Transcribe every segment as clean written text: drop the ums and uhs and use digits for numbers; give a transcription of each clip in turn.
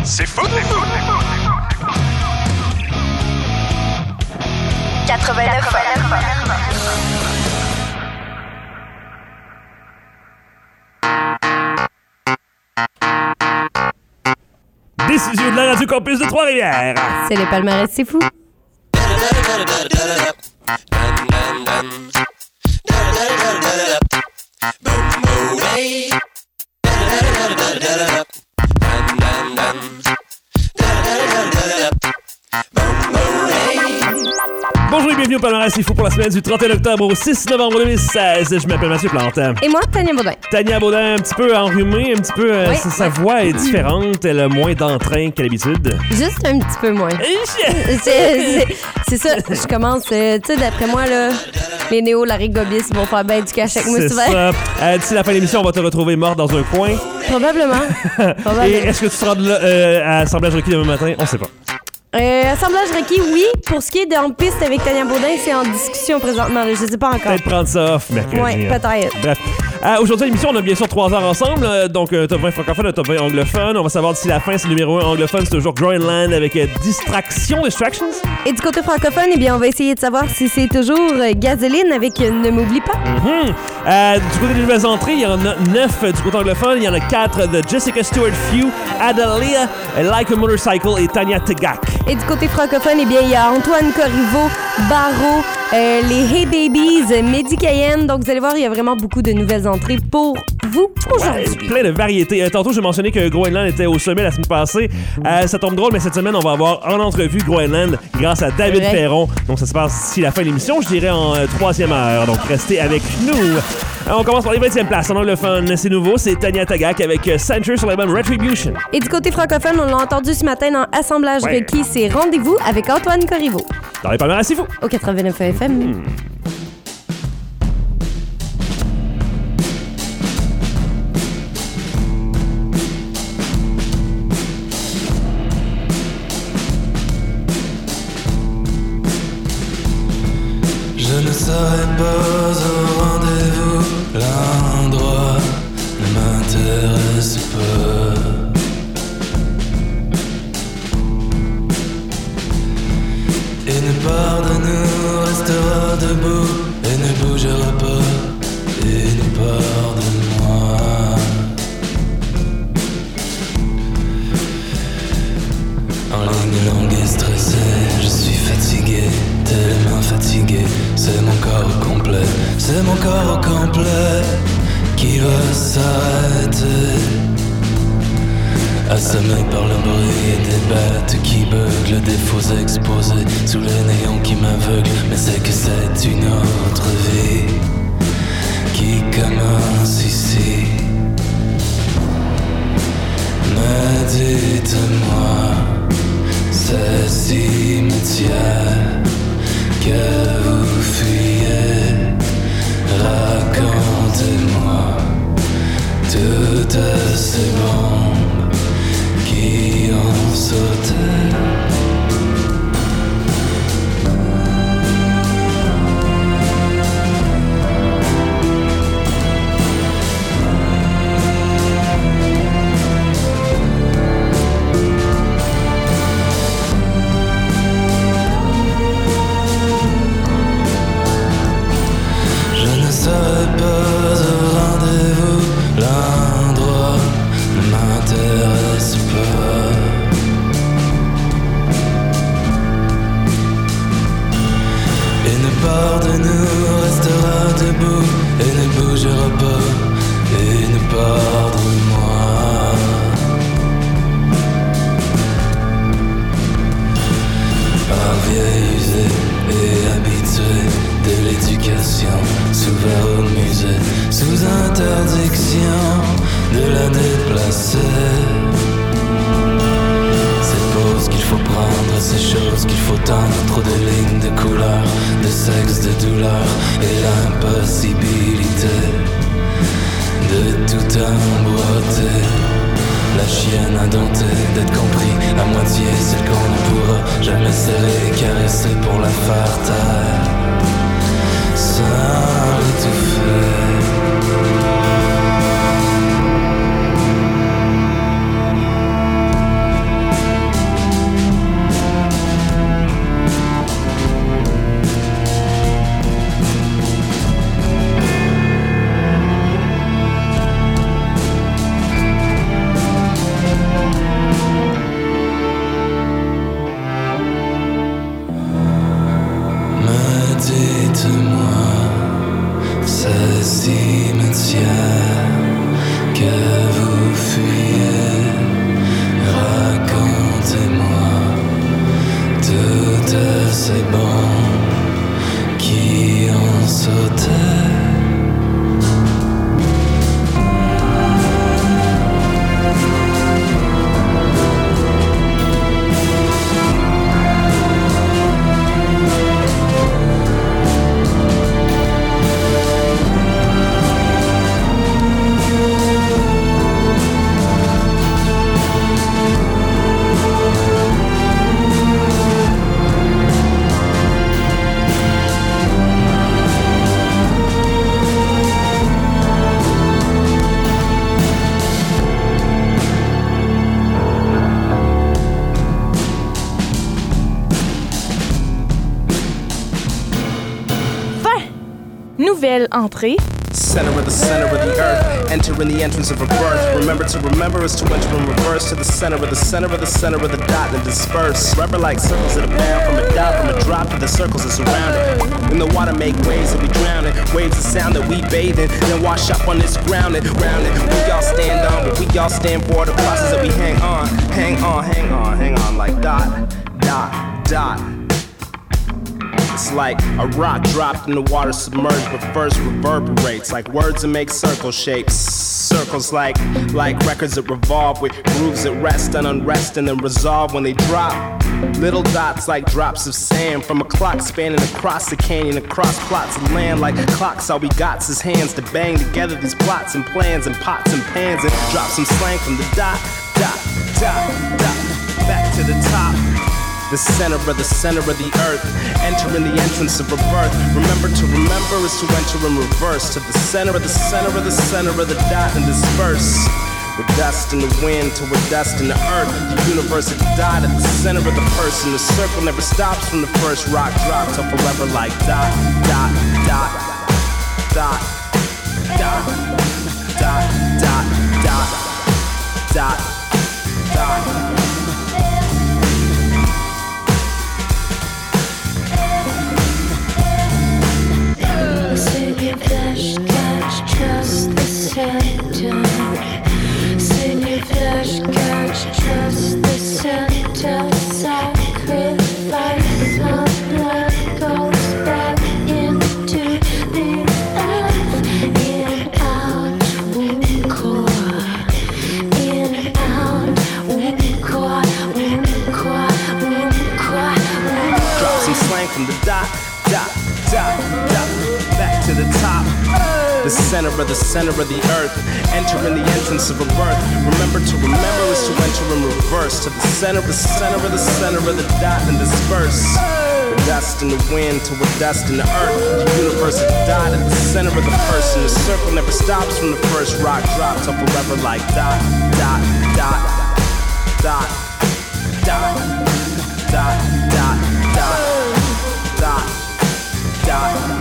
C'est fou, c'est fou. 89. Décision de la Radio Campus de Trois-Rivières. C'est le palmarès, c'est fou. Bonjour et bienvenue au palmarès C'est fou pour la semaine du 31 octobre au 6 novembre 2016. Je m'appelle Mathieu Plante. Et moi, Tania Baudin. Tania Baudin, un petit peu enrhumée, un petit peu... Oui. sa voix est différente, elle a moins d'entrain qu'à l'habitude. Juste un petit peu moins. C'est ça, je commence, tu sais, d'après moi, là, les néo-larygobistes vont faire bien du cash avec moi C'est souvent. ça. D'ici la fin de l'émission, on va te retrouver mort dans un coin. Probablement. Et est-ce que tu seras à Assemblage requis demain matin? On sait pas. Assemblage requis, oui. Pour ce qui est d'en piste avec Tania Baudin, c'est en discussion présentement. Là. Je sais pas encore. Peut-être prendre ça off mercredi. Oui, peut-être. Bref. Aujourd'hui, à l'émission, on a bien sûr 3 heures ensemble. Donc, top 20 francophone, top 20 anglophone. On va savoir d'ici la fin, c'est le numéro 1 anglophone. C'est toujours Groenland avec Distractions. Et du côté francophone, eh bien, on va essayer de savoir si c'est toujours Gasoline avec Ne m'oublie pas. Du côté des nouvelles entrées, il y en a 9 du côté anglophone. Il y en a 4 de Jessica Stewart Few, Adalia, Like a Motorcycle et Tanya Tegak. Et du côté francophone, eh bien, il y a Antoine Corriveau, Barreau, les Hey Babies, Mehdi Cayenne. Donc, vous allez voir, il y a vraiment beaucoup de nouvelles entrées pour vous aujourd'hui. Ouais, plein de variétés. Tantôt, j'ai mentionné que Groenland était au sommet la semaine passée. Ça tombe drôle, mais cette semaine, on va avoir en entrevue Groenland grâce à David Perron. Donc, ça se passe d'ici la fin de l'émission, je dirais en 3e heure. Donc, restez avec nous. On commence par les 20e places. En anglophone, c'est nouveau, c'est Tanya Tegak avec Center sur l'album Retribution. Et du côté francophone, on l'a entendu ce matin dans Assemblage requis, c'est Rendez-vous avec Antoine Corriveau. Dans les palmarès, c'est fou. Au 89 FM. Je ne serai pas au rendez-vous, l'endroit ne m'intéresse pas. Une part de nous restera debout et ne bougera pas. Une part de moi. En ligne longue et stressée, je suis fatigué, tellement fatigué. C'est mon corps au complet, c'est mon corps au complet qui va s'arrêter. Assommé par le bruit des bêtes qui beuglent, des faux exposés sous les néons qui m'aveuglent. Mais c'est que c'est une autre vie qui commence ici. Mais dites-moi, ce cimetière que vous fuyez, racontez-moi toutes ces bombes qui ont sauté. nouvelle entrée. Center of the earth, enter in the entrance of a birth. Remember is to enter in reverse to the center of the dot and disperse. Rubber like circles that are bound from a dot, from a drop to the circles that surround it. In the water make waves that we drown it, waves of sound that we bathe in, then wash up on this ground and round it. We all stand on, but we all stand for the process that we hang on like dot, dot, dot. It's like a rock dropped in the water submerged, but first reverberates like words that make circle shapes. Circles like records that revolve with grooves that rest and unrest and then resolve when they drop. Little dots like drops of sand from a clock spanning across the canyon, across plots of land like clocks. All we got's is hands to bang together these plots and plans and pots and pans and drop some slang from the dot, dot, dot, dot, back to the top. The center of the earth, enter in the entrance of a birth. Remember is to enter in reverse to the center of the dot and disperse. We're dust in the wind till we're dust in the earth. The universe is a dot at the center of the person. The circle never stops from the first rock drop till forever like dot, dot, dot, dot, dot, dot, dot, dot, dot, dot. Trust the center. Sing your flesh, catch, trust the center. Sacrifice my blood goes back into the earth. In, out, womb core. In, out, womb core. Womb core, womb core, womb core. Drop some slang from the dot, dot, dot, dot. Back to the top. The center of the earth, enter in the entrance of a birth. Remember is to enter in reverse to the center of the dot and disperse. We're dust in the wind till we're dust in the earth. The universe is a dot at the center of the person. The circle never stops from the first rock drop till forever like dot, dot, dot, dot, dot, dot, dot, dot, dot, dot.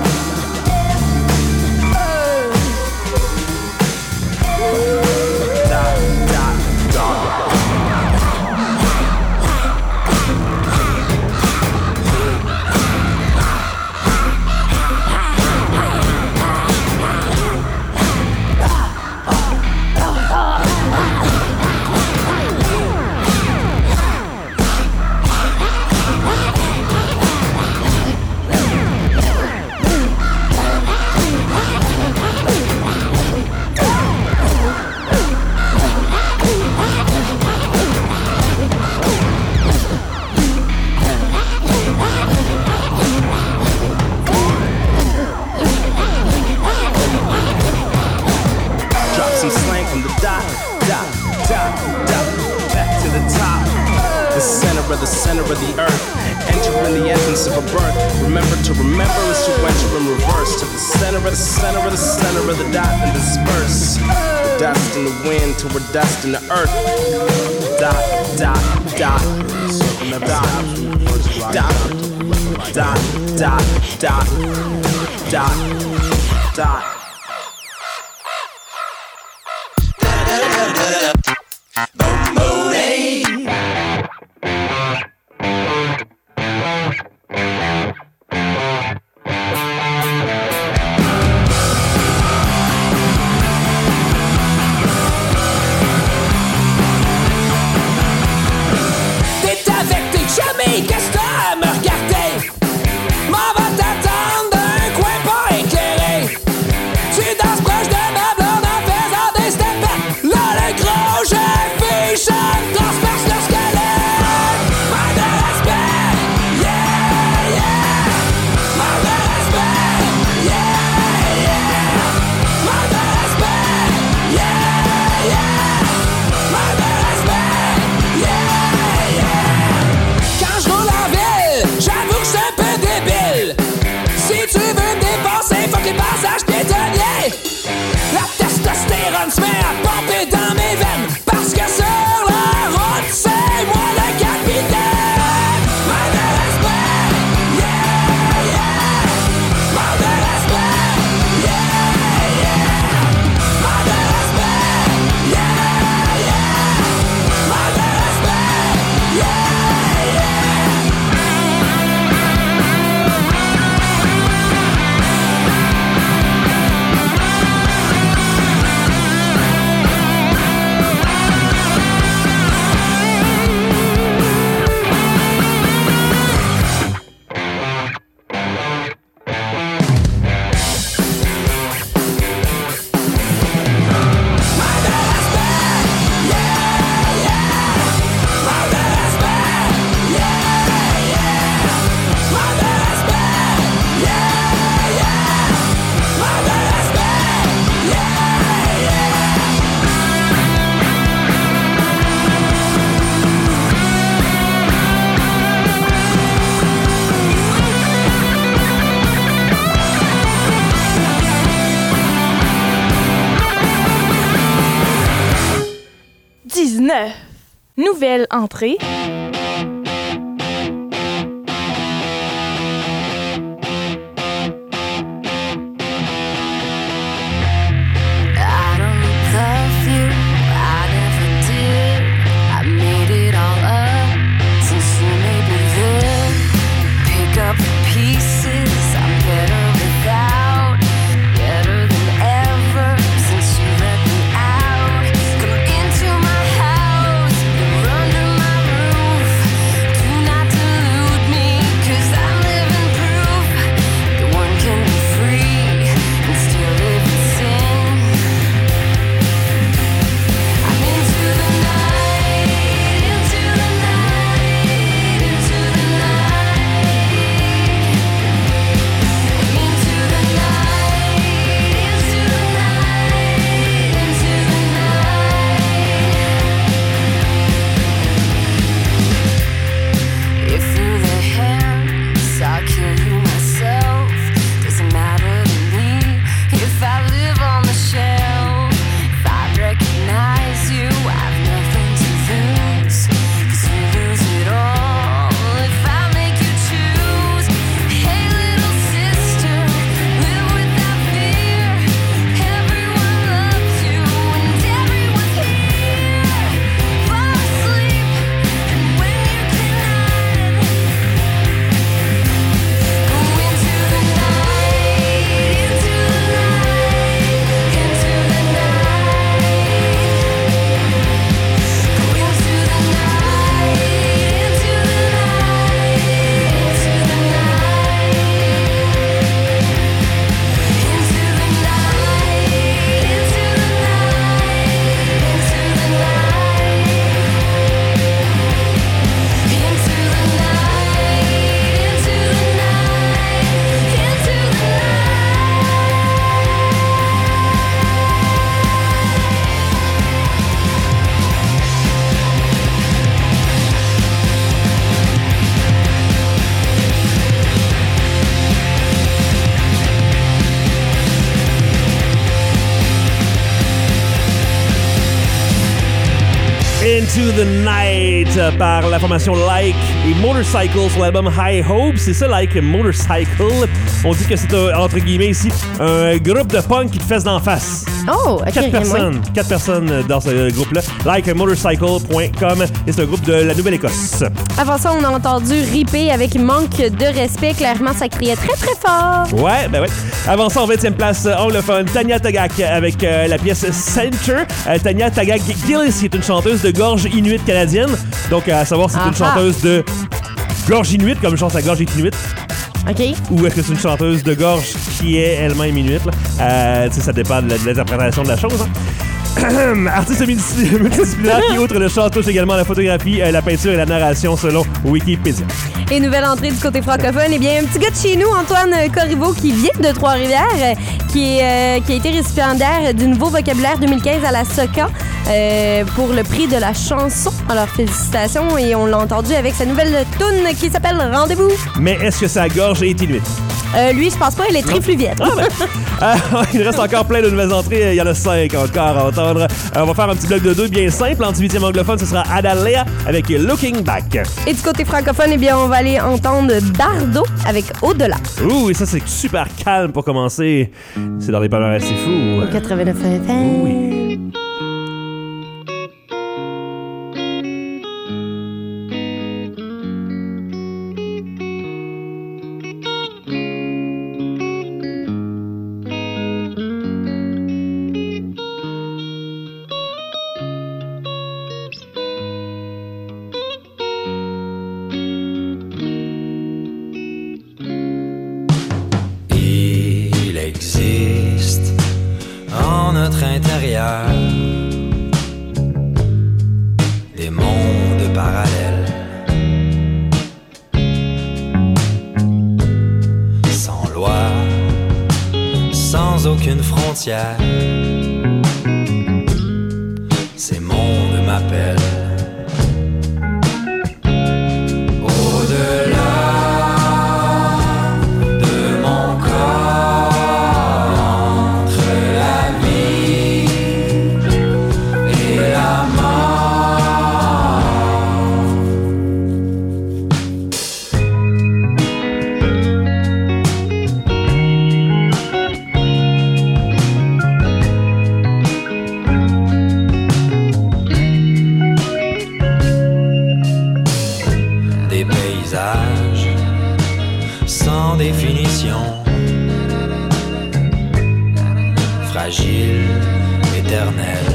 Center of the earth, enter in the entrance of a birth. Remember is to enter in reverse to the center of the dot and disperse. We're dust in the wind till we're dust in the earth. Dot, dot, dot, dot, dot, dot, dot, dot, dot. Qu'est-ce que t'as à me regarder? M'en va t'attendre d'un coin pas éclairé. Tu danses proche de ma blonde en faisant des steps. Là le gros chef ficheur transperce le squelette. Manque de respect, yeah, yeah. Manque de respect, yeah, yeah. Manque de respect, yeah, yeah. Manque de respect, yeah, yeah. Quand je roule en Nouvelle entrée. I don't love you, I never did. I made it all up since you made me live. Pick up the pieces, I'm better without. Better than ever since you let me out. Come into my house, you're under my roof. Do not delude me, 'cause I'm living proof that one can be free and still live in sin. I'm into the night, into the night, into the night. I'm into the night, into the night, into the night. If through the hands I'll kill you myself, doesn't matter to me if I live on the shelf. If I recognize you, I've nothing to lose, 'cause you lose it all if I make you choose. Hey little sister, live without fear. Everyone loves you and everyone's here. Fall asleep, and when you cannot, go into the night, into the night, into the night. Go into the night, into the night, into the night. Into the night, into the night, into the night. Into the night, into the night, into the Into the Night par la formation Like et Motorcycle sur l'album High Hope. C'est ça, Like Motorcycle. On dit que c'est entre guillemets ici un groupe de punk qui te fesse d'en face. Oh, ok. 4 personnes dans ce groupe-là. Likemotorcycle.com et c'est un groupe de la Nouvelle-Écosse. Avant ça, on a entendu Ripé avec Manque de respect. Clairement, ça criait très, très fort. Ouais, ben ouais. Avant ça, en 20e place, anglophone, Tanya Tagaq avec la pièce Center. Tanya Tagaq Gillis, qui est une chanteuse de gorge inuit canadienne. Donc, à savoir si c'est une chanteuse de gorge inuit, comme chante sa gorge est inuit. OK. Ou est-ce que c'est une chanteuse de gorge qui est elle-même inuit, là? Tu sais, ça dépend de l'interprétation de la chose, hein. Artiste multidisciplinaire qui, outre le chant, touche également la photographie, la peinture et la narration selon Wikipédia. Et nouvelle entrée du côté francophone, eh bien, un petit gars de chez nous, Antoine Corriveau, qui vient de Trois-Rivières, qui a été récipiendaire du nouveau vocabulaire 2015 à la SOCA pour le prix de la chanson. Alors, félicitations, et on l'a entendu avec sa nouvelle toune qui s'appelle Rendez-vous. Mais est-ce que sa gorge est inuite? Lui, je pense pas, elle est très fluvienne. Il reste encore plein de nouvelles entrées. Il y en a 5 encore à entendre. On va faire un petit bloc de 2 bien simple. En 18e anglophone, ce sera Adalea avec Looking Back. Et du côté francophone, eh bien, on va aller entendre Bardo avec Au-delà. Ouh, et ça, c'est super calme pour commencer. C'est dans les palmarès, c'est fou. Au 89 FM. Oui. Il existe en notre intérieur des mondes parallèles, sans loi, sans aucune frontière. Ces mondes m'appellent. paysage sans définition, fragile, éternel,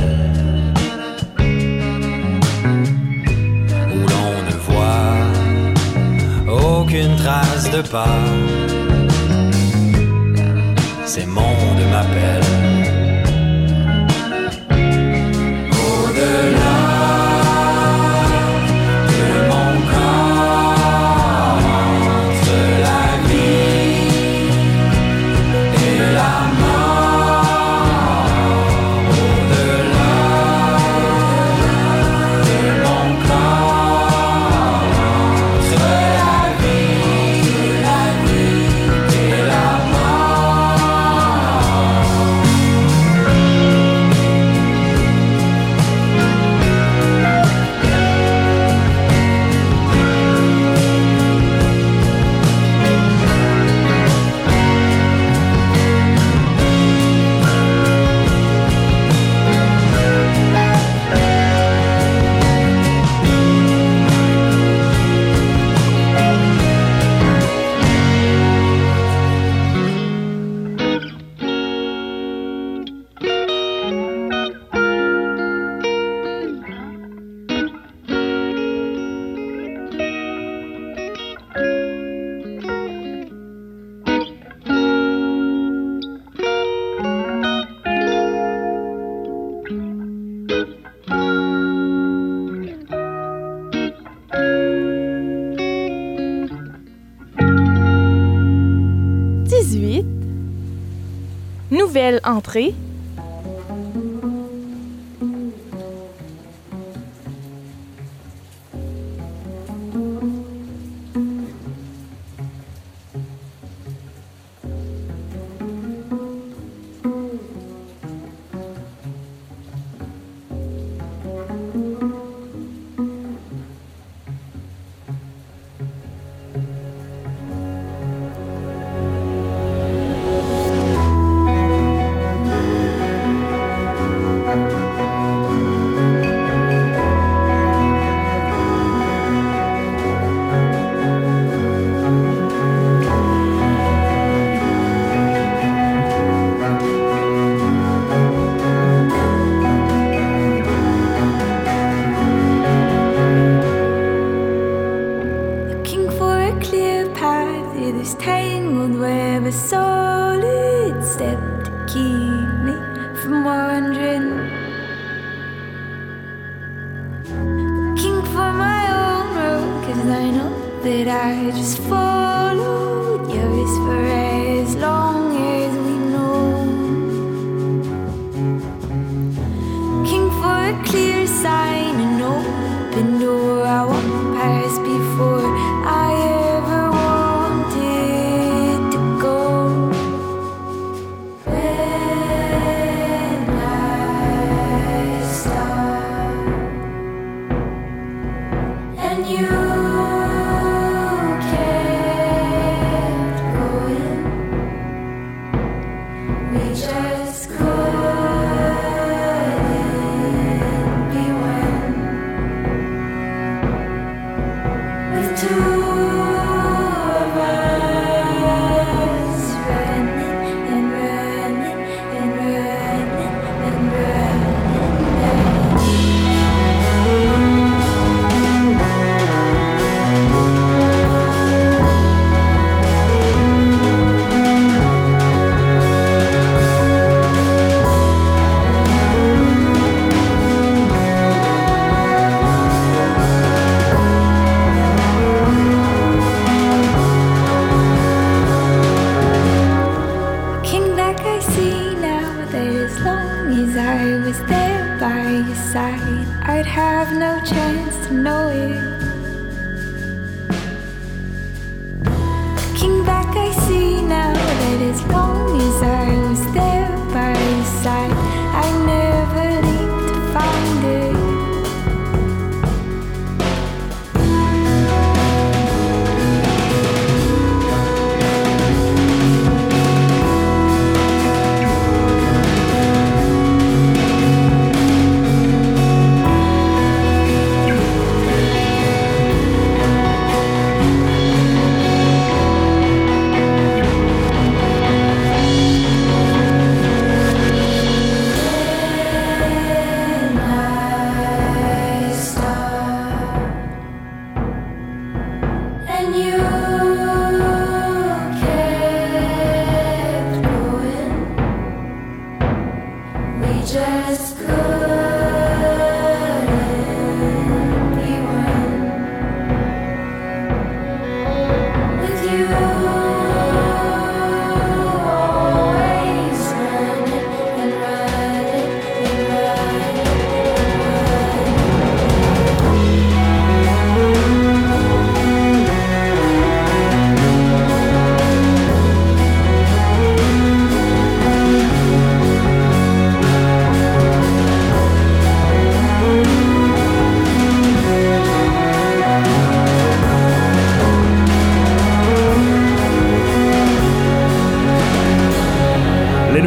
où l'on ne voit aucune trace de pas. Ces mondes m'appellent. Au-delà de mon corps, entre la vie et la mort. Au-delà de mon corps, entre la vie et la Nouvelle entrée.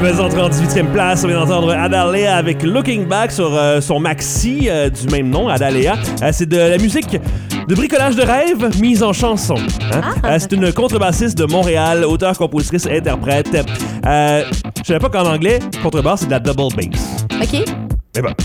Nouvelles entrées en 18e place. On vient d'entendre Adalea avec Looking Back sur son maxi du même nom, Adalea. C'est de la musique de bricolage de rêve mise en chanson. Hein? C'est une contrebassiste de Montréal, auteure, compositrice, interprète. Je savais pas qu'en anglais, contrebasse, c'est de la double bass. OK. Mais bon.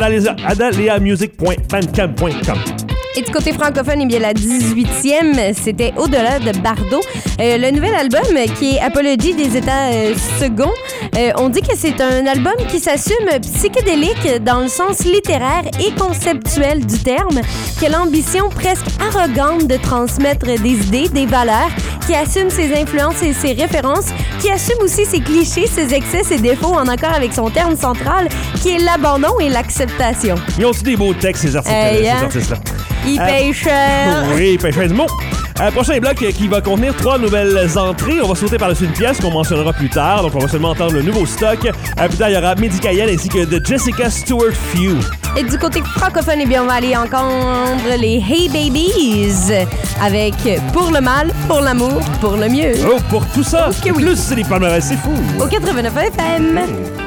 Adaleamusic.bandcamp.com. Et du côté francophone, eh bien, la 18e, c'était Au-delà de Bardot. Le nouvel album, qui est Apologie des états seconds, on dit que c'est un album qui s'assume psychédélique dans le sens littéraire et conceptuel du terme, qui a l'ambition presque arrogante de transmettre des idées, des valeurs, qui assume ses influences et ses références, qui assume aussi ses clichés, ses excès, ses défauts, en accord avec son terme central, qui est l'abandon et l'acceptation. Ils ont aussi des beaux textes, ces artistes-là. Il paye cher. Oui, il paye cher du mot. Prochain bloc qui va contenir 3 nouvelles entrées. On va sauter par-dessus une pièce qu'on mentionnera plus tard. Donc, on va seulement entendre le nouveau stock. Plus tard, il y aura Medicaïenne ainsi que de Jessica Stewart Few. Et du côté francophone, eh bien, on va aller entendre les Hey Babies avec Pour le mal, pour l'amour, pour le mieux. Oh, pour tout ça, Okay, oui. plus c'est les palmarès, c'est fou. Au 89 FM.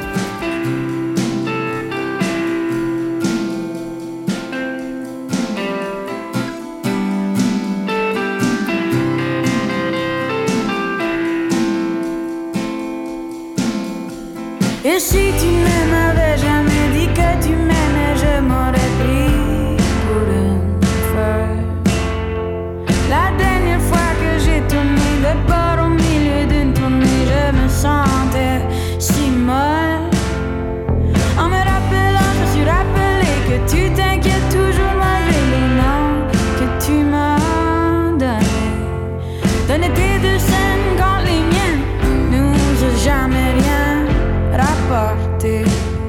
Et si tu ne m'avais jamais dit que tu m'aimais, je m'aurais pris pour une folle. La dernière fois que j'ai tourné de bord au milieu d'une tournée, je me sentais si molle. En me rappelant, je me suis rappelé que tu t'inquiètes toujours malgré les noms que tu m'as donnés. Donner tes 2 scènes quand les miens nous ont jamais rien rapporté.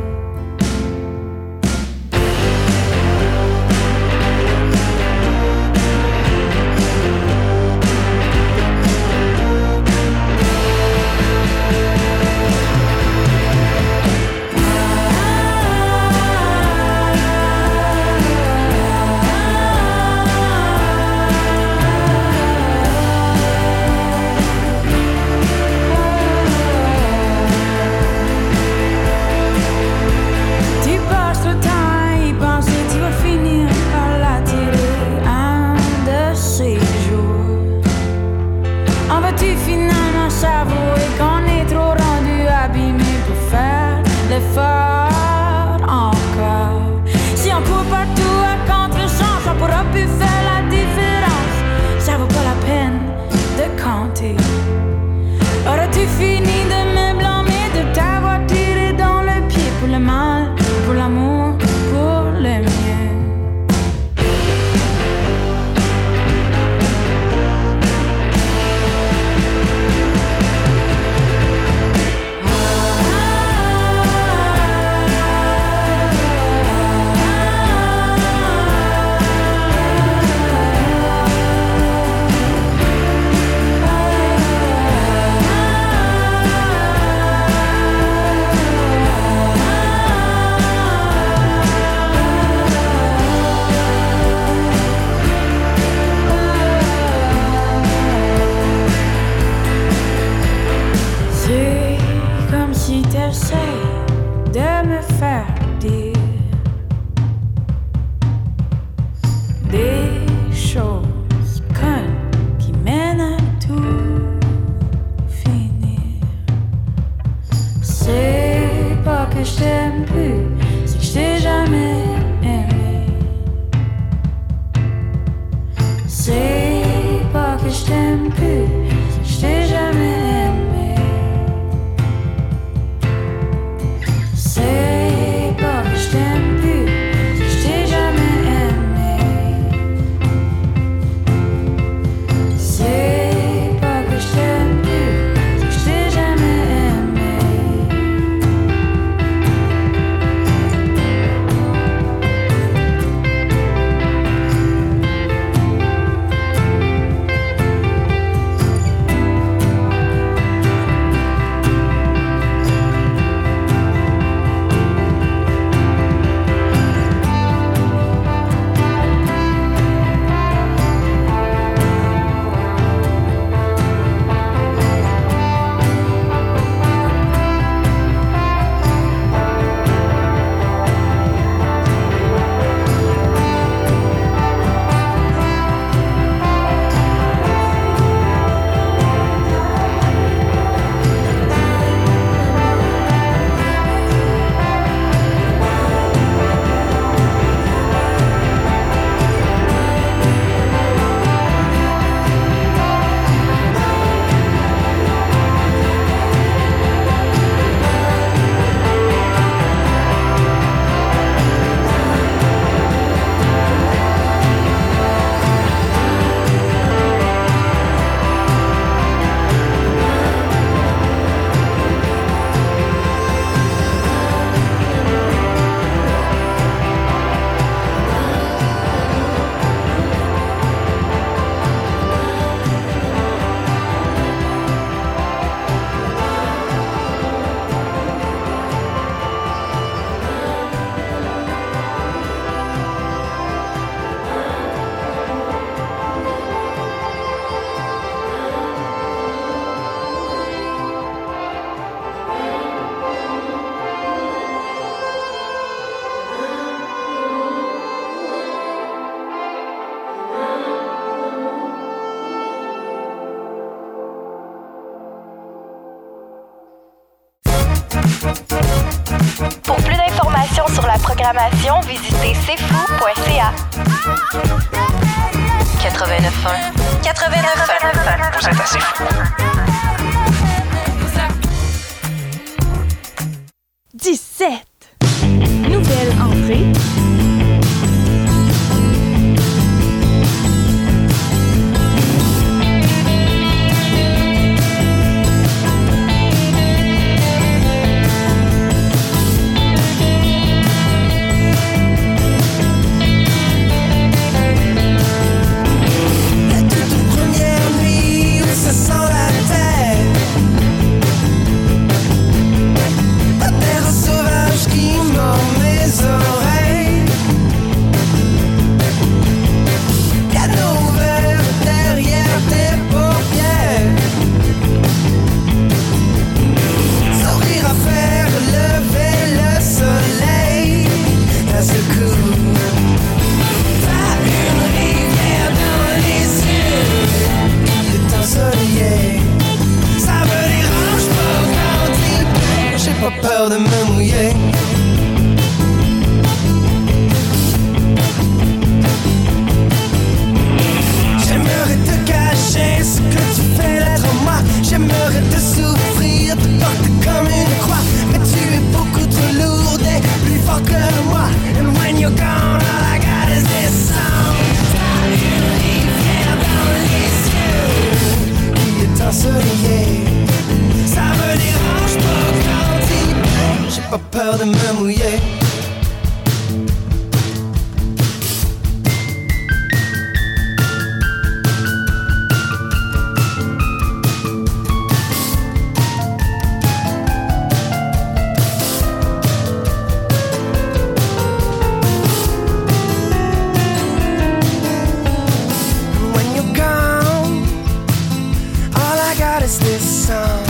L'effort encore. Si on court partout à contre-sens, on pourra plus faire la différence. Ça vaut pas la peine de compter. Auras-tu fini de me blâmer de t'avoir tiré dans le pied pour le mal, pour l'amour, pour le mieux? De me faire dire des choses connes qui mènent à tout finir. C'est pas que je t'aime plus, c'est que je t'ai jamais aimé. C'est pas que je t'aime plus, c'est que je t'ai jamais aimé. C'est pas que je t'aime plus, c'est que je t'ai jamais aimé. C'est pas que je t'aime plus, c'est que je t'ai jamais aimé. Pour plus d'informations sur la programmation, visitez cfou.ca. 89.1. 89.1. Vous êtes assez fou. 17. Nouvelle entrée. Peur de me mouiller. J'aimerais te cacher ce que tu fais d'être moi. J'aimerais te souffrir, te porter comme une croix. Mais tu es beaucoup trop lourde et plus fort que moi. And when you're gone, all I got is this song. Une rivière dans les yeux qui est ensoleillée. Ça me dérange pas quand j'ai pas peur de me mouiller. When you're gone, all I got is this song.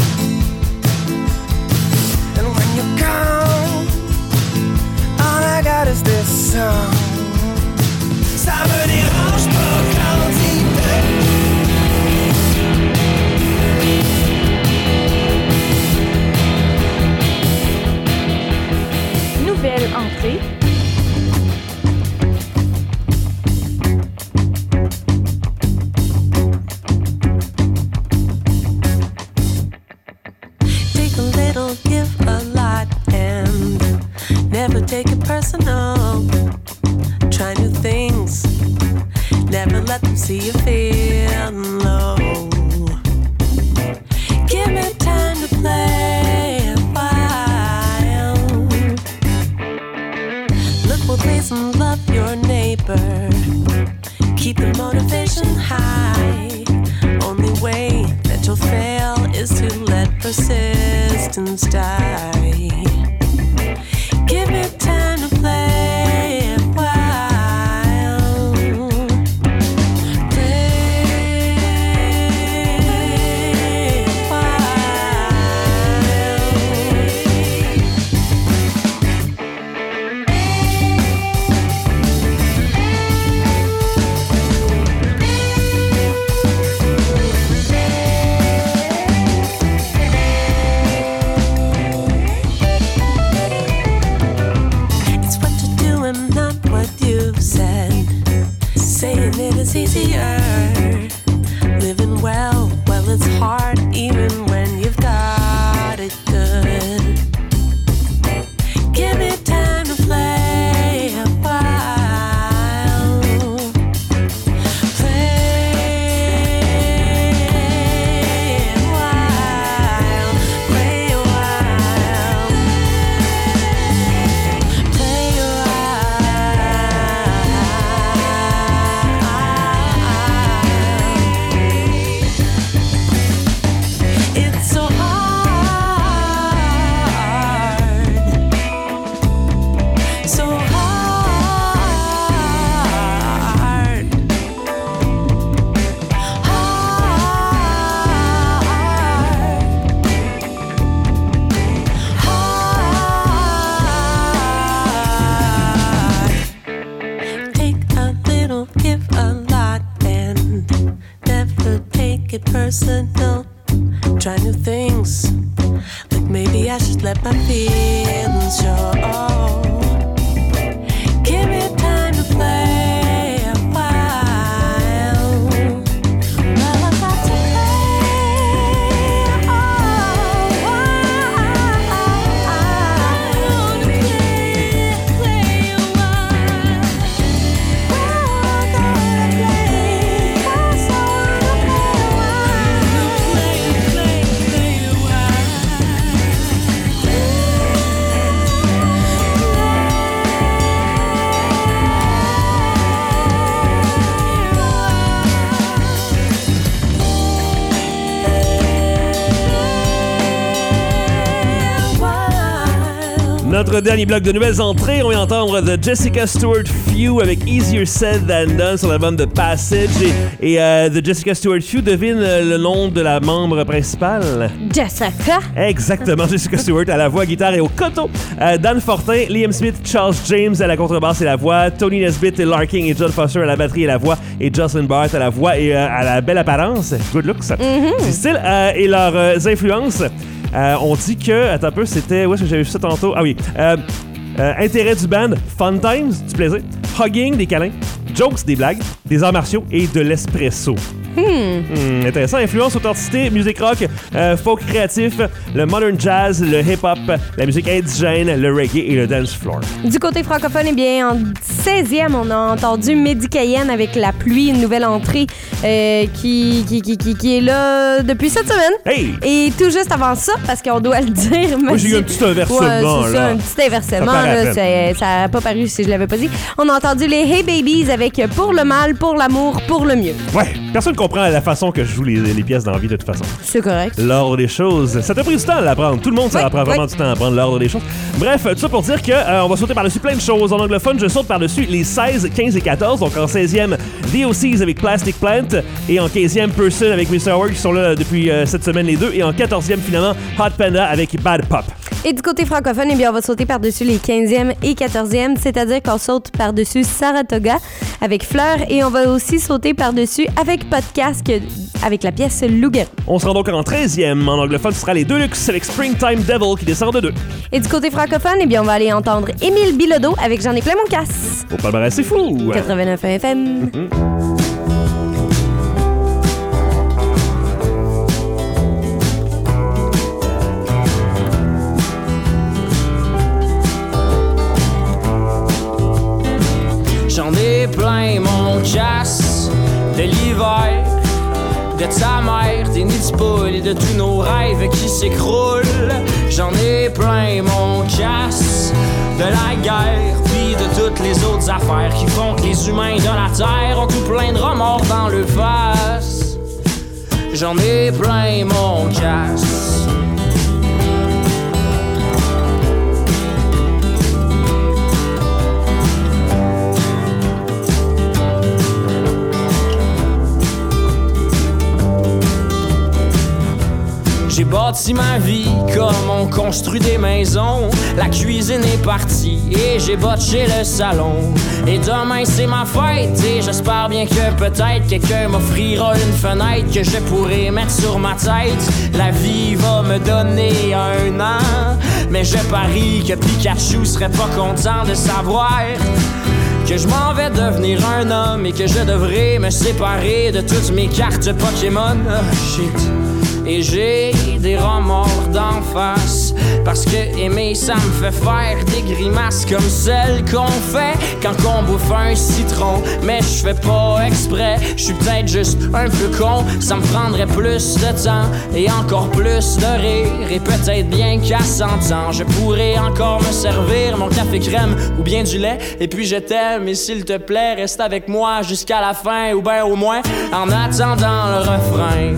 Is this song? Ça me dérange pas quand il pleut. Nouvelle entrée. Take a little, give a lot, and never take it personal. Try new things. Never let them see you feel low. Give me time to play a while. Look both ways and love your neighbor. Keep the motivation high. Only way that you'll fail is to let persistence die. Give me time to play a while. Play a while. It's easier living well it's hard even when you've got it good. Give me time to play a while. Play a while. Play a while. Play a It's so hard, so hard, hard. Take a little, give a lot, and never take it personal. Try new things, like maybe I should let my feelings show. Give me time to play a while. Well, I've got to play a while. Play a while. Well, I've got to play, 'cause I wanna play a while. Play a while. Notre dernier bloc de nouvelles entrées, on vient entendre The Jessica Stewart Few avec Easier Said Than Done sur l'album de Passage. Et The Jessica Stewart Few, devine le nom de la membre principale. Jessica. Exactement, Jessica Stewart à la voix, guitare et au coteau. Dan Fortin, Liam Smith, Charles James à la contrebasse et la voix, Tony Nesbitt et Larking et John Foster à la batterie et la voix, et Jocelyn Barrett à la voix et à la belle apparence, good looks, du style, et leurs influences. On dit que, attends un peu, c'était, où est-ce que j'avais vu ça tantôt? Ah oui, intérêt du band, fun times, du plaisir, hugging, des câlins, jokes, des blagues, des arts martiaux et de l'espresso. Intéressant. Influence, authenticité, musique rock, folk créatif, le modern jazz, le hip-hop, la musique indigène, le reggae et le dance floor. Du côté francophone, eh bien, en 16e, on a entendu Mehdi Cayenne avec La Pluie, une nouvelle entrée qui est là depuis cette semaine. Hey! Et tout juste avant ça, parce qu'on doit le dire... Moi, j'ai eu un petit inversement, ouais, c'est ça, là. un petit inversement, là, ça n'a pas paru si je l'avais pas dit. On a entendu les Hey Babies avec Pour le mal, pour l'amour, pour le mieux. Ouais, personne comprend la façon que je joue les pièces dans la vie de toute façon. C'est correct. L'ordre des choses. Ça t'a pris du temps à l'apprendre. Tout le monde, ça prend vraiment du temps à apprendre l'ordre des choses. Bref, tout ça pour dire que on va sauter par-dessus plein de choses. En anglophone, je saute par-dessus les 16, 15 et 14. Donc en 16e, The OCs avec Plastic Plant. Et en 15e, Person avec Mr. Howard qui sont là depuis cette semaine les deux. Et en 14e, finalement, Hot Panda avec Bad Pop. Et du côté francophone, eh bien, on va sauter par-dessus les 15e et 14e, c'est-à-dire qu'on saute par-dessus Saratoga avec Fleur et on va aussi sauter par-dessus avec Podcast avec la pièce Loup-garou. On se rend donc en 13e. En anglophone, ce sera les Deluxe avec Springtime Devil qui descend de 2. Et du côté francophone, eh bien, on va aller entendre Émile Bilodeau avec J'en ai plein mon casse. Au palmarès, c'est fou! 89 FM. J'en ai plein mon casse de l'hiver, de ta mère, des nids de poules et de tous nos rêves qui s'écroulent. J'en ai plein mon casse de la guerre, puis de toutes les autres affaires qui font que les humains de la terre ont tout plein de remords dans le face. J'en ai plein mon casse. J'ai bâti ma vie comme on construit des maisons. La cuisine est partie et j'ai botché le salon. Et demain c'est ma fête et j'espère bien que peut-être quelqu'un m'offrira une fenêtre que je pourrai mettre sur ma tête. La vie va me donner 1 an, mais je parie que Pikachu serait pas content de savoir que je m'en vais devenir un homme et que je devrais me séparer de toutes mes cartes Pokémon. Shit. Et j'ai des remords d'en face, parce que aimer ça me fait faire des grimaces comme celles qu'on fait quand on bouffe un citron. Mais je fais pas exprès, je suis peut-être juste un peu con. Ça me prendrait plus de temps et encore plus de rire. Et peut-être bien qu'à 100 ans je pourrais encore me servir mon café crème ou bien du lait. Et puis je t'aime et s'il te plaît reste avec moi jusqu'à la fin, ou bien au moins en attendant le refrain.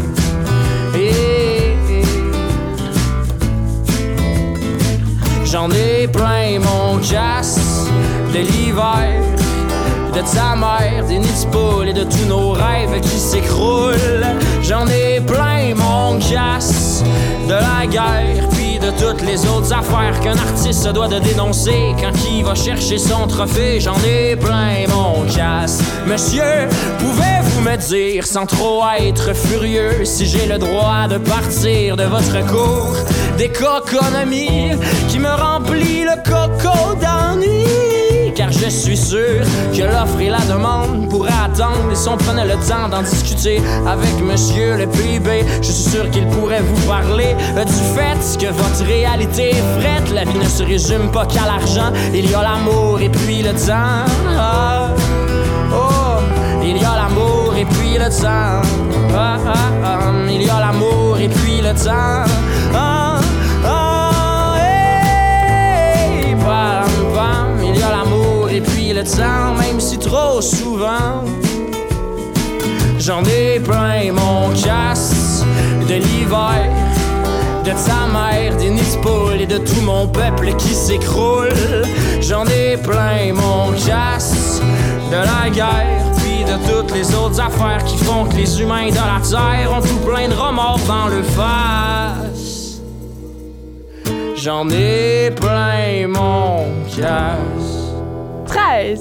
J'en ai plein mon casse de l'hiver, de ta mère, des nids de poules et de tous nos rêves qui s'écroulent. J'en ai plein mon casse de la guerre, puis de toutes les autres affaires qu'un artiste se doit de dénoncer. Quand il va chercher son trophée, j'en ai plein mon casse. Monsieur, pouvez-vous me dire, sans trop être furieux, si j'ai le droit de partir de votre cours d'économie qui me remplit le coco d'ennui? Car je suis sûr que l'offre et la demande pourraient attendre. Et si on prenait le temps d'en discuter avec monsieur le PIB, je suis sûr qu'il pourrait vous parler du fait que votre réalité est frette. La vie ne se résume pas qu'à l'argent, il y a l'amour et puis le temps. Ah, oh, il y a l'amour et puis le temps. Ah, ah, ah, il y a l'amour et puis le temps. Ah, ah, hey, bam, bam, il y a l'amour et puis le temps, même si trop souvent j'en ai plein mon casse de l'hiver, de ta mère, des nids de poules et de tout mon peuple qui s'écroule. J'en ai plein mon casse de la guerre, puis de toutes les autres affaires qui font que les humains de la terre ont tout plein de remords dans le face. J'en ai plein mon casse. 13.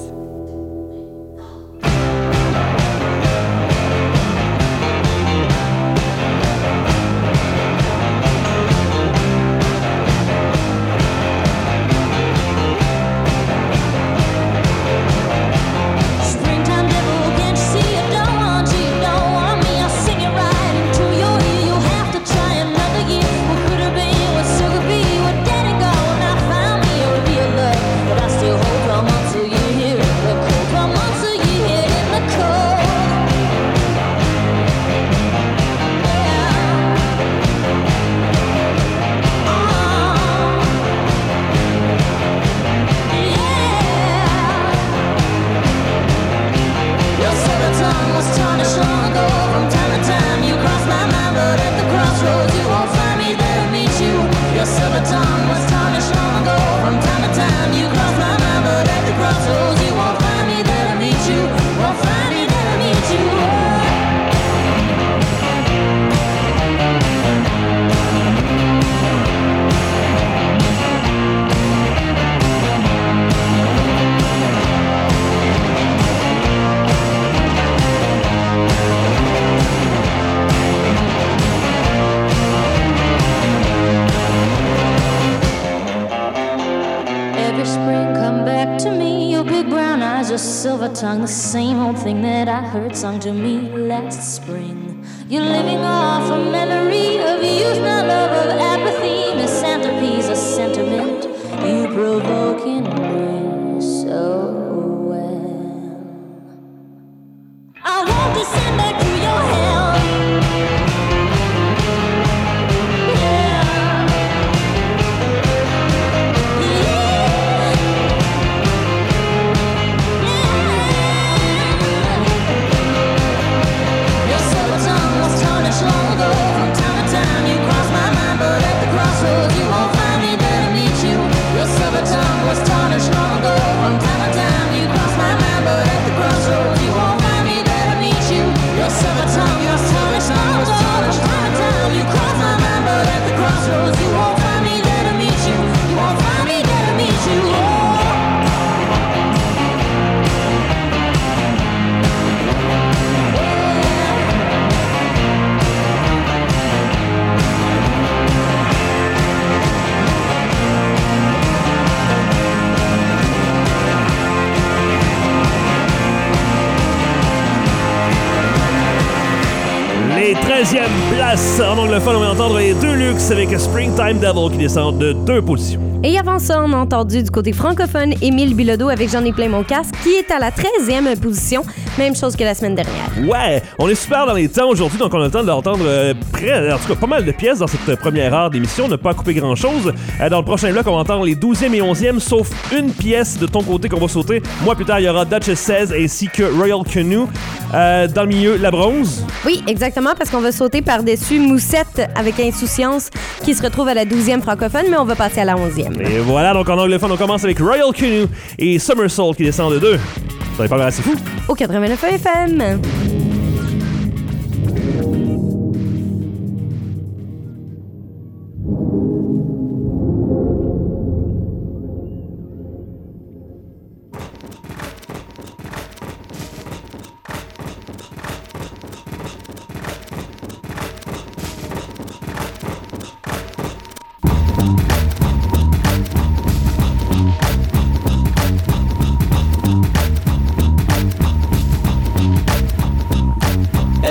Tongue, the same old thing that I heard sung to me last spring. You're living off a memory of youth, not love of apathy. Misanthropy's a sentiment you provoke in me so well. I won't descend back to your hell. Les 13e places en anglophone, on va entendre les deux luxe avec Springtime Devil qui descendent de 2 positions. Et avant ça, on a entendu du côté francophone Émile Bilodeau avec J'en ai plein mon casque qui est à la 13e position. Même chose que la semaine dernière. Ouais, on est super dans les temps aujourd'hui, donc on a le temps d'entendre en tout cas pas mal de pièces dans cette première heure d'émission. On n'a pas coupé grand-chose. Dans le prochain bloc, on va entendre les 12e et 11e, sauf une pièce de ton côté qu'on va sauter. Moi, plus tard, il y aura Duchess Says ainsi que Royal Canoe. Dans le milieu, la bronze. Oui, exactement, parce qu'on va sauter par-dessus Moussette avec Insouciance qui se retrouve à la 12e francophone, mais on va passer à la 11e. Et voilà, donc en anglophone, on commence avec Royal Canoe et Somersault qui descend de 2. Ça n'est pas assez fou. Au 89 FM.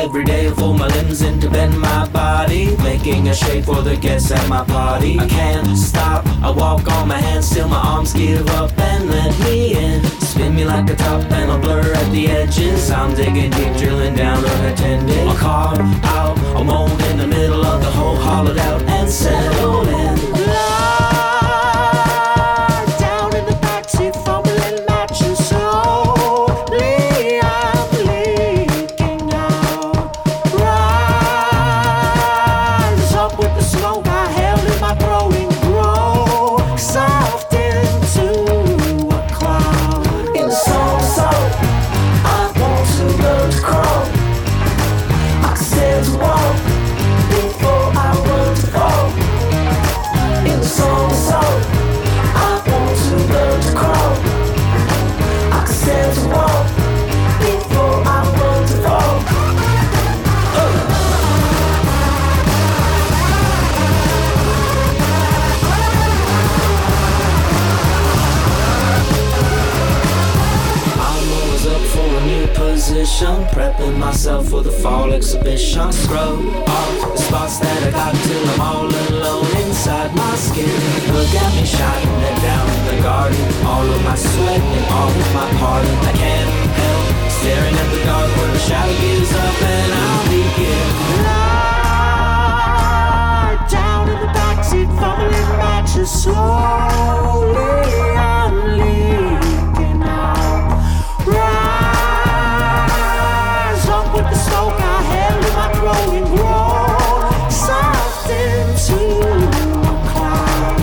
every day I fold my limbs in to bend my body, making a shape for the guests at my party. I can't stop, I walk on my hands till my arms give up and let me in. Spin me like a top and I'll blur at the edges. I'm digging deep, drilling down unattended. I'll carve out a mold in the middle of the hole, hollowed out and settle in. Down in the backseat, fumbling matches slowly. I'm leaking out. Rise up with the smoke I held in my throat and grow soft into a cloud. In the so I want to learn to crawl. I said to walk before I run to fall. In the so I want to learn to crawl. I said to walk before I run to fall. I'm always up for a new position, prepping myself for the fall exhibition. Scrub off the spots that I got till I'm all alone inside my skin. Look at me shining it down in the garden, all of my sweat and all of my pardon. I can't help staring at the dark when the shadow gives up and I'll begin. Lie down in the backseat, fumbling matches slowly. I'm leaking out. Rise up with the smoke I held in my throat and grow soft into a cloud.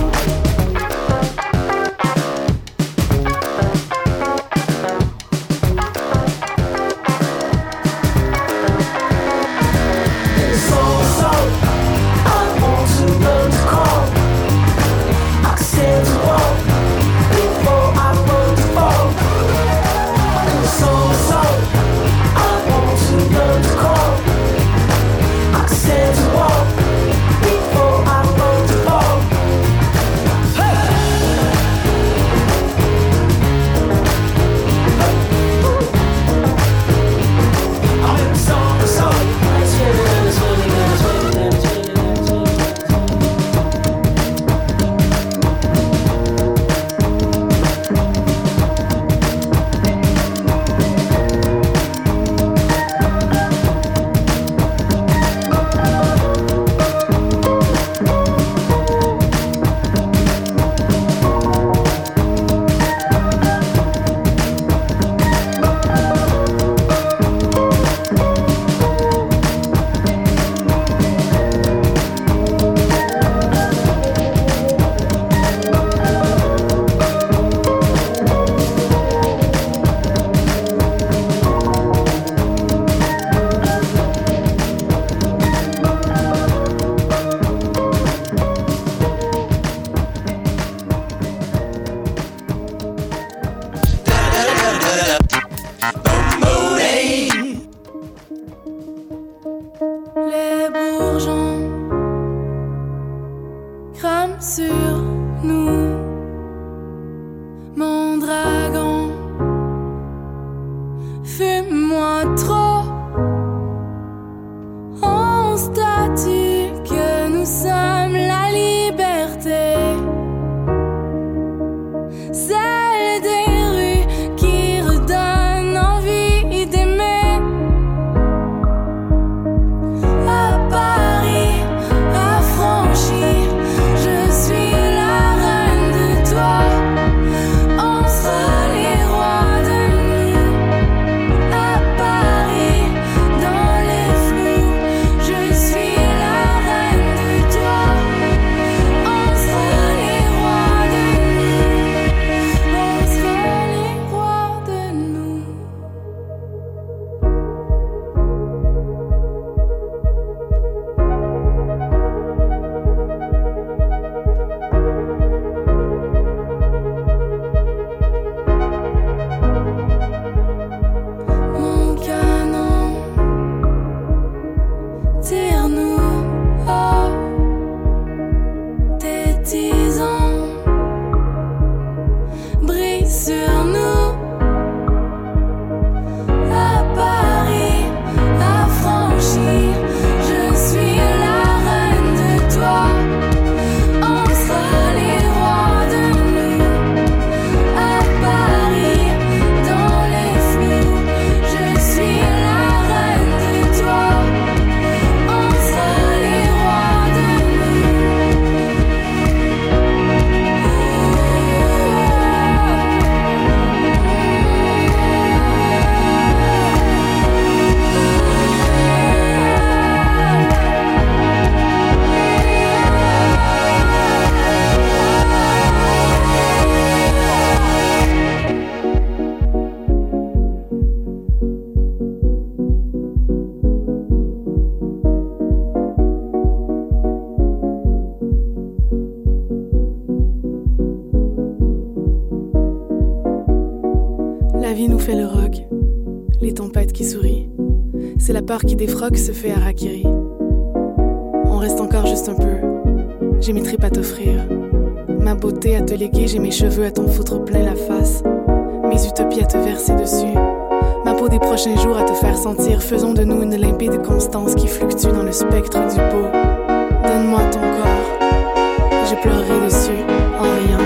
C'est la peur qui défroque se fait harakiri. On reste encore juste un peu. J'ai mes tripes à t'offrir. Ma beauté à te léguer, j'ai mes cheveux à t'en foutre plein la face. Mes utopies à te verser dessus. Ma peau des prochains jours à te faire sentir. Faisons de nous une limpide constance qui fluctue dans le spectre du beau. Donne-moi ton corps. Je pleurerai dessus en riant.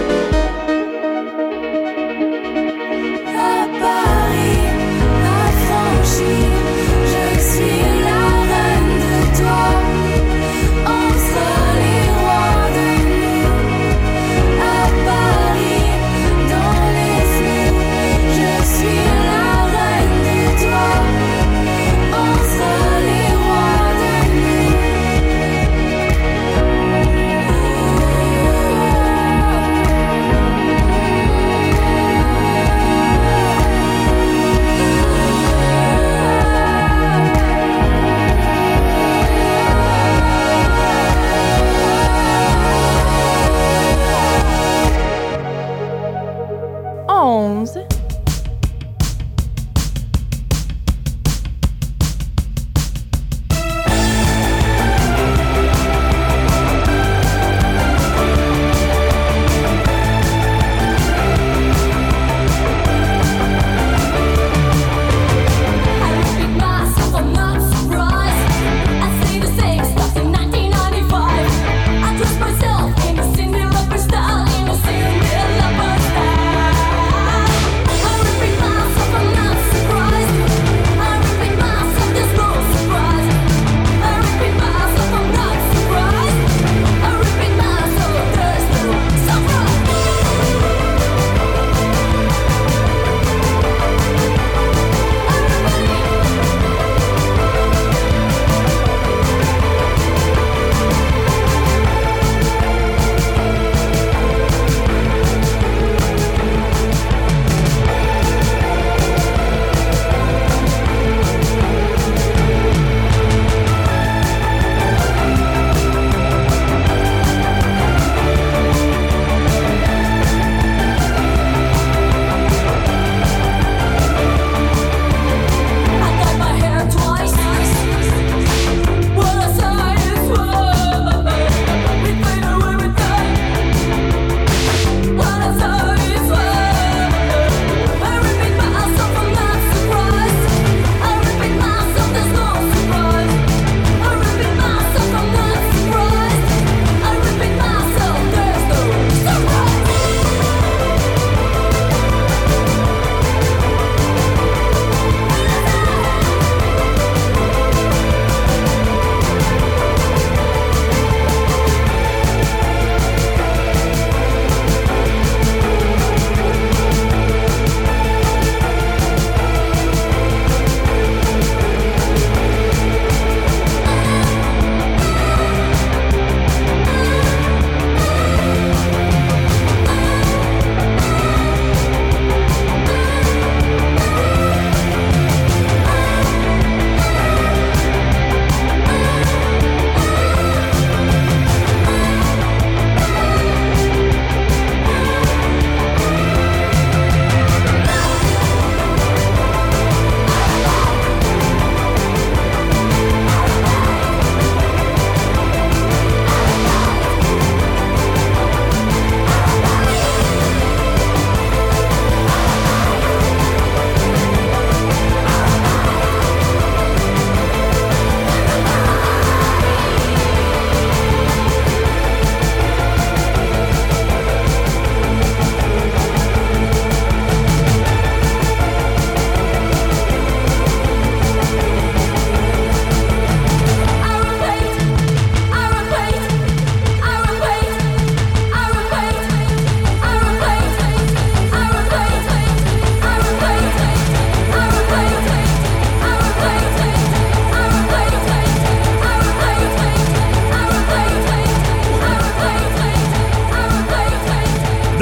À Paris, affranchie, je suis la reine de toi. On sera les rois de nous. À Paris, dans les flux, je suis la reine de toi. On sera les rois de nous.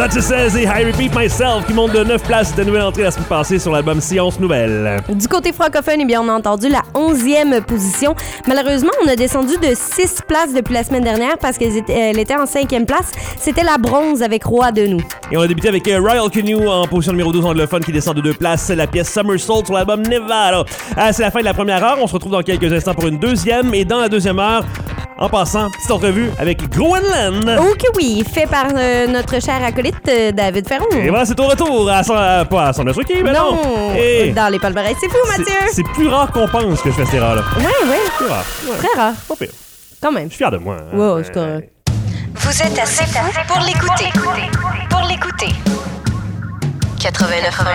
What You Says et I Repeat Myself qui montent de 9 places de nouvelle entrée la semaine passée sur l'album Science Nouvelle. Du côté francophone, eh bien, on a entendu la 11e position. Malheureusement, on a descendu de 6 places depuis la semaine dernière parce qu'elle était en 5e place. C'était la bronze avec Roi de nous. Et on a débuté avec Royal Canoe en position numéro 12 anglophone qui descend de 2 places. C'est la pièce Somersault sur l'album Nevada. C'est la fin de la première heure. On se retrouve dans quelques instants pour une deuxième. Et dans la deuxième heure, en passant, petite entrevue avec Groenland. Oh que oui, fait par notre cher acolyte David Ferron. Et voilà, c'est au retour pas à son autre équipe, mais non. Et dans les palmarès. C'est fou, Mathieu. C'est plus rare qu'on pense que je fais cette erreur-là. Ouais. Plus rare. Ouais. Très rare. Pas pire. Quand même. Je suis fier de moi. Ouais, c'est correct. Vous êtes assez fou pour l'écouter. Pour l'écouter. 89.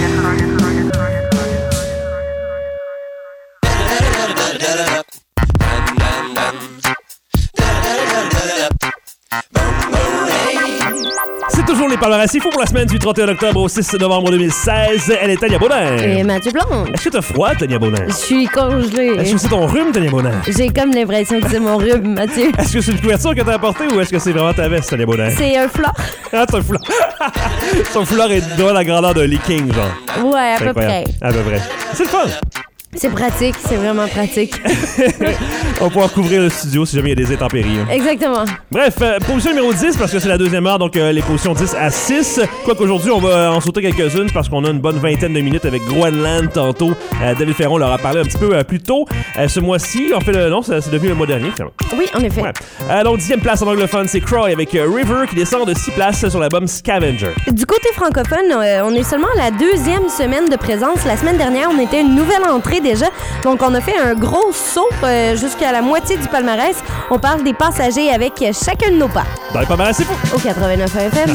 C'est toujours les palmarès. C'est fou pour la semaine du 31 octobre au 6 novembre 2016. Elle est Tania Baudin. Et Mathieu Blanc. Est-ce que t'as froid, Tania Baudin? Je suis congelée. Est-ce que c'est ton rhume, Tania Baudin? J'ai comme l'impression que c'est mon rhume, Mathieu. Est-ce que c'est une couverture que t'as apportée ou est-ce que c'est vraiment ta veste, Tania Baudin? C'est un foulard. Ah, c'est un foulard. Son foulard est de la grandeur de Lee-King, genre. Ouais, à peu près. À peu près. C'est le fun. C'est pratique, c'est vraiment pratique. On va pouvoir couvrir le studio si jamais il y a des intempéries. Exactement. Bref, position numéro 10, parce que c'est la deuxième heure, donc les positions 10 à 6. Quoiqu'aujourd'hui, on va en sauter quelques-unes parce qu'on a une bonne vingtaine de minutes avec Groenland tantôt. David Ferron leur a parlé un petit peu plus tôt. Ce mois-ci, en fait, non, c'est devenu le mois dernier, finalement. Oui, en effet. Ouais. Donc, 10e place en anglophone, c'est Croy avec River qui descend de 6 places sur l'album Scavenger. Du côté francophone, on est seulement à la deuxième semaine de présence. La semaine dernière, on était une nouvelle entrée déjà. Donc, on a fait un gros saut jusqu'à la moitié du palmarès. On parle des passagers avec chacun de nos pas. Dans les palmarès, c'est fou. Au 89 FM.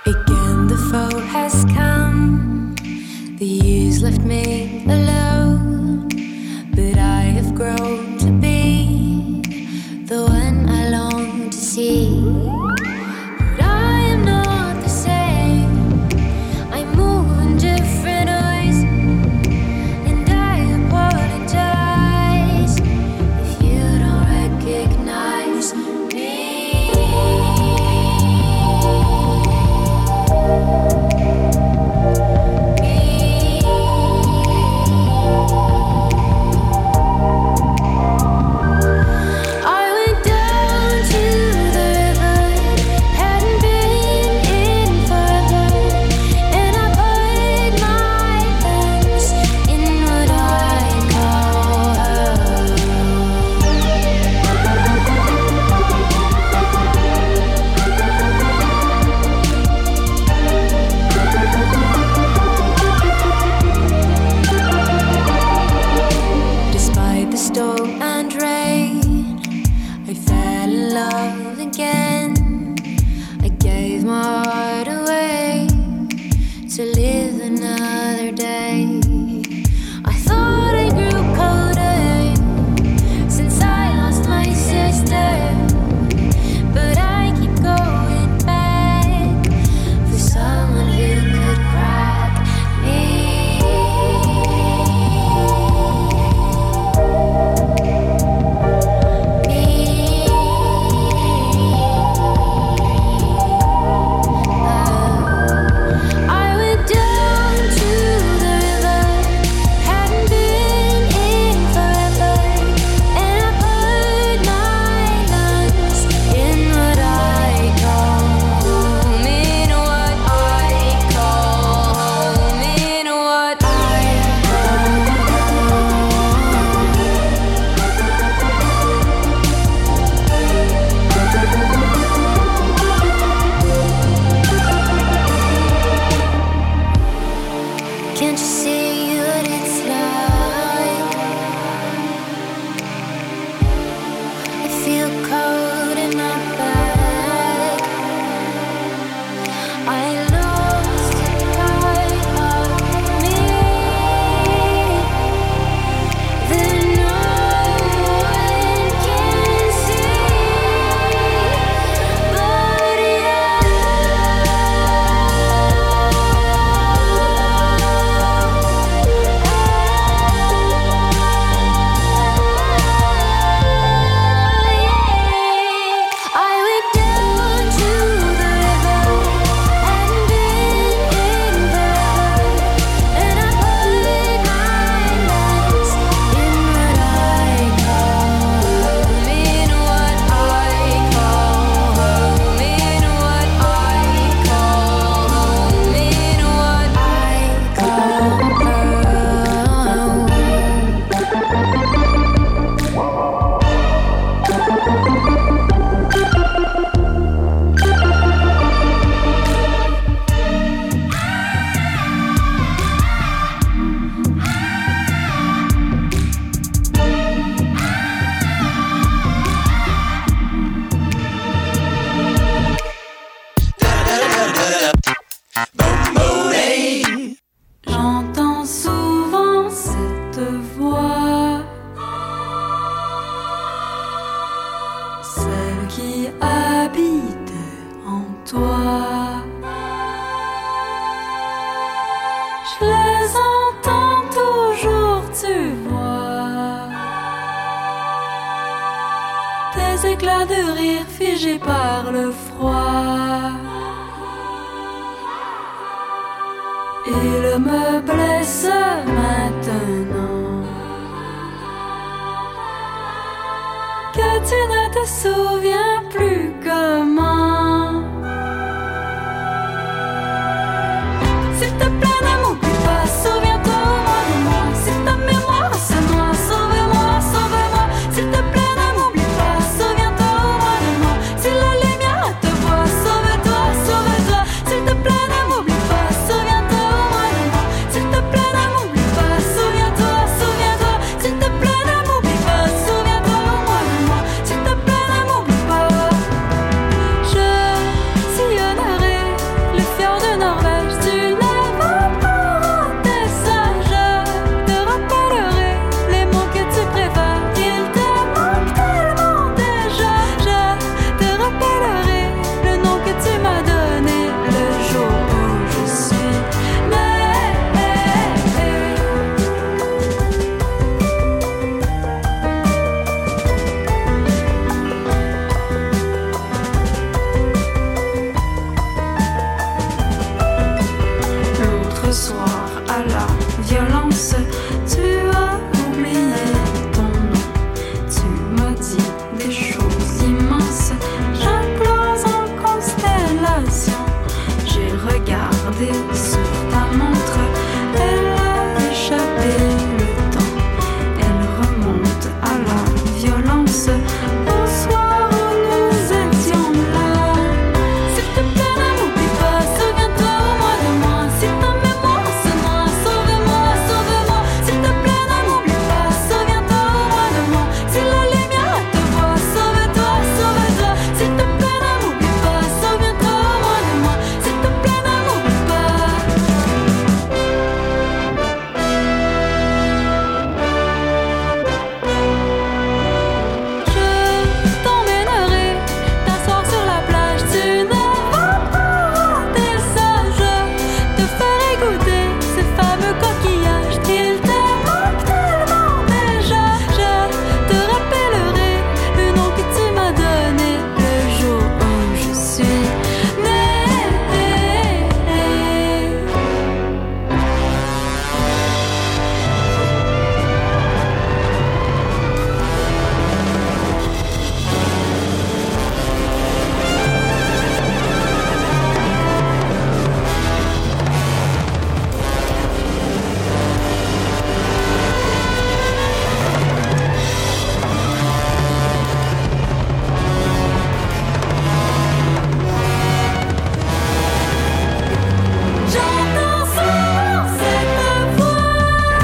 Again the foe has come. The years left me alone, but I have grown to be the one I long to see. But I am not the same. I move in different ways, and I apologize if you don't recognize me. J'entends souvent cette voix, celle qui habite en toi. Je les entends toujours, tu vois, des éclats de rire figés par le froid. Il me blesse maintenant que tu ne te souviens plus comment. S'il te plaît, ne m'oublie pas, souviens-toi au moins de moi. Si ta mémoire se noie, sauve-moi, sauve-moi. S'il te plaît, ne m'oublie pas, souviens-toi au moins de moi. Si la lumière te voit, sauve-toi, sauve-toi. S'il te plaît, ne m'oublie pas, souviens-toi au moins de moi. S'il te plaît, ne m'oublie pas, souviens-toi, souviens-toi. S'il te plaît, ne m'oublie pas, souviens-toi au moins de moi. S'il te plaît, ne m'oublie pas. ce soir à la violence. Tu as oublié ton nom, tu m'as dit des choses immenses. J'implose en constellation. J'ai regardé sur ta montre, elle a échappé le temps. Elle remonte à la violence. Au soir où nous étions là. S'il te plaît, ne m'oublie pas, souviens-toi au moins de moi. Si ta mémoire se noie, sauve-moi, sauve-moi. S'il te plaît, ne m'oublie pas, souviens-toi au moins de moi. Si la lumière te voit, sauve-toi, sauve-toi. S'il te plaît, ne m'oublie pas, souviens-toi au moins de moi. S'il te plaît, ne m'oublie pas. Je t'emmènerai t'asseoir sur la plage. Tu ne vas pas rater ça. Je te ferai goûter ces fameux coquillages. Ils t'aiment tellement déjà. Je te rappellerai le nom que tu m'as donné le jour où je suis née. J'entends souvent cette voix,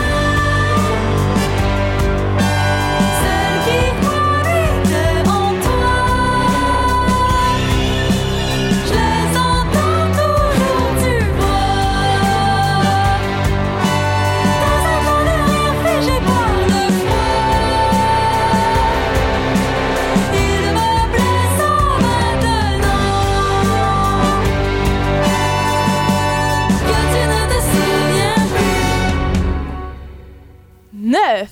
celle qui habite en toi. Je les entends toujours, tu vois. Dans un coin de rire figé par le froid, il me blesse maintenant. Que tu ne te souviens plus. 9.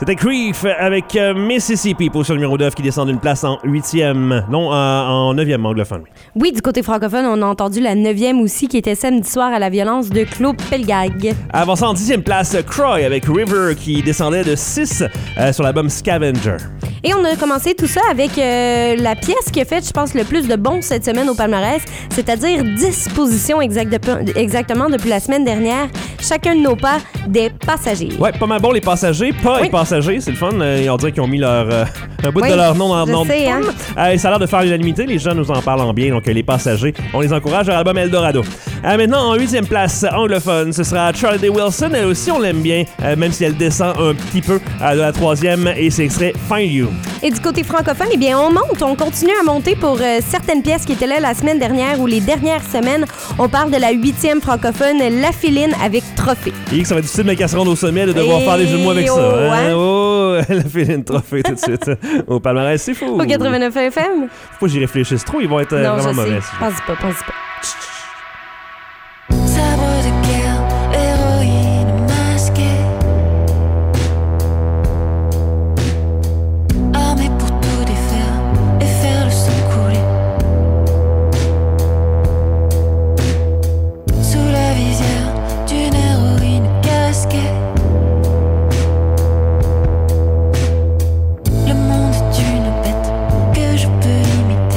C'était Grief avec Mississippi, position numéro 9 qui descend d'une place en 8e, non, en 9e anglophone. Oui, du côté francophone, on a entendu la 9e aussi qui était samedi soir à la violence de Claude Pelgag. Avant ça, en 10e place, Croy avec River qui descendait de 6 sur l'album Scavenger. Et on a commencé tout ça avec la pièce qui a fait, je pense, le plus de bons cette semaine au palmarès, c'est-à-dire 10 positions exactement depuis la semaine dernière. Chacun de nos pas, des passagers. Ouais, pas mal bon les passagers, pas les passagers, c'est le fun. On dirait qu'ils ont mis leur un bout de leur nom dans le nom. Ça a l'air de faire l'unanimité, les gens nous en parlent en bien, donc les passagers, on les encourage à l'album Eldorado. Maintenant, en 8e place anglophone, ce sera Charlie Day Wilson, elle aussi on l'aime bien, même si elle descend un petit peu de la 3e, et c'est extrait Find You. Et du côté francophone, eh bien, on continue à monter pour certaines pièces qui étaient là la semaine dernière ou les dernières semaines. On parle de la 8e francophone, La Féline avec Trophée. Et ça va être difficile de mettre casserole au sommet de devoir faire des jeux de mots avec ça. Hein? Oh, La Féline Trophée tout de suite. Au palmarès, c'est fou. Au 89 FM. Faut pas que j'y réfléchisse trop, ils vont être vraiment mauvais. Pense pas. Sabre de guerre, héroïne masquée, armée pour tout défaire et faire le sang couler. Sous la visière d'une héroïne casquée, le monde est une bête que je peux imiter.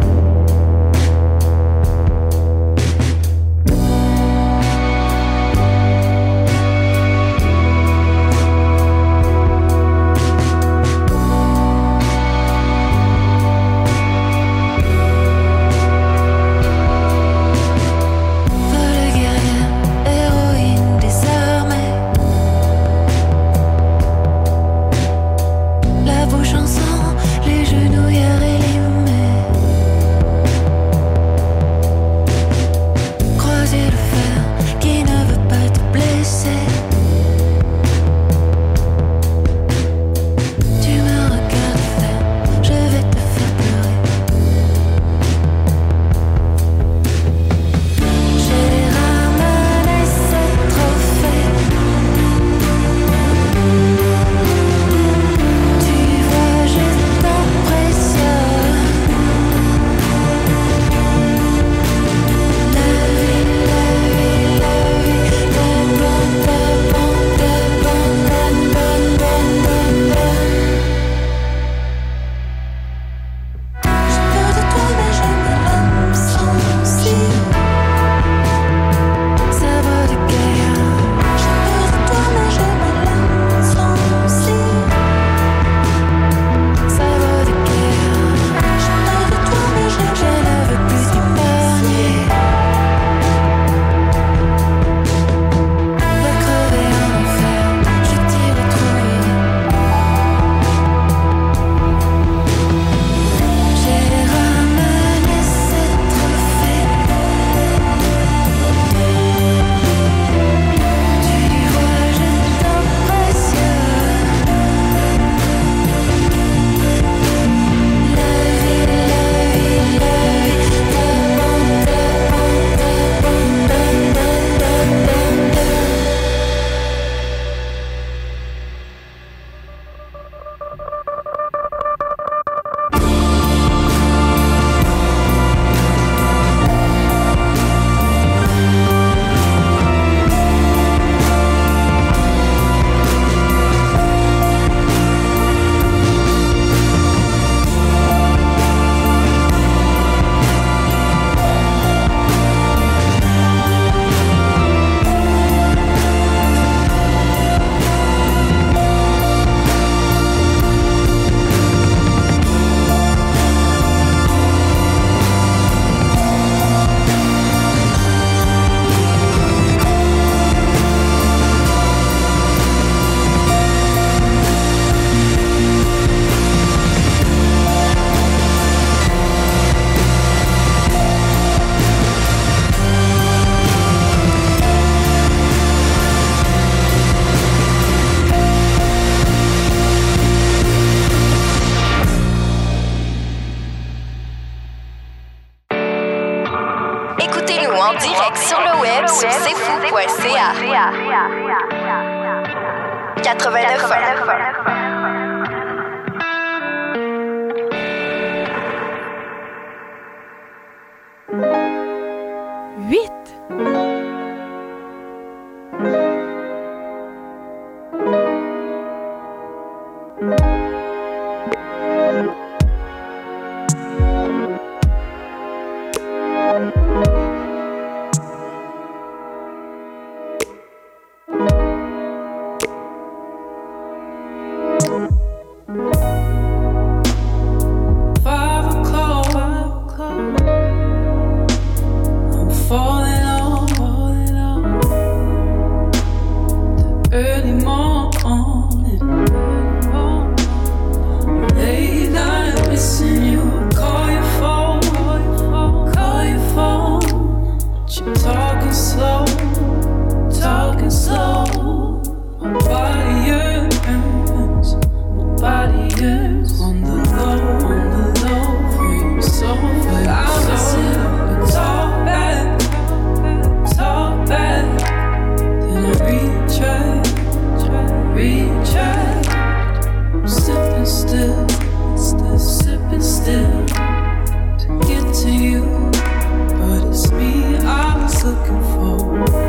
Écoutez-nous en direct sur le web sur cfou.ca. 89. early morning, late night missing you. Call your phone, but you're talking slow. My body yearns, on the low, for you so far. I'm listening, talk back, then I retract. I'm sipping still to get to you, but it's me I was looking for.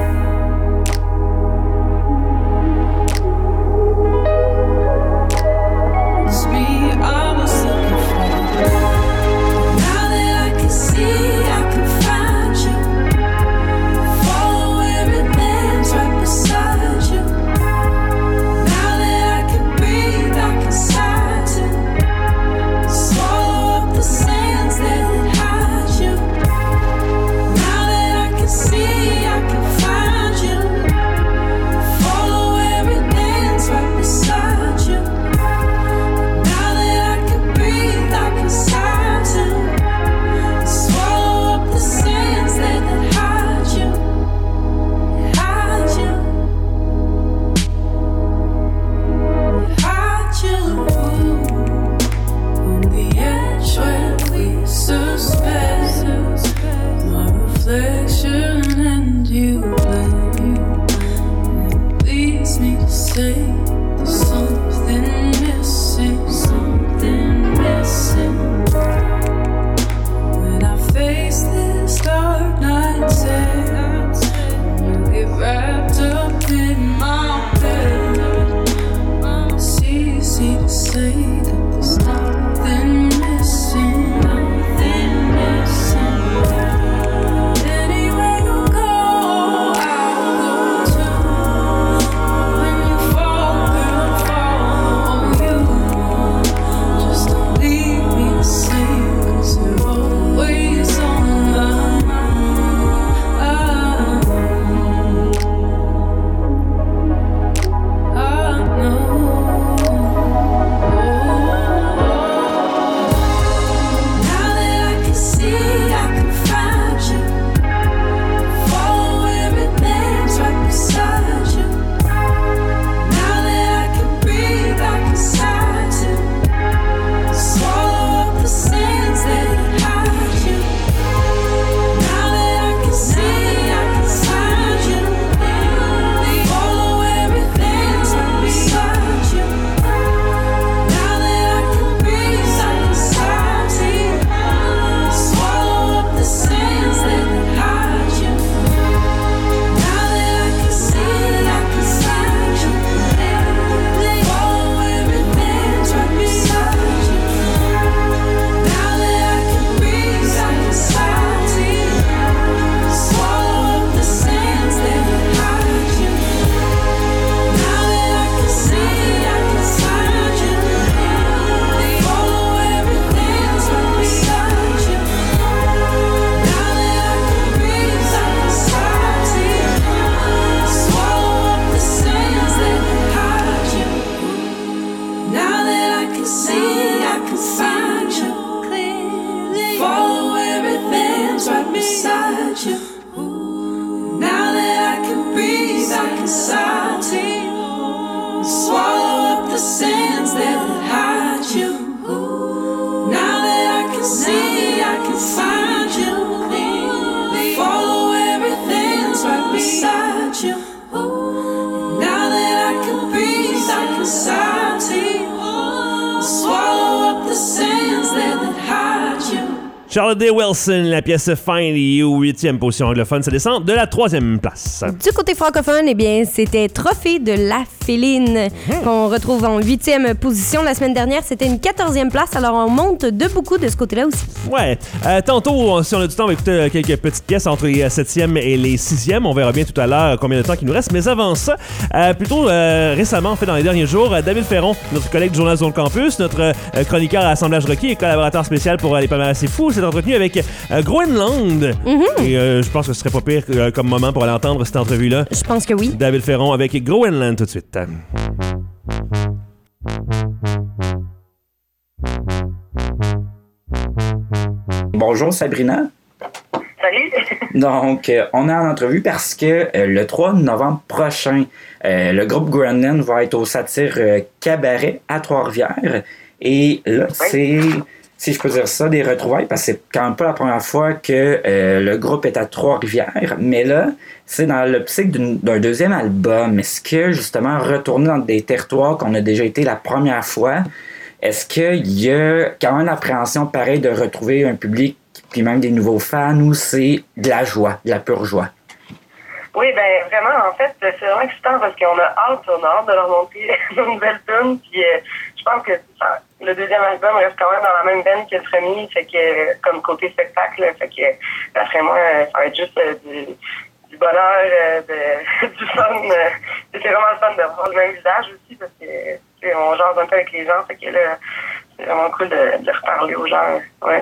Charlotte Day Wilson, la pièce Find You, 8e position anglophone, ça descend de la 3e place. Du côté francophone, eh bien, c'était Trophée de la Féline qu'on retrouve en 8e position. La semaine dernière, c'était une 14e place, alors on monte de beaucoup de ce côté-là aussi. Ouais. Tantôt, si on a du temps, on va écouter quelques petites pièces entre les 7e et les 6e. On verra bien tout à l'heure combien de temps il nous reste. Mais avant ça, plutôt récemment, en fait, dans les derniers jours, David Ferron, notre collègue du Journal Zone Campus, notre chroniqueur à Assemblage Rocky et collaborateur spécial pour les palmarès C'est Fou, s'est entretenu avec Groenland. Et je pense que ce serait pas pire comme moment pour aller entendre cette entrevue-là. Je pense que oui. David Ferron avec Groenland tout de suite. Bonjour Sabrina. Salut. Donc, on est en entrevue parce que le 3 novembre prochain, le groupe Groenland va être au Satire Cabaret à Trois-Rivières. Et là, c'est, si je peux dire ça, des retrouvailles, parce que c'est quand même pas la première fois que le groupe est à Trois-Rivières. Mais là, c'est dans l'optique d'un deuxième album. Est-ce que, justement, retourner dans des territoires qu'on a déjà été la première fois, est-ce qu'il y a quand même l'appréhension pareille de retrouver un public puis même des nouveaux fans ou c'est de la joie, de la pure joie? Oui, ben vraiment, en fait, c'est vraiment excitant parce qu'on a hâte de leur montrer une nouvelle tune. Puis je pense que le deuxième album reste quand même dans la même veine que le premier, fait que comme côté spectacle, fait que d'après moi, ça va être juste du bonheur, du fun. C'est vraiment le fun de voir le même visage aussi parce que on jase un peu avec les gens, fait que là, c'est vraiment cool de reparler aux gens. Ouais.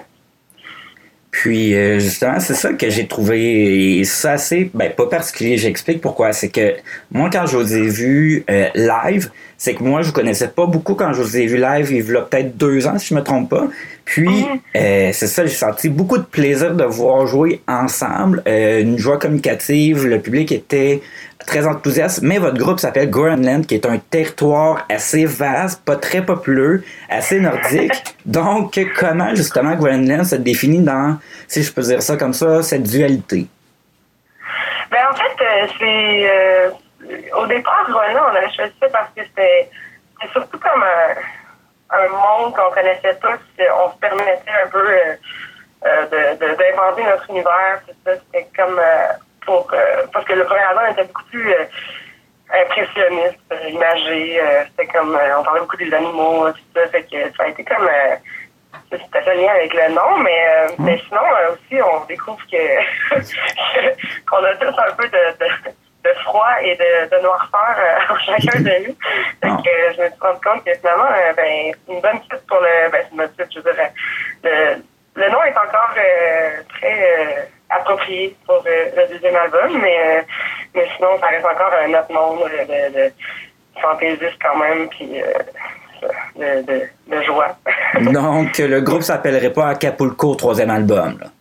Puis, justement, c'est ça que j'ai trouvé ça assez, pas particulier. J'explique pourquoi. C'est que moi, quand je vous ai vu live, c'est que moi, je vous connaissais pas beaucoup quand je vous ai vu live, il y a peut-être 2 ans, si je me trompe pas. Puis, c'est ça, j'ai senti beaucoup de plaisir de voir jouer ensemble. Une joie communicative, le public était très enthousiaste, mais votre groupe s'appelle Groenland, qui est un territoire assez vaste, pas très populeux, assez nordique. Donc, comment, justement, Groenland se définit dans, si je peux dire ça comme ça, cette dualité? Ben, en fait, c'est... au départ, Groenland, on avait choisi ça parce que c'était surtout comme un monde qu'on connaissait tous. On se permettait un peu d'inventer notre univers. C'est ça, c'était comme... parce que le premier album était beaucoup plus impressionniste, imagé. C'était comme... on parlait beaucoup des animaux, tout ça. Fait que ça a été comme... c'était ça lien avec le nom, mais sinon, aussi, on découvre qu'on a tous un peu de froid et de noirceur en chacun de nous. Fait que je me suis rendu compte que finalement, une bonne titre pour c'est une bonne titre, je dirais. Le nom est encore très approprié pour le deuxième album, mais sinon, ça reste encore un autre monde de fantaisiste quand même, puis de joie. Donc, le groupe s'appellerait pas Acapulco, 3e album, là.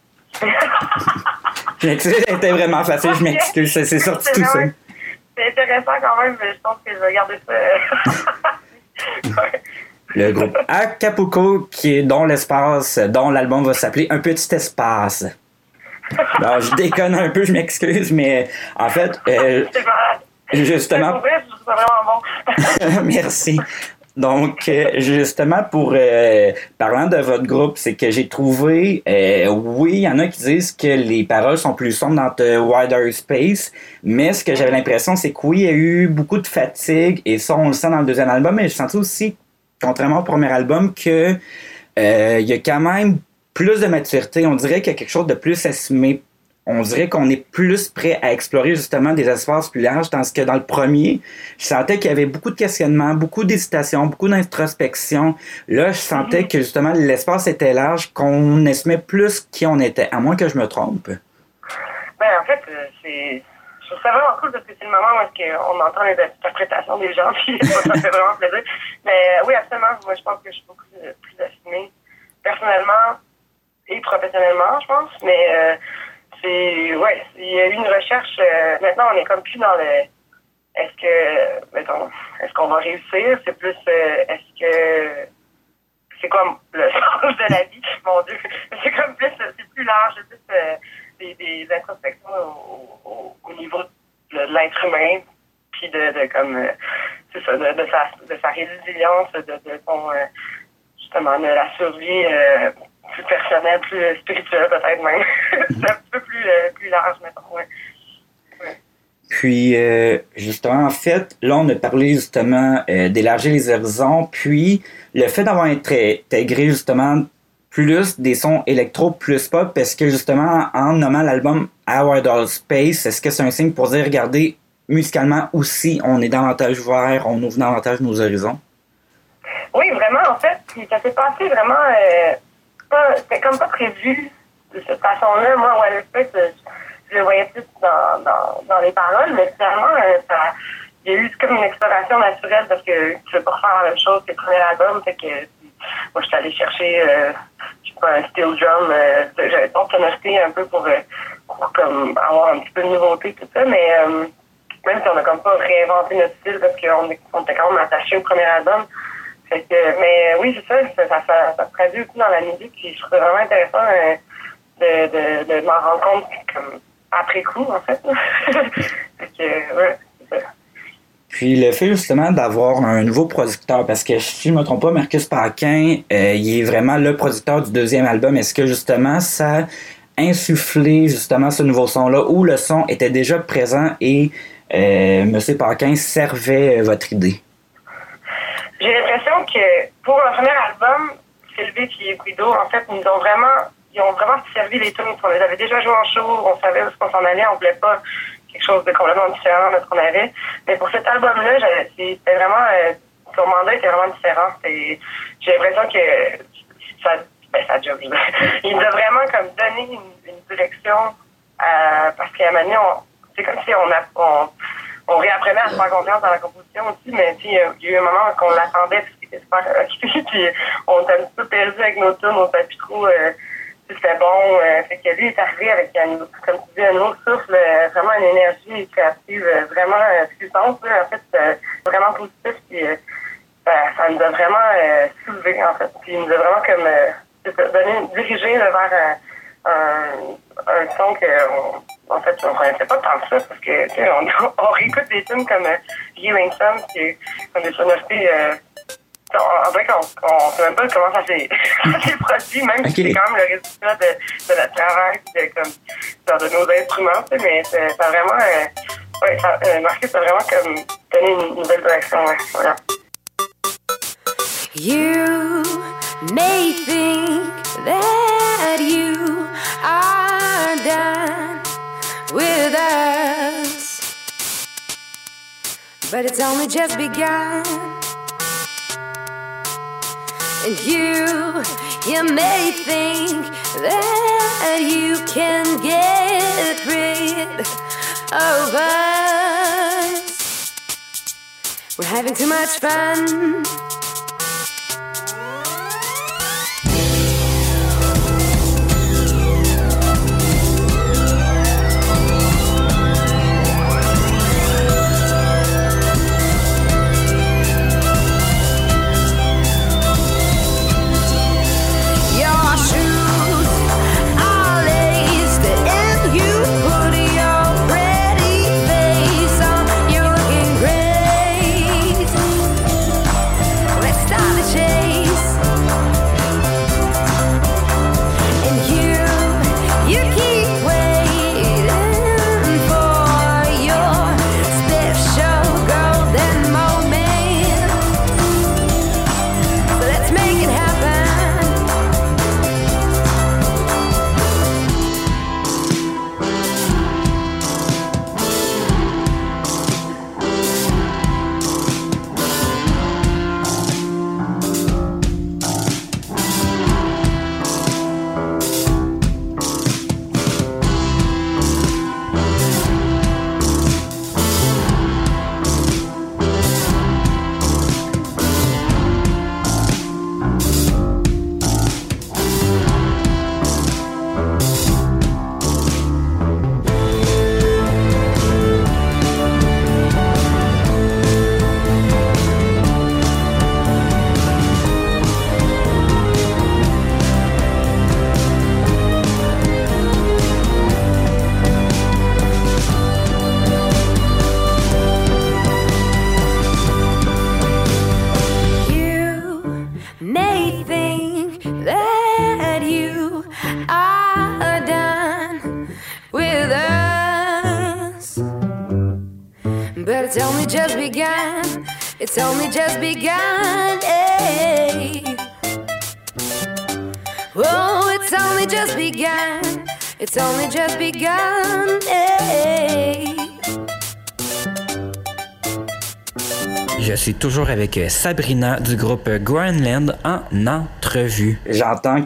C'était vraiment facile, je m'excuse, c'est sorti tout ça. C'est intéressant quand même, mais je pense que je vais garder ça. Le groupe Acapulco, dont l'album va s'appeler Un petit espace. Alors, je déconne un peu, je m'excuse, mais en fait, justement... C'est vraiment bon. Merci. Donc, justement, parlant de votre groupe, c'est que j'ai trouvé, oui, il y en a qui disent que les paroles sont plus sombres dans The Wider Space, mais ce que j'avais l'impression, c'est que oui, il y a eu beaucoup de fatigue, et ça, on le sent dans le deuxième album, mais j'ai senti aussi, contrairement au premier album, que il y a quand même plus de maturité. On dirait qu'il y a quelque chose de plus assumé. On dirait qu'on est plus prêt à explorer justement des espaces plus larges, tandis que dans le premier, je sentais qu'il y avait beaucoup de questionnements, beaucoup d'hésitation, beaucoup d'introspection. Là, je sentais que justement l'espace était large, qu'on assumait plus qui on était, à moins que je me trompe. Ben en fait, je trouve ça vraiment cool parce que c'est le moment où on entend les interprétations des gens, puis ça fait vraiment plaisir. Mais oui, absolument, moi je pense que je suis beaucoup plus assumée personnellement et professionnellement, je pense, mais il y a eu une recherche. Maintenant, on est comme plus dans le. Est-ce qu'on va réussir? C'est plus. Est-ce que. C'est comme le sens de la vie, mon Dieu. C'est comme plus. C'est plus large. C'est plus des introspections au niveau de l'être humain. Puis c'est ça, de sa résilience, de son. Justement, de la survie. Plus personnel, plus spirituel peut-être même. C'est un petit peu plus large, mettons, ouais. Puis, justement, en fait, là, on a parlé justement d'élargir les horizons, puis le fait d'avoir intégré justement plus des sons électro plus pop, parce que justement, en nommant l'album Our Space, est-ce que c'est un signe pour dire, regardez, musicalement aussi, on est davantage ouvert, on ouvre davantage nos horizons? Oui, vraiment, en fait, ça s'est passé vraiment... c'était comme pas prévu de cette façon-là. Moi, Wild Space, je le voyais plus dans les paroles, mais finalement, il y a eu comme une exploration naturelle parce que je veux pas refaire la même chose que le premier album. Fait que moi, je suis allée chercher, je sais pas, un steel drum, j'avais pas de sonorité un peu pour comme avoir un petit peu de nouveauté, tout ça, mais même si on a comme pas réinventé notre style parce qu'on était quand même attachés au premier album. Fait que, mais oui, c'est ça se traduit aussi dans la musique, puis je trouve vraiment intéressant de m'en rendre compte comme après coup, en fait. Fait que, ouais, c'est ça. Puis le fait justement d'avoir un nouveau producteur, parce que si je ne me trompe pas, Marcus Paquin, il est vraiment le producteur du deuxième album. Est-ce que justement ça a insufflé justement ce nouveau son-là, où le son était déjà présent et M. Paquin servait votre idée? J'ai l'impression que pour le premier album, Sylvie et Guido, en fait, ils ont vraiment servi les tunes. On les avait déjà joués en show, on savait où on s'en allait, on voulait pas quelque chose de complètement différent de ce qu'on avait. Mais pour cet album-là, c'était vraiment, son mandat était vraiment différent. J'ai l'impression que ça job. Il nous a vraiment comme donné une direction, parce qu'à un moment donné, c'est comme si on réapprenait à se faire confiance dans la composition aussi, mais il y a eu un moment qu'on l'attendait, parce qu'il était super occupé, puis on était un petit peu perdu avec nos tunes, on savait plus trop si c'était bon. Fait que lui est arrivé avec, comme tu dis, un nouveau souffle, vraiment une énergie créative vraiment puissante. En fait, vraiment positif, puis ça nous a vraiment soulevé, en fait. Puis il nous a vraiment comme dirigé vers un son en fait, on ne connaissait pas tant que ça, parce que, tu sais, on réécoute des films comme Viewing Sun, qui est comme des sonorités, en vrai qu'on ne sait même pas comment ça s'est produit, même si c'est quand même le résultat de notre travail, de nos instruments, tu sais, mais ça a vraiment, Marcus a vraiment comme donné une nouvelle direction, ouais, voilà. You may think that you are done with us, but it's only just begun. And you may think that you can get rid of us. We're having too much fun. It's only just begun. It's only just begun. Hey. Oh, it's only just begun. It's only just begun. Hey. Je suis toujours avec Sabrina du groupe Groenland en entrevue. J'entends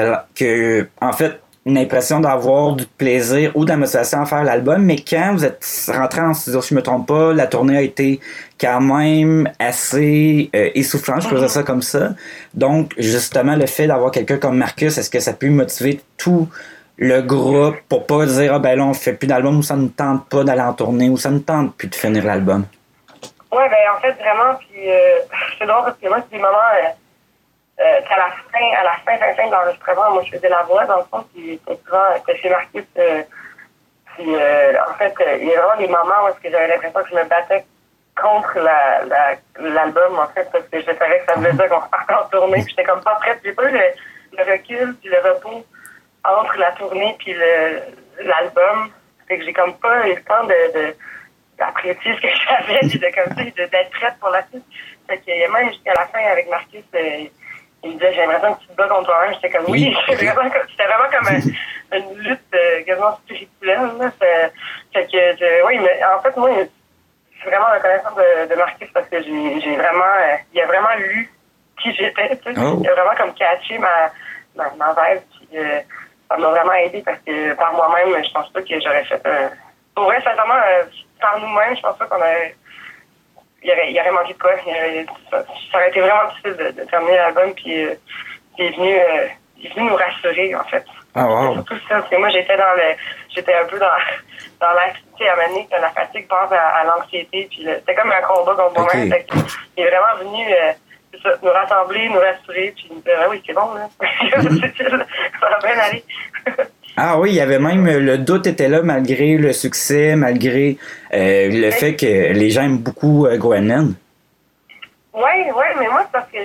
en fait, une impression d'avoir du plaisir ou de la motivation à faire l'album, mais quand vous êtes rentré en studio, si je me trompe pas, la tournée a été quand même assez essoufflante, je peux dire ça comme ça. Donc, justement, le fait d'avoir quelqu'un comme Marcus, est-ce que ça peut motiver tout le groupe pour pas dire, ah ben là, on fait plus d'album ou ça ne tente pas d'aller en tournée ou ça ne tente plus de finir l'album? Ouais, ben en fait, vraiment, puis c'est drôle parce que moi, c'est des moments qu'à la fin de l'enregistrement, moi, je faisais la voix, dans le fond, puis souvent, chez Marcus, puis en fait, il y a vraiment des moments où j'avais l'impression que je me battais contre l'album, en fait, parce que je savais que ça voulait dire qu'on repartait en tournée, puis j'étais comme pas prête, j'ai pas eu le recul, puis le repos entre la tournée puis l'album, fait que j'ai comme pas eu le temps d'apprécier ce que j'avais, puis d'être prête pour la suite. Fait que même jusqu'à la fin avec Marcus, il me disait, j'ai l'impression que tu te bats contre toi-même. J'étais comme, oui, c'était vraiment comme une lutte quasiment spirituelle. Là. Fait que, oui, mais en fait, moi, je suis vraiment reconnaissant de Marcus parce que j'ai vraiment, il a vraiment lu qui j'étais. Tu sais. Il a vraiment comme catché ma vibe. Puis, ça m'a vraiment aidé parce que par moi-même, je pense pas que j'aurais fait pour vrai, sincèrement, par nous-mêmes, je pense pas qu'on aurait. Il aurait manqué de quoi. Ça aurait été vraiment difficile de terminer l'album, puis il est venu nous rassurer, en fait. Ah, wow. Surtout ça, parce que moi, j'étais un peu dans l'anxiété à mener, que la fatigue passe à l'anxiété, puis c'était comme un combat contre moi-même. Il est vraiment venu nous rassembler, nous rassurer, puis nous dire, ah oui, c'est bon, là. Ça va bien aller. Ah oui, il y avait même le doute était là malgré le succès, malgré le fait que les gens aiment beaucoup Groenland. Oui, mais moi, c'est parce que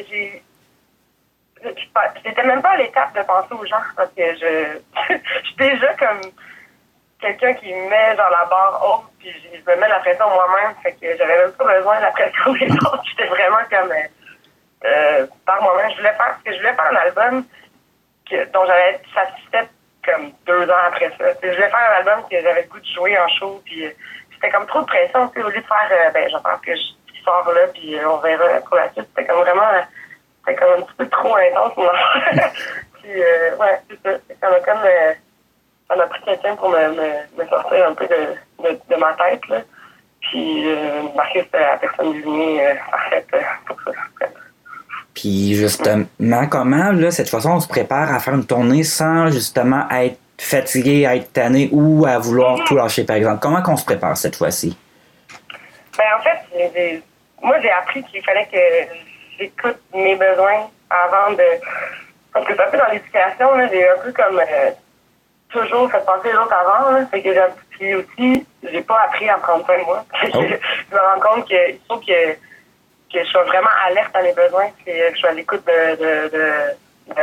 j'étais même pas à l'étape de penser aux gens, parce que je suis déjà comme quelqu'un qui me met dans la barre haute, puis je me mets la pression moi-même, fait que j'avais même pas besoin de la pression des autres. J'étais vraiment comme par moi-même. Je voulais faire un album dont j'allais être satisfaite comme 2 ans après ça. Je voulais faire un album que j'avais le goût de jouer en show, puis c'était comme trop de pression, au lieu de faire, je pense que je sors là, puis on verra pour la suite. C'était comme vraiment, c'était comme un petit peu trop intense, moi. Puis, ouais, c'est ça. Ça m'a pris quelqu'un pour me sortir un peu de ma tête, là. Puis, Marcus, c'était la personne désignée parfaite pour ça. Puis justement, comment, là, cette fois-ci, on se prépare à faire une tournée sans justement être fatigué, à être tanné ou à vouloir tout lâcher, par exemple? Comment qu'on se prépare cette fois-ci? Ben, en fait, moi, j'ai appris qu'il fallait que j'écoute mes besoins avant de... Parce que c'est un peu dans l'éducation, là, j'ai un peu comme toujours fait passer les autres avant, là. Fait que puis aussi, j'ai pas appris à prendre soin de moi. Je me rends compte qu'il faut que je sois vraiment alerte à mes besoins, que je sois à l'écoute de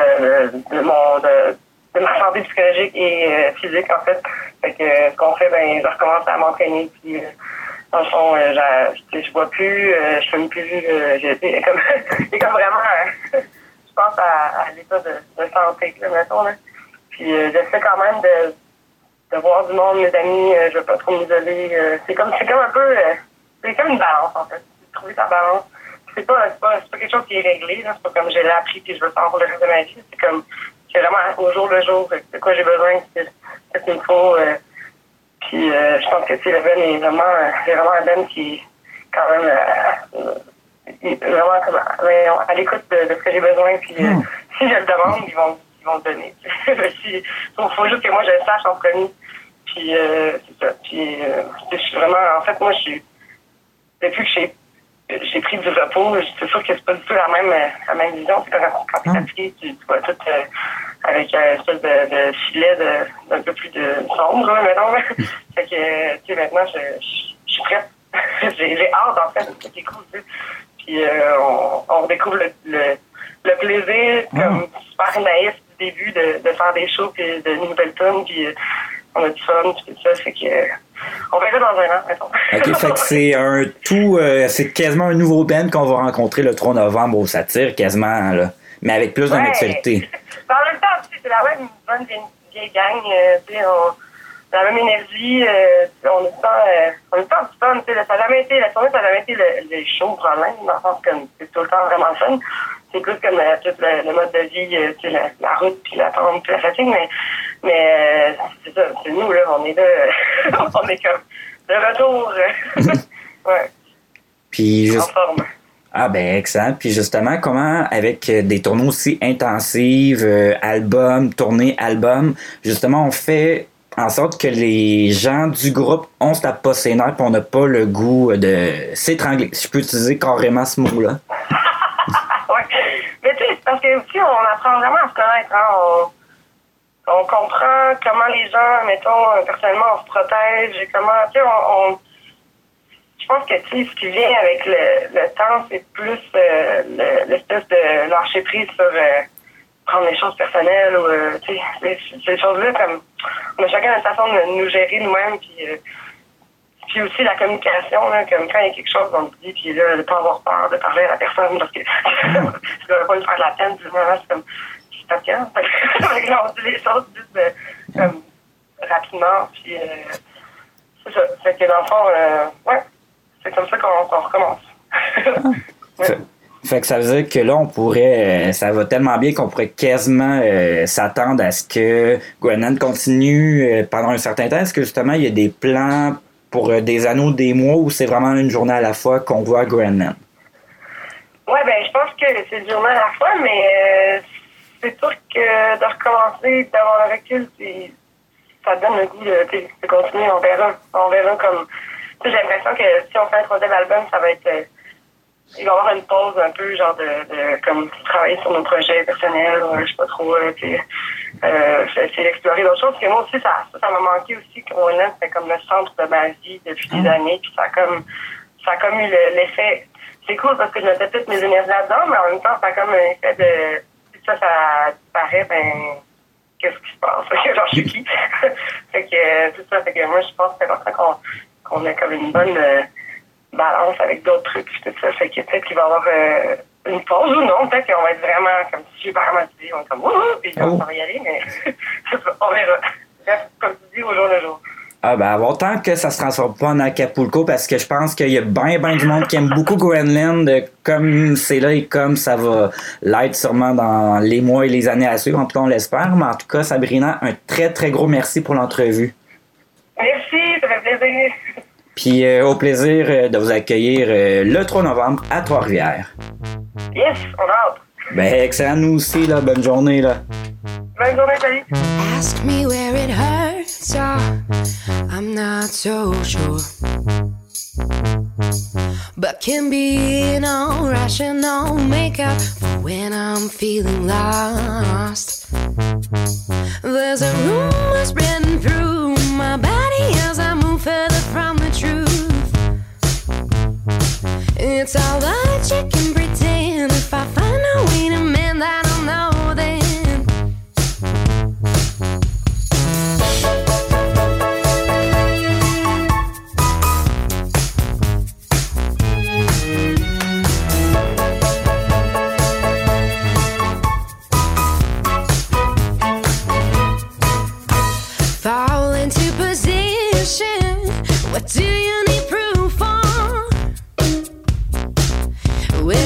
ma santé psychologique et physique, en fait. Fait que ce qu'on fait, je recommence à m'entraîner, puis dans le fond, je bois plus, je fume plus, c'est comme vraiment, je pense à l'état de santé, là, mettons, là. Puis j'essaie quand même de voir du monde, mes amis, je veux pas trop m'isoler. C'est comme un peu, c'est comme une balance, en fait. Trouver sa balance. C'est pas quelque chose qui est réglé, là. C'est pas comme je l'ai appris et je veux ça pour le reste de ma vie. C'est vraiment au jour le jour de quoi j'ai besoin, qu'est-ce qu'il me faut. Puis je pense que le Ben est vraiment un Ben qui quand même est vraiment comme à l'écoute de ce que j'ai besoin. Puis si je le demande, ils vont le donner. Il faut juste que moi je le sache en premier. Puis c'est ça. Puis je suis vraiment, en fait, moi depuis que j'ai pris du repos, c'est sûr que c'est pas du tout la même vision. C'est quand t'es fatigué, tu vois tout avec un espèce de filet d'un peu plus de sombre, là, maintenant. Fait que, tu sais, maintenant, je suis prête. j'ai hâte, en fait. C'est ça qui est cool, tu sais. Puis on découvre le plaisir, comme super naïf du début, de faire des shows, puis de nouvelles tunes, puis on a du fun, puis tout ça. Fait que... on verra dans un an, mettons. OK, fait que c'est c'est quasiment un nouveau band qu'on va rencontrer le 3 novembre au Satire, quasiment, là. Mais avec plus de maturité. En même temps, c'est la même bonne vieille gang. la même énergie. On est pas du fun. Ça n'a jamais été, la tournée, ça n'a jamais été le show problème, dans le sens que c'est tout le temps vraiment fun. C'est plus comme tout le mode de vie, la route, puis la pente, puis la fatigue, mais c'est ça, c'est nous, là, on est là, on est comme de retour. Ouais. Puis en forme. Ah ben excellent. Puis justement, comment avec des tournées aussi intensives, tournées, albums, justement on fait en sorte que les gens du groupe on se tape pas ses nerfs puis on n'a pas le goût de s'étrangler. Si je peux utiliser carrément ce mot-là. Ouais. Mais tu sais, parce que aussi on apprend vraiment à se connaître. Hein? On comprend comment les gens, mettons, personnellement, on se protège et comment, tu sais, je pense que, tu sais, ce qui vient avec le temps, c'est plus l'espèce de lâcher prise sur prendre les choses personnelles ou, tu sais, ces choses-là, comme, on a chacun une façon de nous gérer nous-mêmes, puis aussi la communication, là, comme quand il y a quelque chose, on se dit, puis là, de pas avoir peur de parler à la personne, parce que je ne pas lui faire de la peine, puis c'est comme, je suis patient. On dit les choses juste comme, rapidement, puis c'est ça. Fait que dans le fond, ouais. C'est comme ça qu'on recommence. Ouais. Fait que ça veut dire que là, on pourrait, ça va tellement bien qu'on pourrait quasiment s'attendre à ce que Groenland continue pendant un certain temps. Est-ce que justement, il y a des plans pour des anneaux, des mois, ou c'est vraiment une journée à la fois qu'on voit Groenland? Ouais, ben, je pense que c'est une journée à la fois, mais c'est sûr que de recommencer, d'avoir le recul, ça donne le goût de continuer. On verra comme. J'ai l'impression que si on fait un troisième album, ça va être... il va y avoir une pause un peu, genre de comme travailler sur nos projets personnels, je sais pas trop, essayer d'explorer d'autres choses. Parce que moi aussi, ça m'a manqué aussi. Groenland, c'était comme le centre de ma vie depuis des années. Puis ça a comme eu l'effet... C'est cool parce que je mettais toutes mes énergies là-dedans, mais en même temps, ça a comme un effet de... Si ça disparaît, ben... Qu'est-ce qui se passe? Genre, je suis qui? Fait que c'est ça. Fait que moi, je pense que c'est important qu'on ait comme une bonne balance avec d'autres trucs, tout ça. Fait que peut-être qu'il va y avoir une pause ou non. Peut-être qu'on va être vraiment comme super motivés. On est comme wouhou, puis on va y aller, mais on verra. Bref, comme tu dis, au jour le jour. Ah ben autant que ça se transforme pas en Acapulco, parce que je pense qu'il y a bien du monde qui aime beaucoup Groenland, comme c'est là et comme ça va l'être sûrement dans les mois et les années à suivre. En tout cas, on l'espère. Mais en tout cas, Sabrina, un très très gros merci pour l'entrevue. Merci, ça fait plaisir. Puis au plaisir de vous accueillir le 3 novembre à Trois-Rivières. Yes, on a hâte. Ben excellent, nous aussi, là. Bonne journée, là. Bonne journée, salut. Ask me where it hurts, I'm not so sure. But can be no rational makeup for when I'm feeling lost. There's a rumor spreading through my body as I move further from the truth. It's all that you can pretend. If I find a way to mend, I don't know then. Fall into position. What do you need proof for? When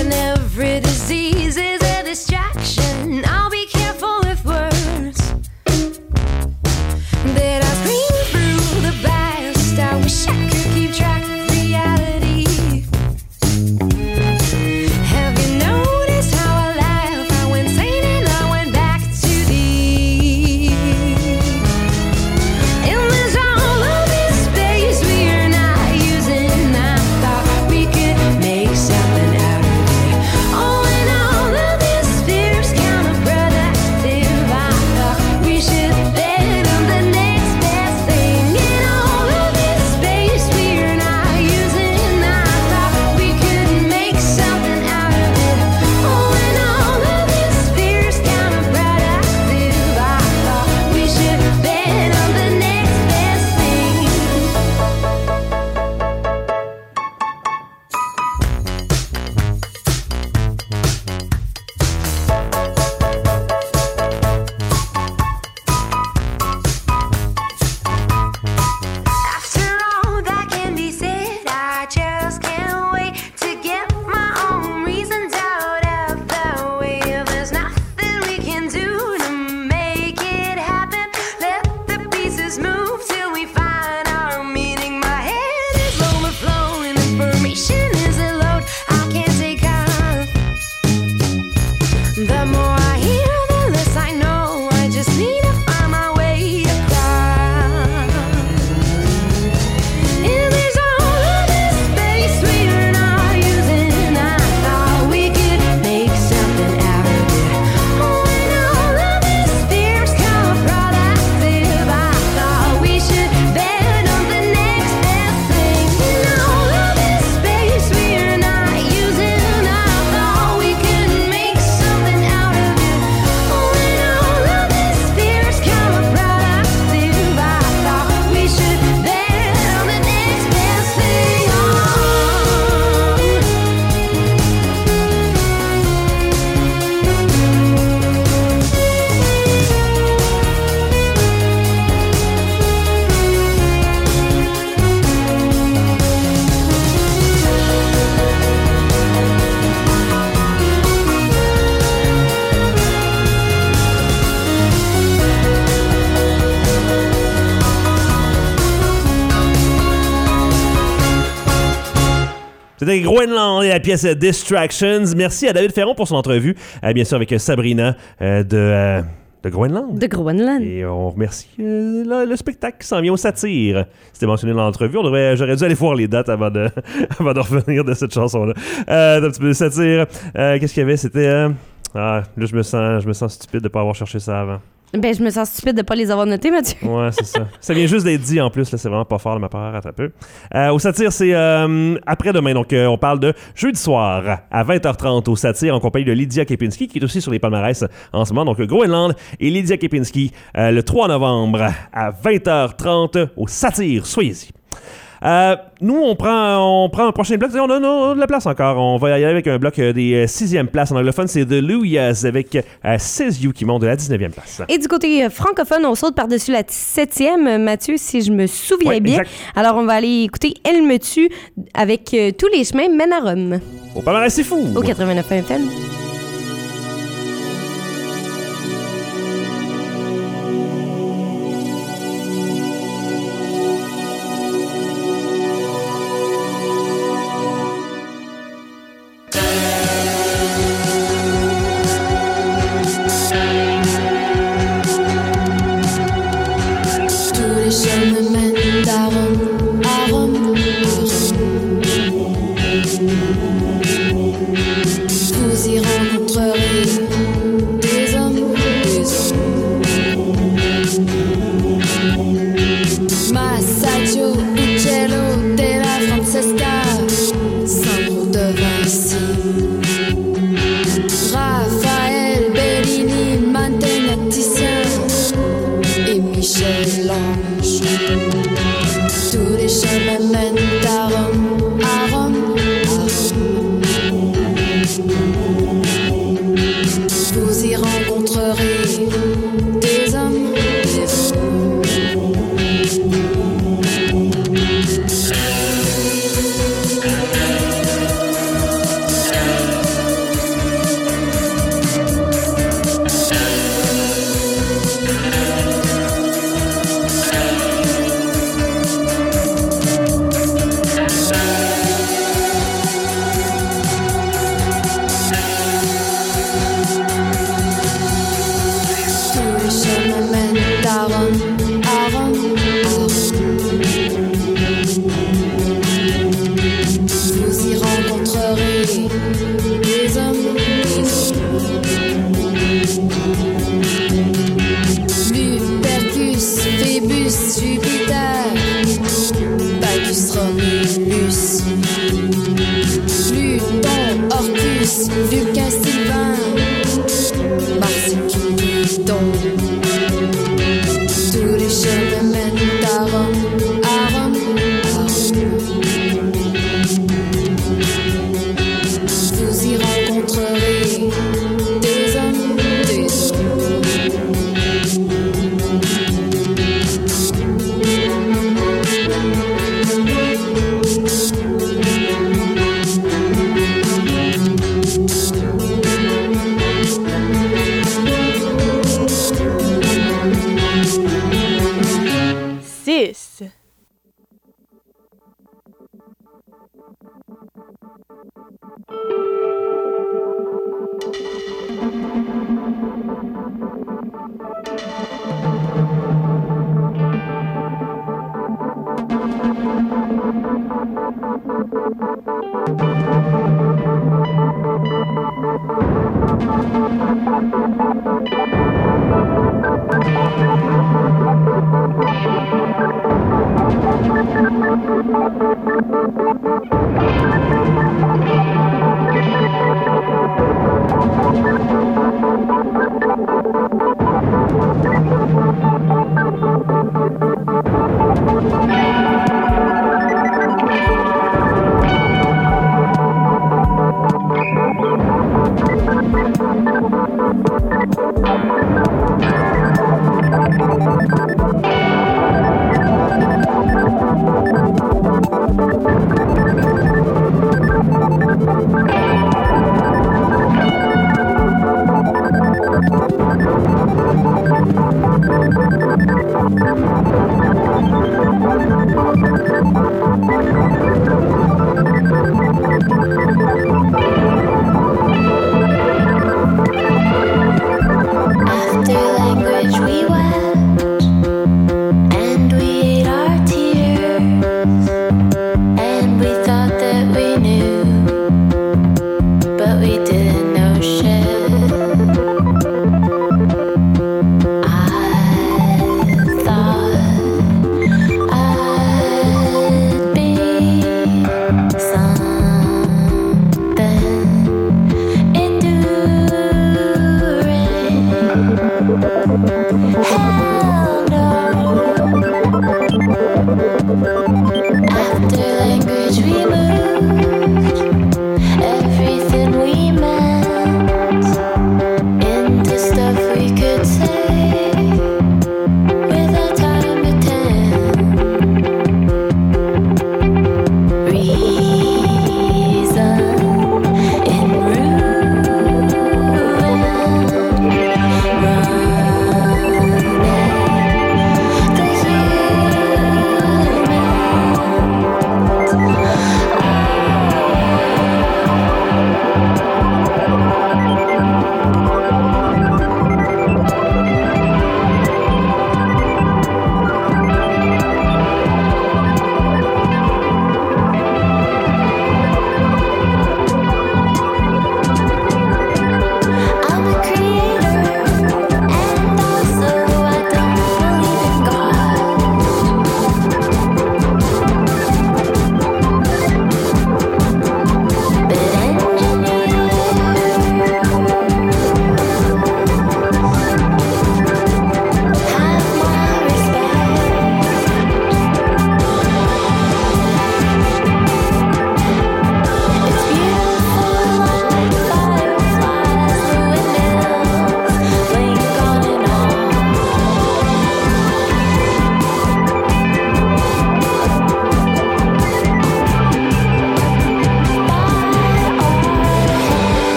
C'était Groenland et la pièce Distractions. Merci à David Ferron pour son entrevue, bien sûr avec Sabrina de Groenland. De Groenland. Et on remercie le spectacle qui s'en vient au Satire. C'était mentionné dans l'entrevue. J'aurais dû aller voir les dates avant de revenir de cette chanson-là. Un petit peu de Satire. Qu'est-ce qu'il y avait? C'était... là, je me sens stupide de ne pas avoir cherché ça avant. Ben, je me sens stupide de ne pas les avoir notés, Mathieu. Ouais, c'est ça. Ça vient juste d'être dit en plus, là, c'est vraiment pas fort de ma part, un peu. Au Satire, c'est après-demain, donc on parle de jeudi soir à 20h30 au Satire en compagnie de Lydia Kepinski, qui est aussi sur les palmarès en ce moment. Donc Groenland et Lydia Kepinski le 3 novembre à 20h30 au Satire. Soyez-y. Nous, on prend un prochain bloc. On a de la place encore. On va y aller avec un bloc des 6e places en anglophone. C'est The Louias avec Says You qui monte de la 19e place. Et du côté francophone, on saute par-dessus la 7e, Mathieu, si je me souviens bien. Exact. Alors, on va aller écouter Elle me tue avec Tous les chemins mènent à Rome. Au palmarès, c'est fou! Au 89 FM.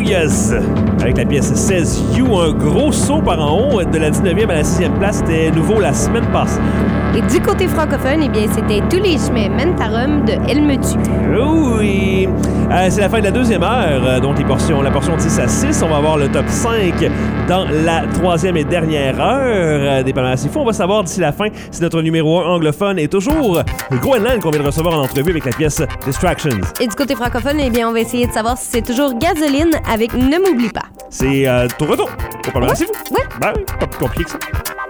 Yes! Avec la pièce Says You, un gros saut par en haut de la 19e à la 6e place. C'était nouveau la semaine passée. Et du côté francophone, eh bien, c'était Tous les chemins mènent à Rome de Elle me tue. Oui! C'est la fin de la deuxième heure, donc la portion 10 à 6. On va avoir le top 5 dans la troisième et dernière heure des palmarès. Il faut, on va savoir d'ici la fin si notre numéro 1 anglophone est toujours Groenland qu'on vient de recevoir en entrevue avec la pièce Distractions. Et du côté francophone, eh bien, on va essayer de savoir si c'est toujours Gasoline avec Ne m'oublie pas. C'est ton retour au palmarès. Ouais. Ben oui, pas plus compliqué que ça.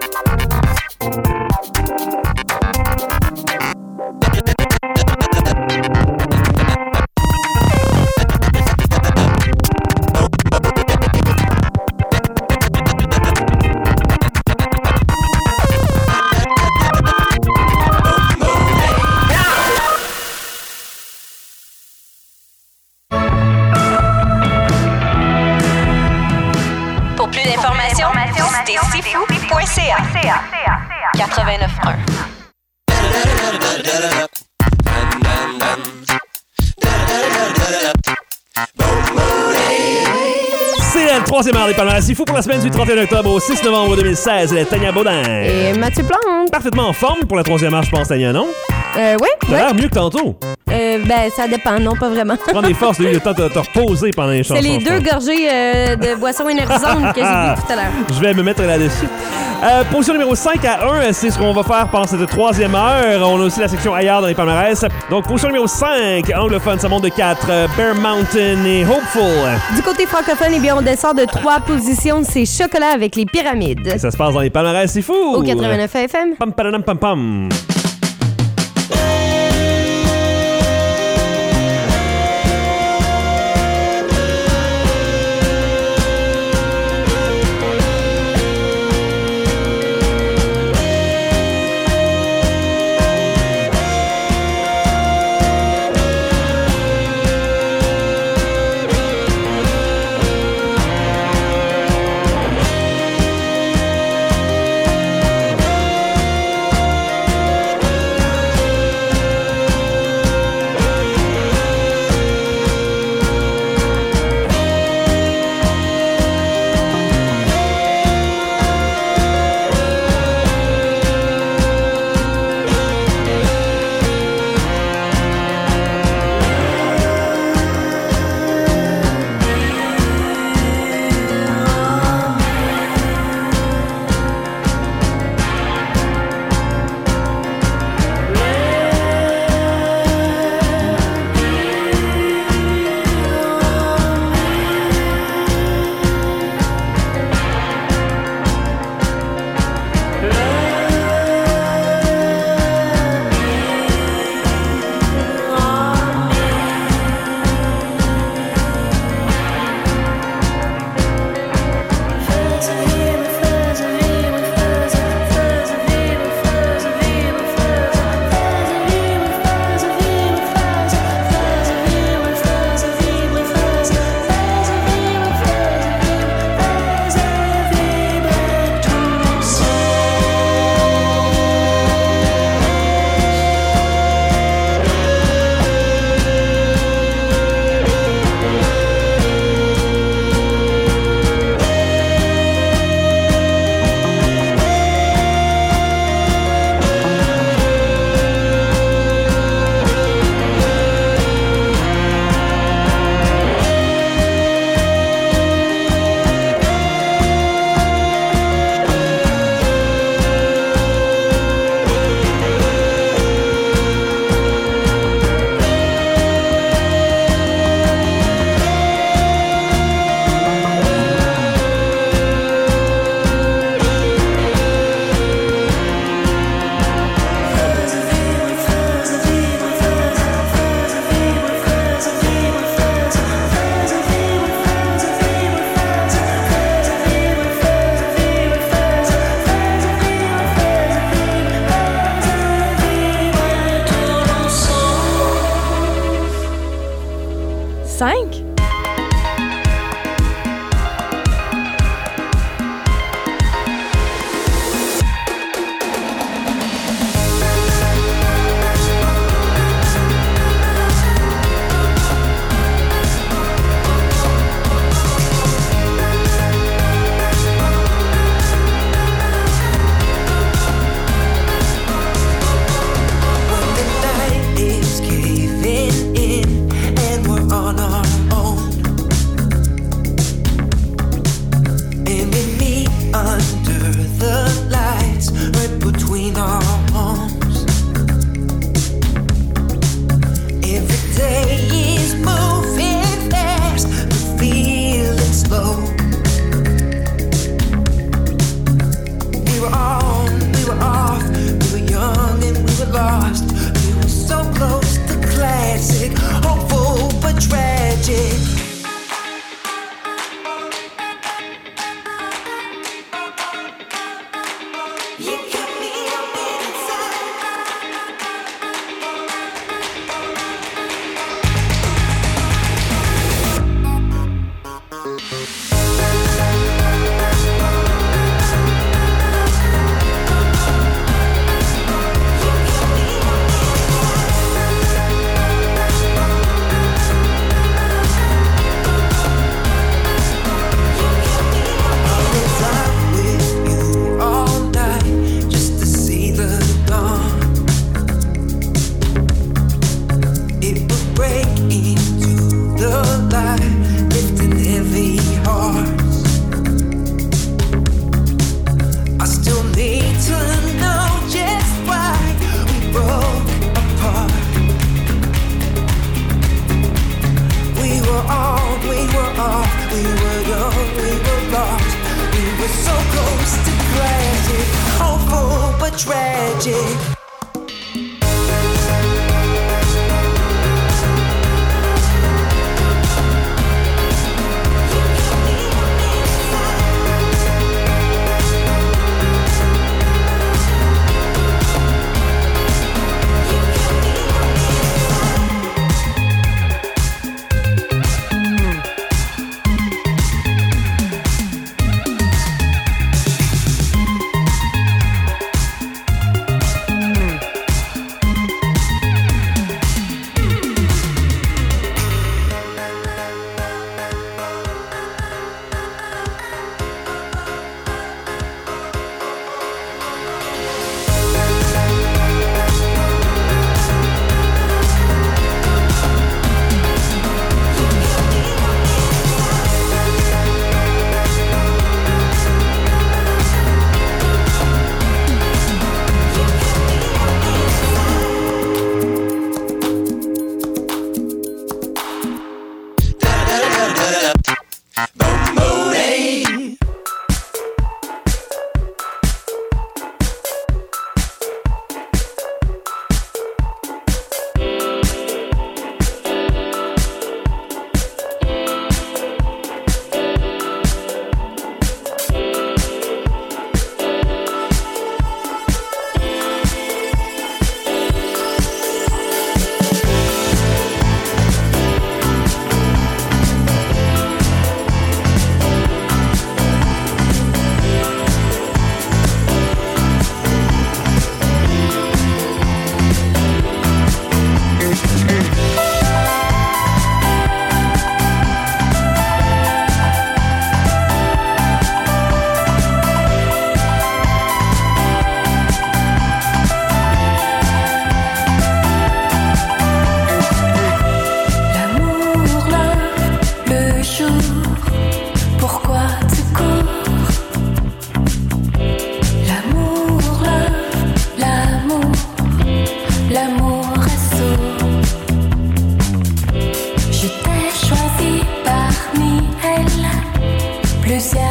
visitez sifou.ca 89.1. C'est la troisième heure des palmarès. C'est fou pour la semaine du 31 octobre au 6 novembre 2016. Elle est Tania Baudin. Et Mathieu Plante. Parfaitement en forme pour la troisième heure, je pense, Tania, non? Ouais. T'as l'air mieux que tantôt. Ben, ça dépend. Non, pas vraiment. Tu prends des forces, t'as eu le temps de te reposer pendant les chansons. C'est les deux gorgées de boissons énergisantes que j'ai bu tout à l'heure. Je vais me mettre là-dessus. Position numéro 5 à 1, c'est ce qu'on va faire pendant cette troisième heure. On a aussi la section ailleurs dans les palmarès. Donc, position numéro 5, anglophone, ça monte de 4. Bear Mountain et Hopeful. Du côté francophone, eh bien, on descend de 3 positions. C'est Chocolat avec les pyramides. Et ça se passe dans les palmarès, c'est fou. Au 89 FM. Pam, padadam, pam, pam.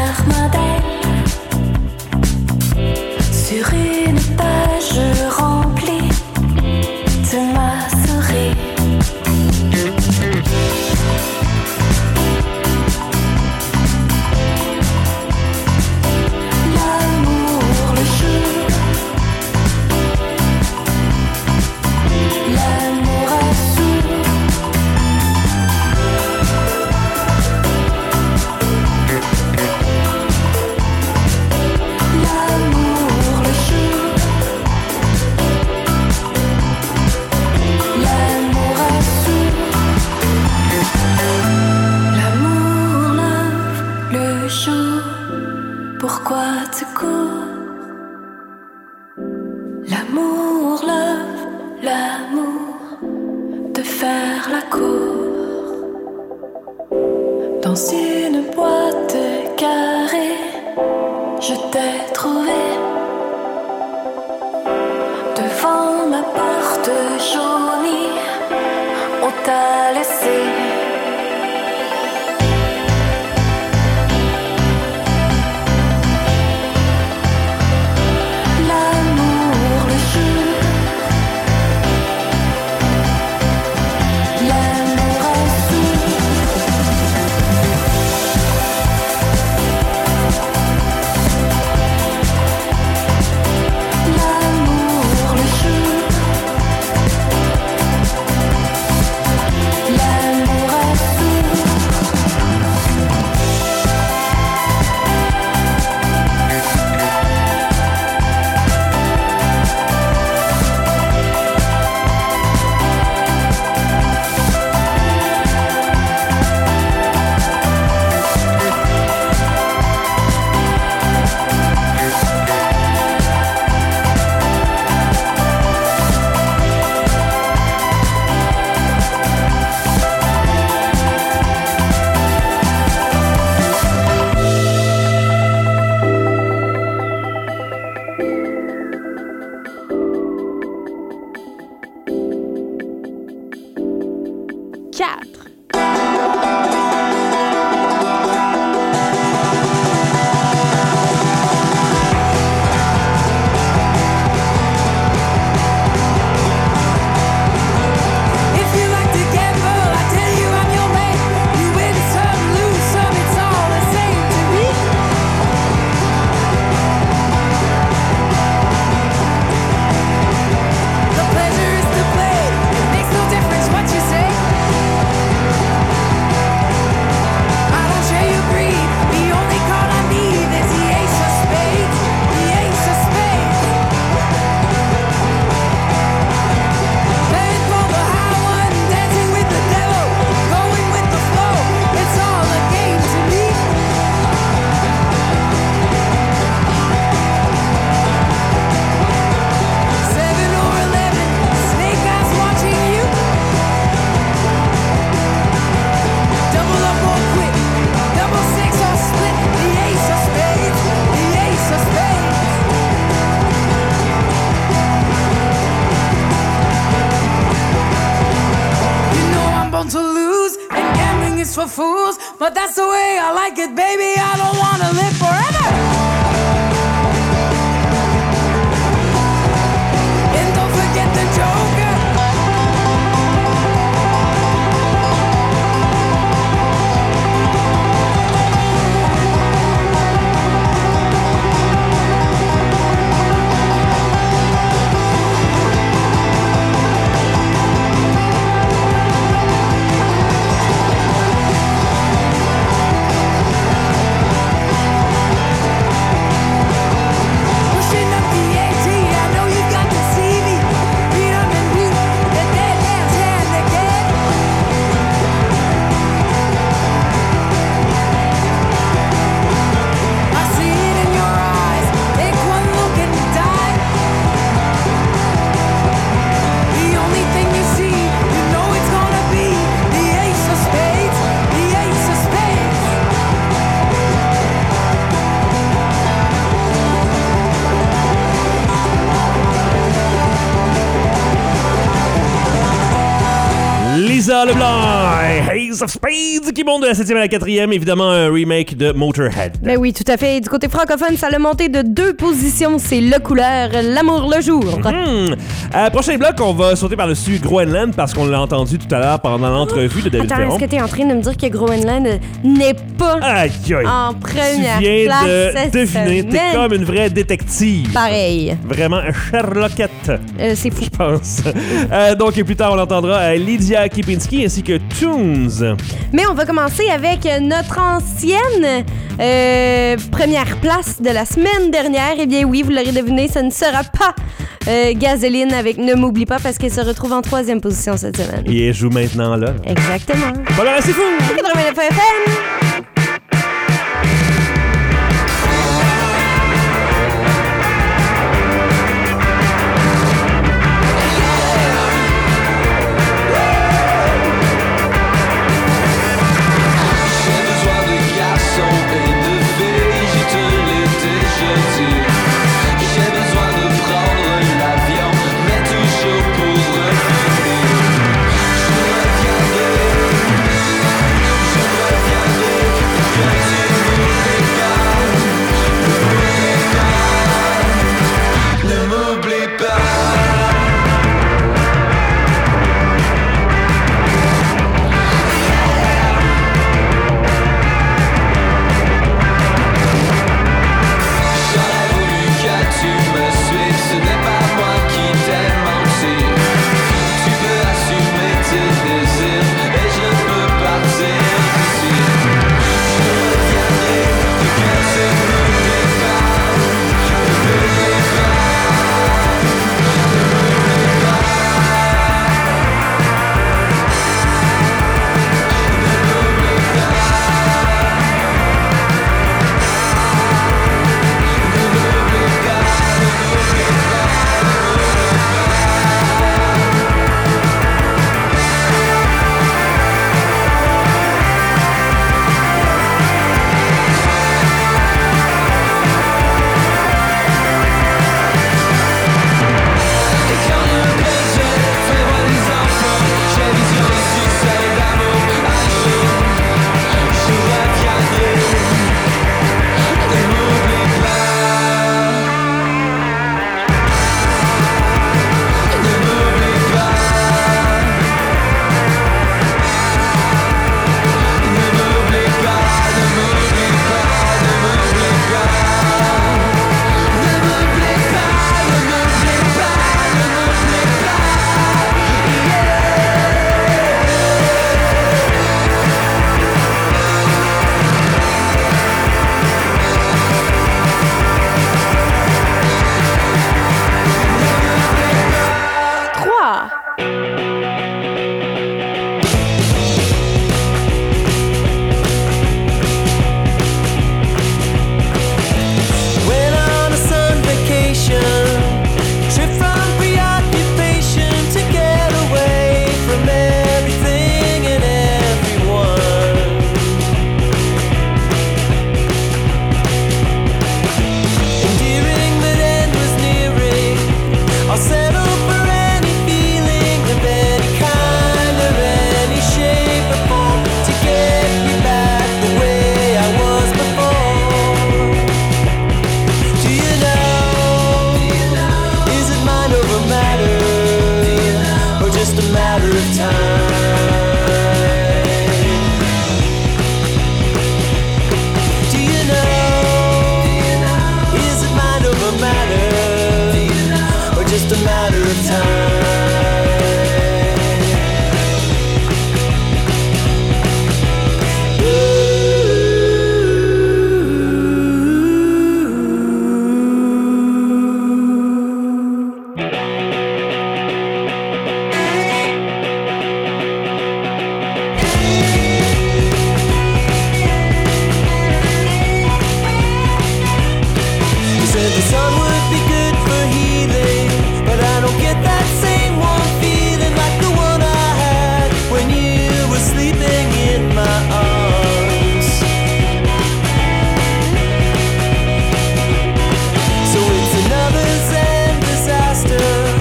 modèle sur une page remplie de ma souris. L'amour, le jeu, l'amour assourd. L'amour, le jeu, l'amour assourd. L'amour love le jour. Pourquoi tu cours? L'amour love l'amour de faire la cour dans une boîte carrée. Je t'ai trouvé devant ma porte jaunie. On t'a laissé. L'amour, le jeu, l'amour assourd. L'amour, le jeu, l'amour assourd. If you like to gamble, I tell you I'm your man. You win some, lose some, it's all the same to me. The pleasure is to play. It makes no difference what you say. I don't share your greed. The only card I need is the ace of spades. The ace of spades. Playing for the high one, dancing with the devil, going with the flow. It's all a game to me. 7 or 11, snake eyes watching you. Double up or quit, double six or split. The ace of spades, the ace of spades. You know I'm born to lose, and gambling is for fools. But that's the way I like it, baby. I don't wanna live forever. And don't forget the Joker. Pushing up the AT, I know you got to see me. Beat 'em and mute, the dead man's hand again. I see it in your eyes, take one look and die. The only thing you see, you know it's gonna be the ace of spades, the ace of spades. Lisa Leblanc, Ace Ace of Spades qui monte de la 7e à la 4e. Évidemment, un remake de Motorhead. Ben oui, tout à fait. Du côté francophone, ça l'a monté de 2 positions. C'est Le Couleur, L'amour le jour. Prochain bloc, on va sauter par-dessus Groenland parce qu'on l'a entendu tout à l'heure pendant l'entrevue de David Attends, Perron. est-ce que tu es en train de me dire que Groenland n'est pas en première Tu viens place de cette deviner. T'es semaine? comme une vraie détective. Pareil. Vraiment un Sherlockette. C'est fou. Je pense. Donc, plus tard, on entendra Lydia Kipinski ainsi que Tunes. Mais on va commencer avec notre ancienne première place de la semaine dernière. Eh bien oui, vous l'aurez deviné, ce ne sera pas Gasoline avec Ne m'oublie pas parce qu'elle se retrouve en 3e position cette semaine. Et elle joue maintenant là. Exactement. Voilà, c'est fou! 89 FM!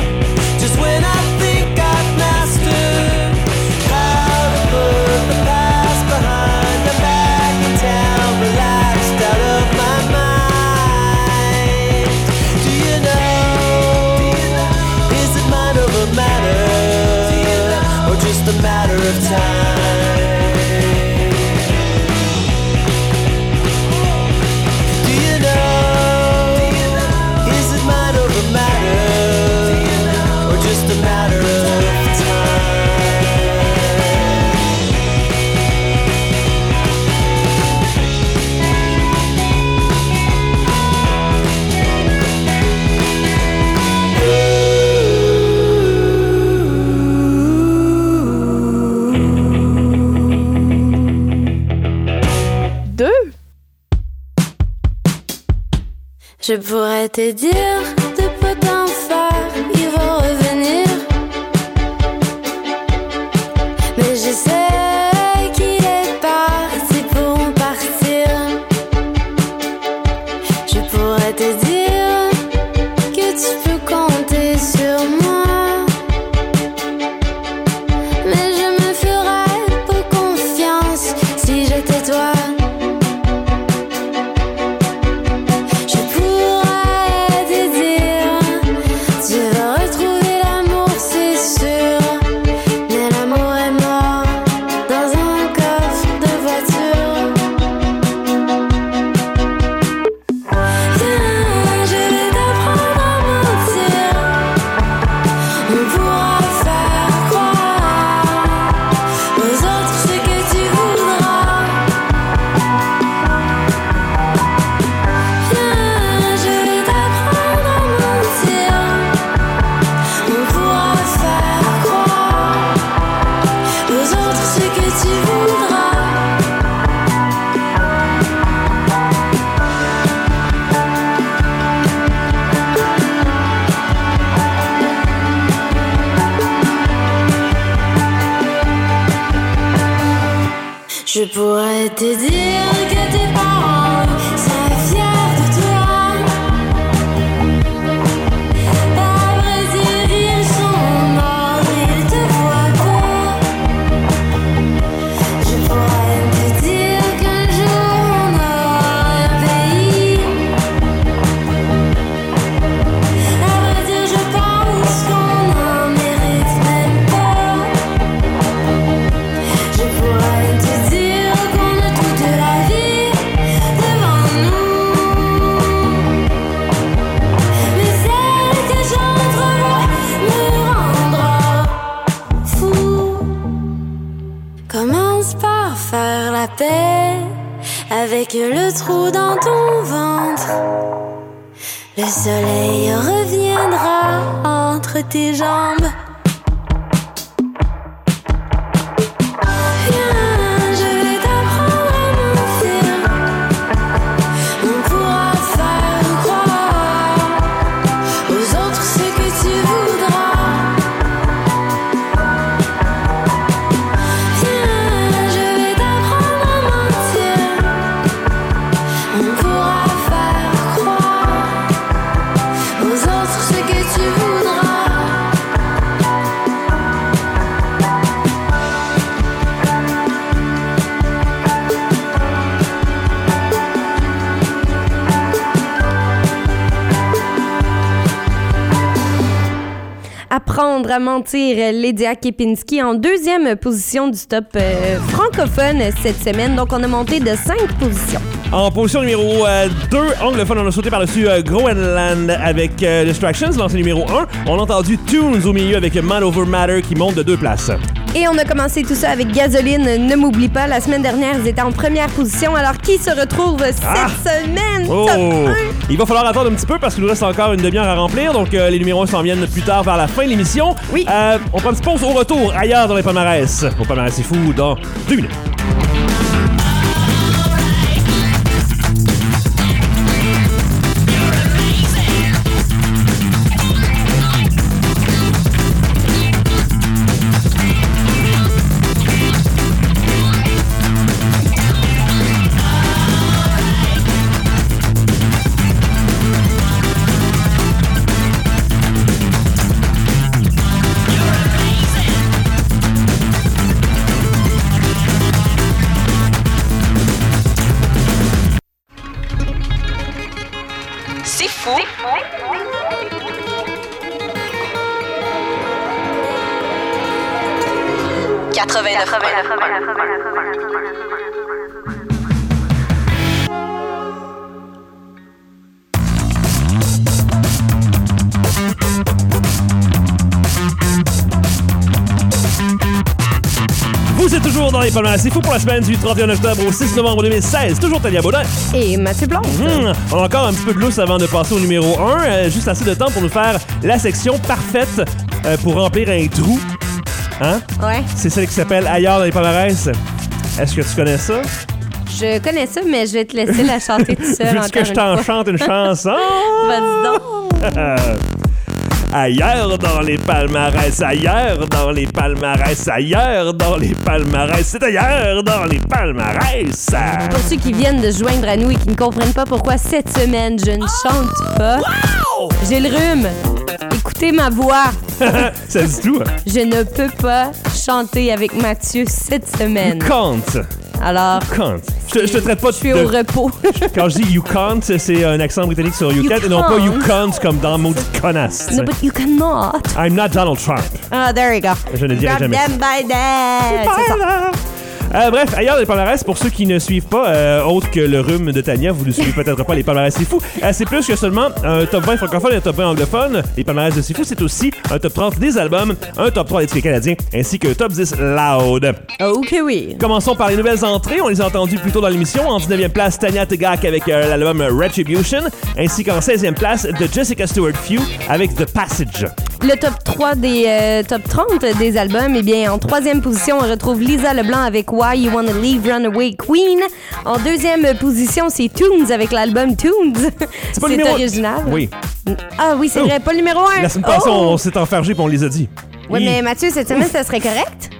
The past of time. Do you know? Is it mind over matter? Or just a matter of time? Je pourrais te dire de pas t'en faire, il va revenir. Mais je sais qu'il est parti pour partir. Je pourrais te dire que tu peux compter sur moi. Mais je me ferais pas confiance si j'étais toi. Je pourrais te dire que tes parents seraient fiers de toi. À vrai dire, ils sont morts, ils te voient pas. Je pourrais te dire qu'un jour on aura un pays. À vrai dire, je pense qu'on en mérite même pas. Je pourrais te dire faire la paix avec le trou dans ton ventre. Le soleil reviendra entre tes jambes. Viens, je vais t'apprendre à mentir. On pourra faire croire aux autres ce que tu voudras. Apprendre à mentir, Lydia Kepinski en deuxième position du top francophone cette semaine. Donc, on a monté de 5 positions. En position numéro 2, anglophone, on a sauté par-dessus Groenland avec Distractions, lancé numéro 1. On a entendu Tunes au milieu avec Man Over Matter qui monte de 2 places. Et on a commencé tout ça avec Gasoline, Ne m'oublie pas. La semaine dernière, ils étaient en première position. Alors, qui se retrouve cette semaine? Top 1? Il va falloir attendre un petit peu parce qu'il nous reste encore une demi-heure à remplir. Donc, les numéros 1 s'en viennent plus tard vers la fin de l'émission. Oui. On prend une petite pause au retour ailleurs dans les palmarès. Au palmarès, c'est fou dans 2 minutes. C'est fou. 89.1. Vous êtes toujours dans les palmarès. C'est fou pour la semaine du 31 octobre au 6 novembre 2016. Toujours Tania Baudin. Et Mathieu Blanc. On a encore un petit peu de lousse avant de passer au numéro 1. Juste assez de temps pour nous faire la section parfaite pour remplir un trou. Hein? Ouais. C'est celle qui s'appelle Ailleurs dans les palmarès. Est-ce que tu connais ça? Je connais ça, mais je vais te laisser la chanter tout seul. Veux-tu que je t'en chante une chanson? Vas-y donc. Ailleurs dans les palmarès, ailleurs dans les palmarès, ailleurs dans les palmarès, c'est ailleurs dans les palmarès. Pour ceux qui viennent de se joindre à nous et qui ne comprennent pas pourquoi cette semaine je ne chante pas, j'ai le rhume. Écoutez ma voix. Ça dit tout. Hein? Je ne peux pas chanter avec Mathieu cette semaine. You can't. Alors, je te traite pas de... Je suis au repos. Quand je dis you can't, c'est un accent britannique sur you can't, et non pas you can't comme dans maudit connasse. No, but you cannot. I'm not Donald Trump. Ah, there you go. Je ne dirai jamais. Grab them by the... C'est ça. Bref, ailleurs dans les palmarès, pour ceux qui ne suivent pas, autre que le rhume de Tania, vous ne suivez peut-être pas les palmarès C'est Fou. C'est plus que seulement un top 20 francophone et un top 20 anglophone. Les palmarès de C'est Fou, c'est aussi un top 30 des albums, un top 3 des titres canadiens, ainsi qu'un top 10 loud. Ok, oui. Commençons par les nouvelles entrées. On les a entendues plus tôt dans l'émission. En 19e place, Tanya Tegak avec l'album Retribution, ainsi qu'en 16e place, de Jessica Stewart Few avec The Passage. Le top 3 des top 30 des albums, eh bien, en 3e position, on retrouve Lisa Leblanc avec Why You Wanna Leave Runaway Queen. En 2e position, c'est Tunes avec l'album Tunes. C'est pas le numéro... original. Oui. Ah oui, c'est vrai, pas le numéro 1. La semaine passée, on s'est enfargé et on les a dit. Oui, mais Mathieu, cette semaine, ça serait correct?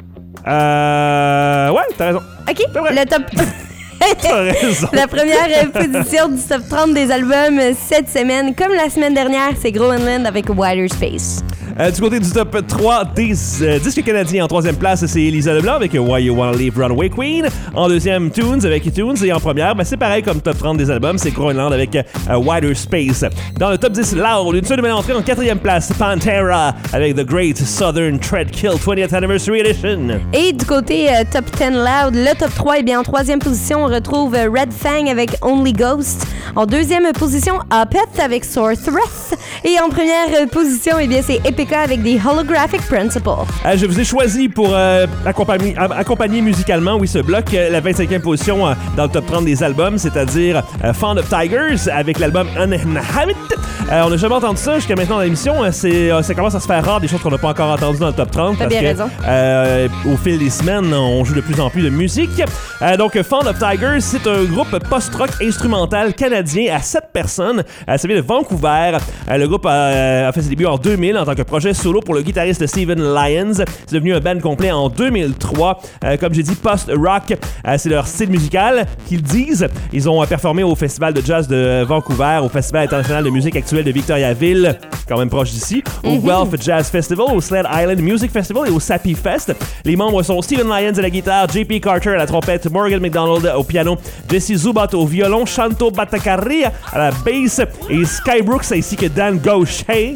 Ouais, t'as raison. OK, le top... T'as raison. La première position du top 30 des albums cette semaine, comme la semaine dernière, c'est Groenland avec Wider Space. Du côté du top 3 des disques canadiens, en 3e place, c'est Lisa Leblanc avec Why You Wanna Leave Runaway Queen. En 2e, Tunes avec Tunes. Et en première, c'est pareil comme top 30 des albums, c'est Groenland avec Wider Space. Dans le top 10 loud, une seule nouvelle entrée en 4e place, Pantera avec The Great Southern Treadkill 20th Anniversary Edition. Et du côté top 10 loud, le top 3, eh bien, en 3e position, on retrouve Red Fang avec Only Ghost. En 2e position, Opeth avec Sore Threat. Et en première position, eh bien, c'est Epica avec The Holographic Principle. Je vous ai choisi pour accompagner musicalement, oui, ce bloc, la 25e position dans le top 30 des albums, c'est-à-dire Fond of Tigers avec l'album Uninhabit. On n'a jamais entendu ça jusqu'à maintenant dans l'émission. Ça commence à se faire rare, des choses qu'on n'a pas encore entendues dans le top 30. T'as bien raison. Au fil des semaines, on joue de plus en plus de musique. Donc, Fond of Tigers, c'est un groupe post-rock instrumental canadien à 7 personnes. Ça vient de Vancouver. Le groupe a fait ses débuts en 2000 en tant que projet solo pour le guitariste Steven Lyons. C'est devenu un band complet en 2003. Comme j'ai dit, post-rock, c'est leur style musical qu'ils disent. Ils ont performé au Festival de jazz de Vancouver, au Festival international de musique actuelle de Victoriaville, quand même proche d'ici, au Guelph Jazz Festival, au Sled Island Music Festival et au Sappy Fest. Les membres sont Steven Lyons à la guitare, JP Carter à la trompette, Morgan McDonald au piano, Jesse Zubat au violon, Shanto Batacaria à la bass et Sky Brooks ainsi que Dan Gaucher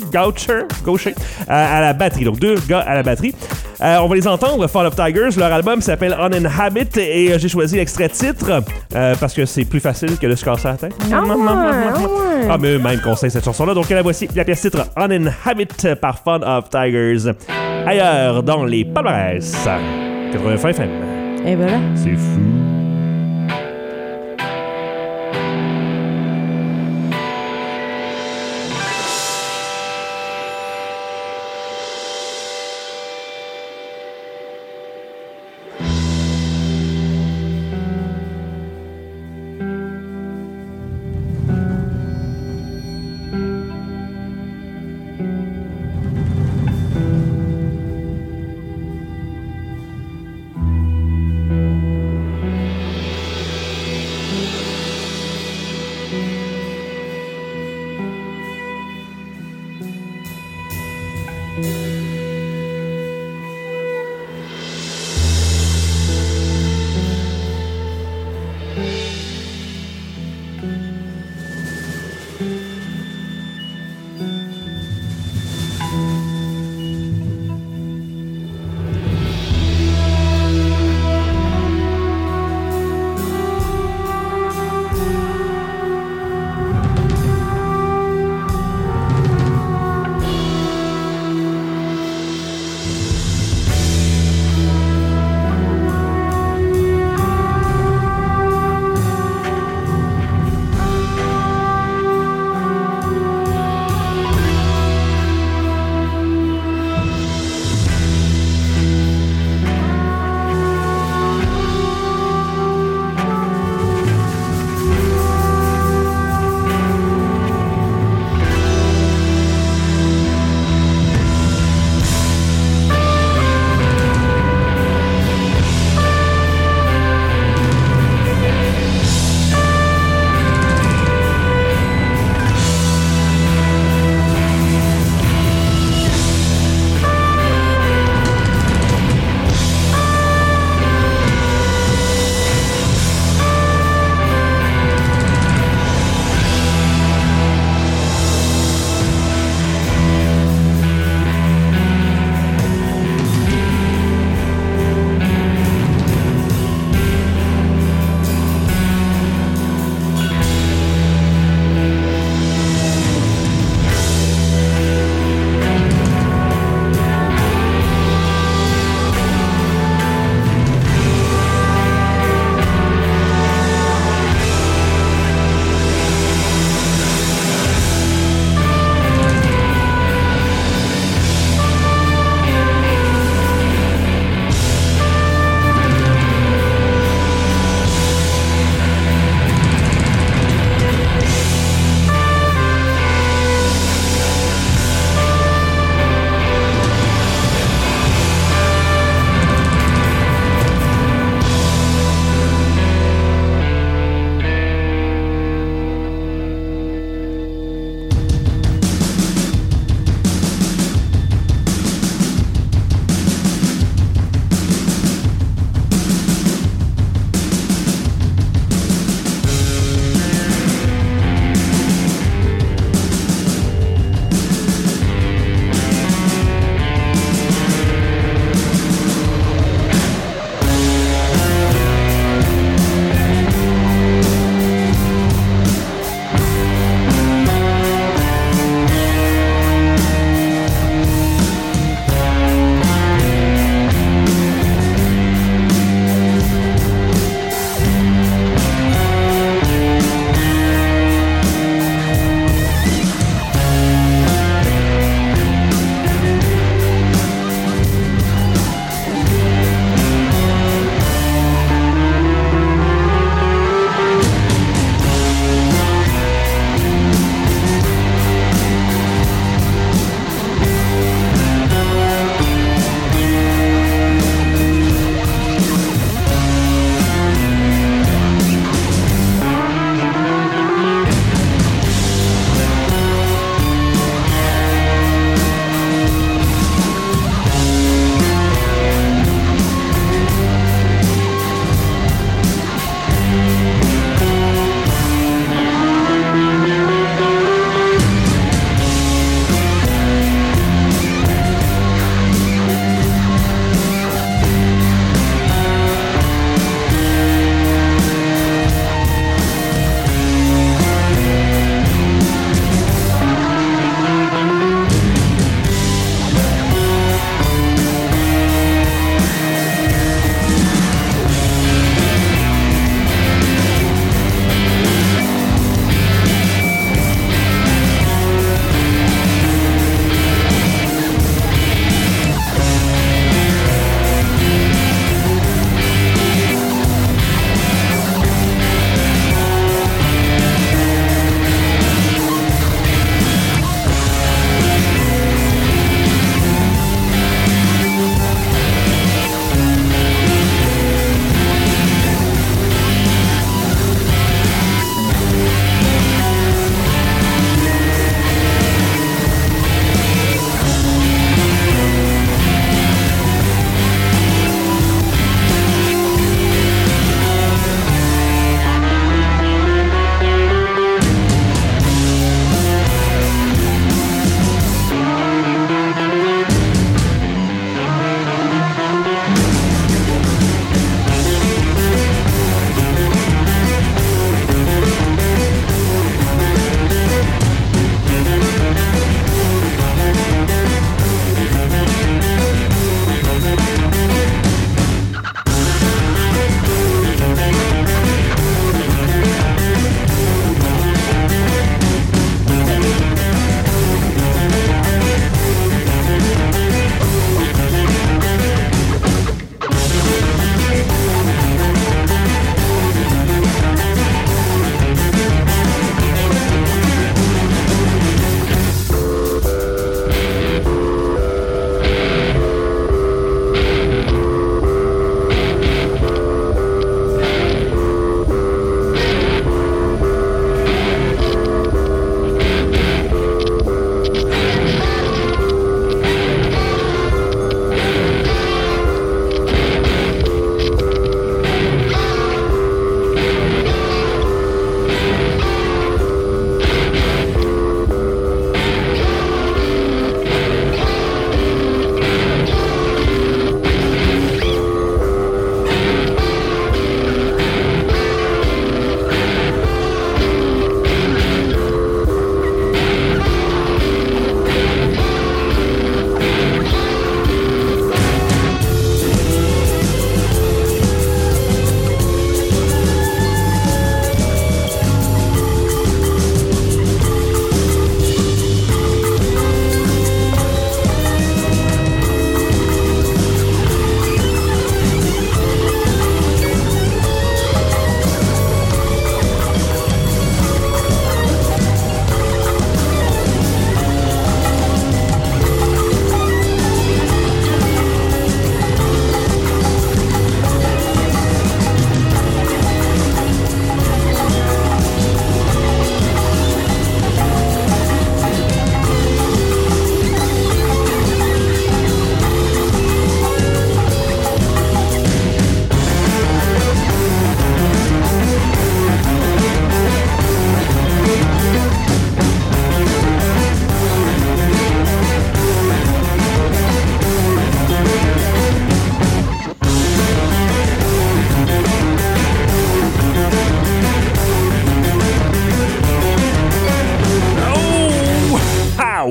à la batterie. Donc 2 gars à la batterie. On va les entendre, Fall of Tigers. Leur album s'appelle Uninhabit et j'ai choisi l'extrait titre parce que c'est plus facile que de se casser la tête. Ah, mais même conseil cette chanson-là. Donc la voici, la pièce titre Uninhabit par Fall of Tigers. Ailleurs dans les palmarès. 85 FM. Et voilà. C'est fou.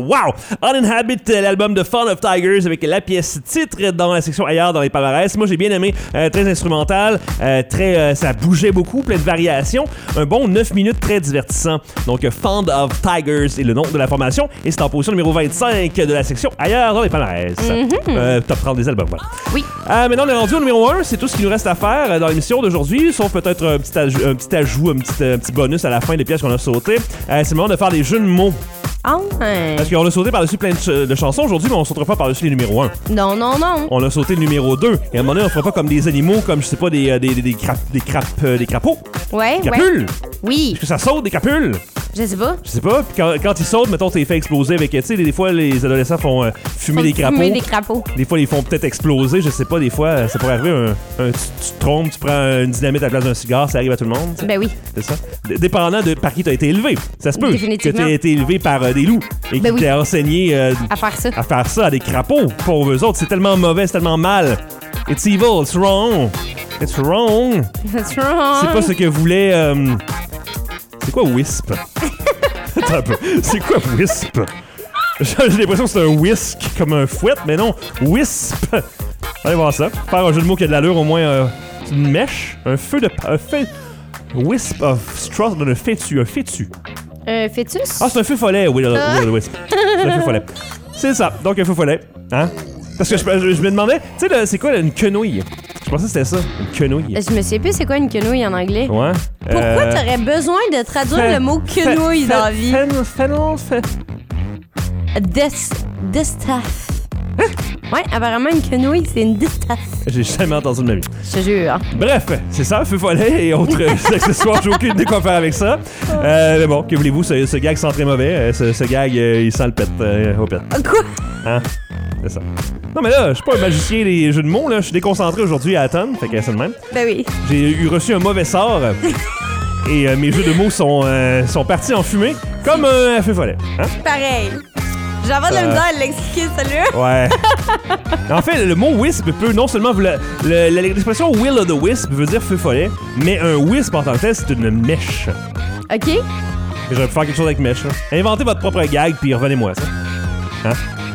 Wow! Uninhabit, l'album de Fond of Tigers avec la pièce titre dans la section ailleurs dans les palmarès. Moi, j'ai bien aimé. Très instrumental, ça bougeait beaucoup, plein de variations. Un bon 9 minutes très divertissant. Donc, Fond of Tigers est le nom de la formation et c'est en position numéro 25 de la section ailleurs dans les palmarès. Top 30 des albums, voilà. Oui. Maintenant, on est rendu au numéro 1. C'est tout ce qu'il nous reste à faire dans l'émission d'aujourd'hui, sauf peut-être un petit ajout, un petit bonus à la fin des pièces qu'on a sautées. C'est le moment de faire des jeux de mots. Ah ouais. Parce qu'on a sauté par-dessus plein de chansons aujourd'hui, mais on sautera pas par-dessus les numéros 1. Non. On a sauté le numéro 2. Et à un moment donné, on fera pas comme des animaux, comme, je sais pas, des crapauds. Ouais, des crapules. Oui. Est-ce que ça saute, des crapules? Je sais pas. Puis quand ils sautent, mettons, t'es fait exploser avec... Tu sais, des fois, les adolescents font fumer des crapauds. Des fois, ils font peut-être exploser. Je sais pas, des fois, ça pourrait arriver. Tu te trompes, tu prends une dynamite à la place d'un cigare. Ça arrive à tout le monde. Ben oui. C'est ça. Dépendant de par qui t'as été élevé. Ça se peut que t'aies été élevé par des loups et qui t'aient enseigné à faire ça. À des crapauds. Pour eux autres, c'est tellement mauvais, c'est tellement mal. It's evil, it's wrong. It's wrong. It's wrong. C'est pas ce que voulait... C'est quoi Wisp? Attends un peu. C'est quoi Wisp? J'ai l'impression que c'est un whisk comme un fouet, mais non. Wisp. Allez voir ça. Faire un jeu de mots qui a de l'allure, au moins une mèche. Un feu. Wisp of straw. Un fétu. Un fœtus? Ah, c'est un feu follet, oui, le Wisp. C'est un feu follet. C'est ça. Donc un feu follet. Hein? Parce que je me demandais, tu sais, c'est quoi une quenouille? Je pensais que c'était ça, une quenouille. Je me sais plus c'est quoi une quenouille en anglais. Ouais. Pourquoi t'aurais besoin de traduire le mot quenouille dans la vie? Distaff. Ouais, apparemment une quenouille, c'est une distaff. J'ai jamais entendu de ma vie. Je te jure. Bref, c'est ça, feu follet et autres accessoires. J'ai aucune idée quoi faire avec ça. Mais bon, que voulez-vous, ce gag sent très mauvais. Ce gag, il sent le pet au pet. Quoi? Hein? C'est ça. Non, mais là, je suis pas un magicien des jeux de mots, là. Je suis déconcentré aujourd'hui à la tonne, fait que c'est le même. Ben oui. J'ai reçu un mauvais sort. Et mes jeux de mots sont partis en fumée, comme un feu follet. Hein? Pareil. J'avais de la misère à l'expliquer, celui-là. Ouais. En fait, le mot wisp peut non seulement... L'expression will of the wisp veut dire feu follet, mais un wisp en tant que tel, c'est une mèche. OK. Et j'aurais pu faire quelque chose avec mèche. Là. Inventez votre propre gag, puis revenez-moi ça. Hein?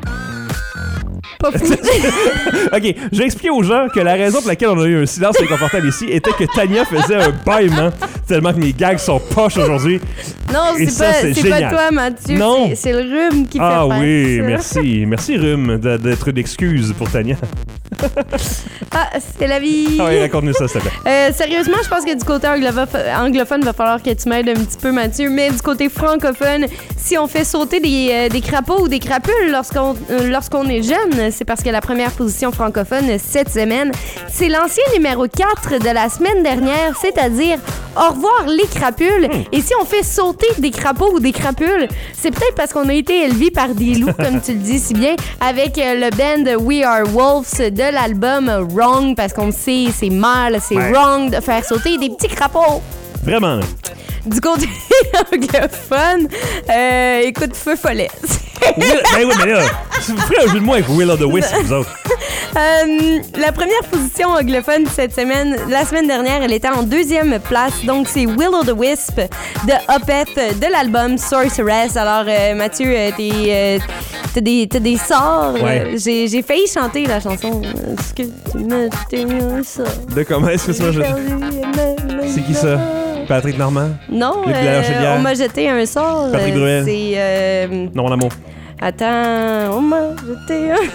Pas fou. OK, je vais expliquer aux gens que la raison pour laquelle on a eu un silence inconfortable ici était que Tania faisait un bâillement tellement que mes gags sont poches aujourd'hui. Non, c'est pas toi, Mathieu. Non. C'est le rhume qui fait faire Ah oui, ça. merci. Merci, rhume, d'être une excuse pour Tania. Ah, c'est la vie. Ah oui, raconte-nous ça, s'il te plaît. Sérieusement, je pense que du côté anglophone, va falloir que tu m'aides un petit peu, Mathieu. Mais du côté francophone, si on fait sauter des crapauds ou des crapules lorsqu'on est jeune, c'est parce que la première position francophone cette semaine, c'est l'ancien numéro 4 de la semaine dernière, c'est-à-dire au revoir les crapules. Et si on fait sauter des crapauds ou des crapules, c'est peut-être parce qu'on a été élevés par des loups, comme tu le dis si bien, avec le band We Are Wolves de l'album Wrong, parce qu'on sait c'est mal, c'est wrong de faire sauter des petits crapauds. Vraiment. Du côté anglophone, écoute, feu follet. Ben oui, mais là, vous ferez un jeu de mots avec Will of the Wisp, vous autres. La première position anglophone cette semaine, la semaine dernière, elle était en 2e place. Donc, c'est Will of the Wisp de Opeth de l'album Sorceress. Alors, Mathieu, t'as des sorts. Ouais. J'ai failli chanter la chanson. Est-ce que tu me un sort? De comment est-ce que ça C'est qui ça? Patrick Normand? Non, on m'a jeté un sort. Patrick Bruel? C'est... Non, mon amour. Attends, on m'a jeté un...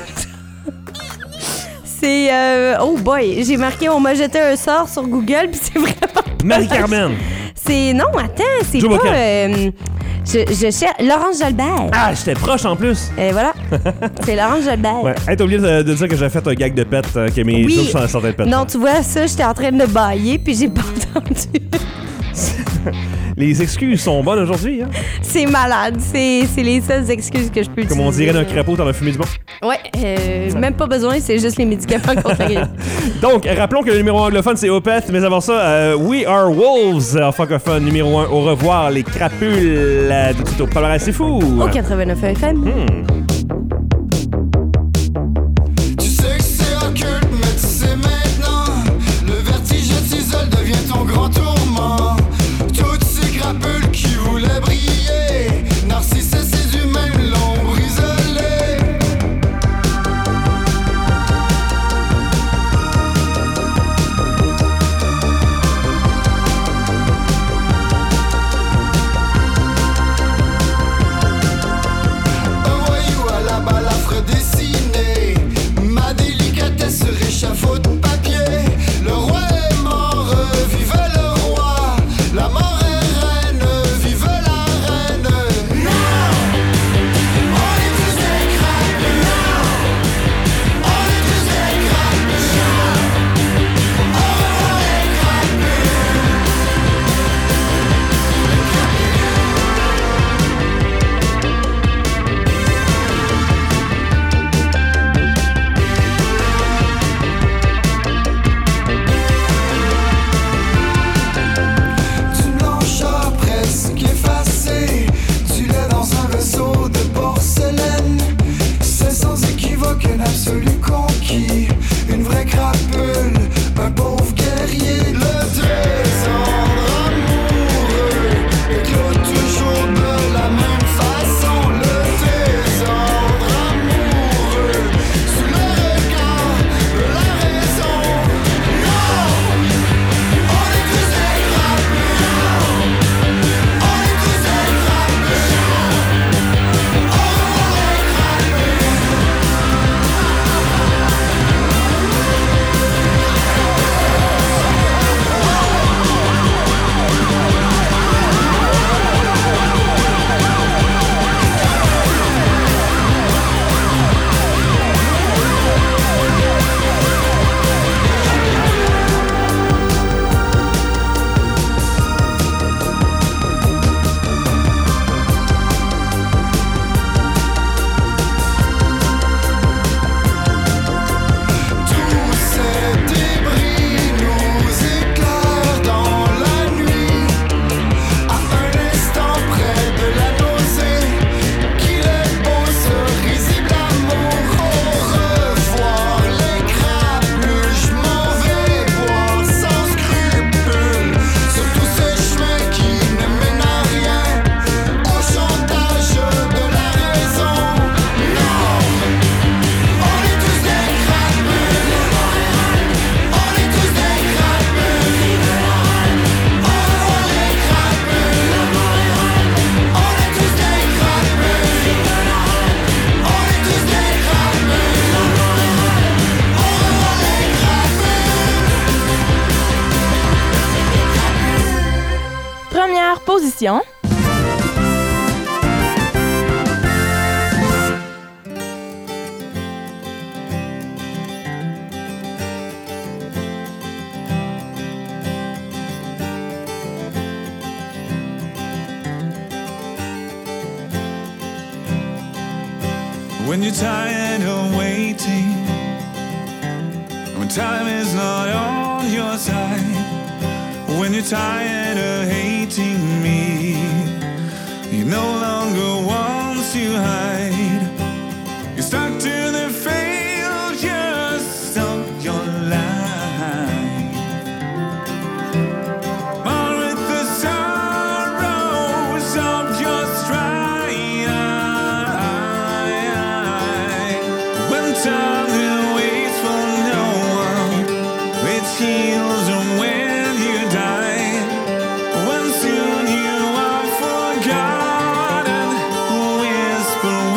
C'est... oh boy, j'ai marqué on m'a jeté un sort sur Google, puis c'est vraiment... Marie-Carmen! C'est... Non, attends, c'est Joe pas... je cherche... Laurence Jalbert. Ah, j'étais proche en plus! Et voilà. C'est Laurence Jalbert. Ouais. Hey, t'as oublié de dire que j'ai fait un gag de pète, que mes jokes sont de pète. Non, tu vois, ça, j'étais en train de bailler, puis j'ai pas entendu. Les excuses sont bonnes aujourd'hui, hein? C'est malade. C'est les seules excuses que je peux utiliser. Comme on dirait d'un crapaud, t'en as fumé du bon. Ouais, même pas besoin, c'est juste les médicaments contre la grippe. Donc, rappelons que le numéro anglophone, c'est Opeth, mais avant ça, We Are Wolves, en francophone, numéro 1, au revoir, les crapules, tout de suite au palmarès, c'est fou! Au 89 FM. Tu sais que c'est occulte, mais tu sais maintenant, le vertige t'isole devient ton grand tourment. Toutes ces crapules qui voulaient briller, Narcisse et ses humains l'ont brisé. l'émission. When you're tired of waiting, when time is not on your side, when you're tired of hating me, you no longer want to hide. You're stuck to the failures of your life, or with the sorrows of your strife. Time that waits for no one, it heals when you die, when soon you are forgotten, whisper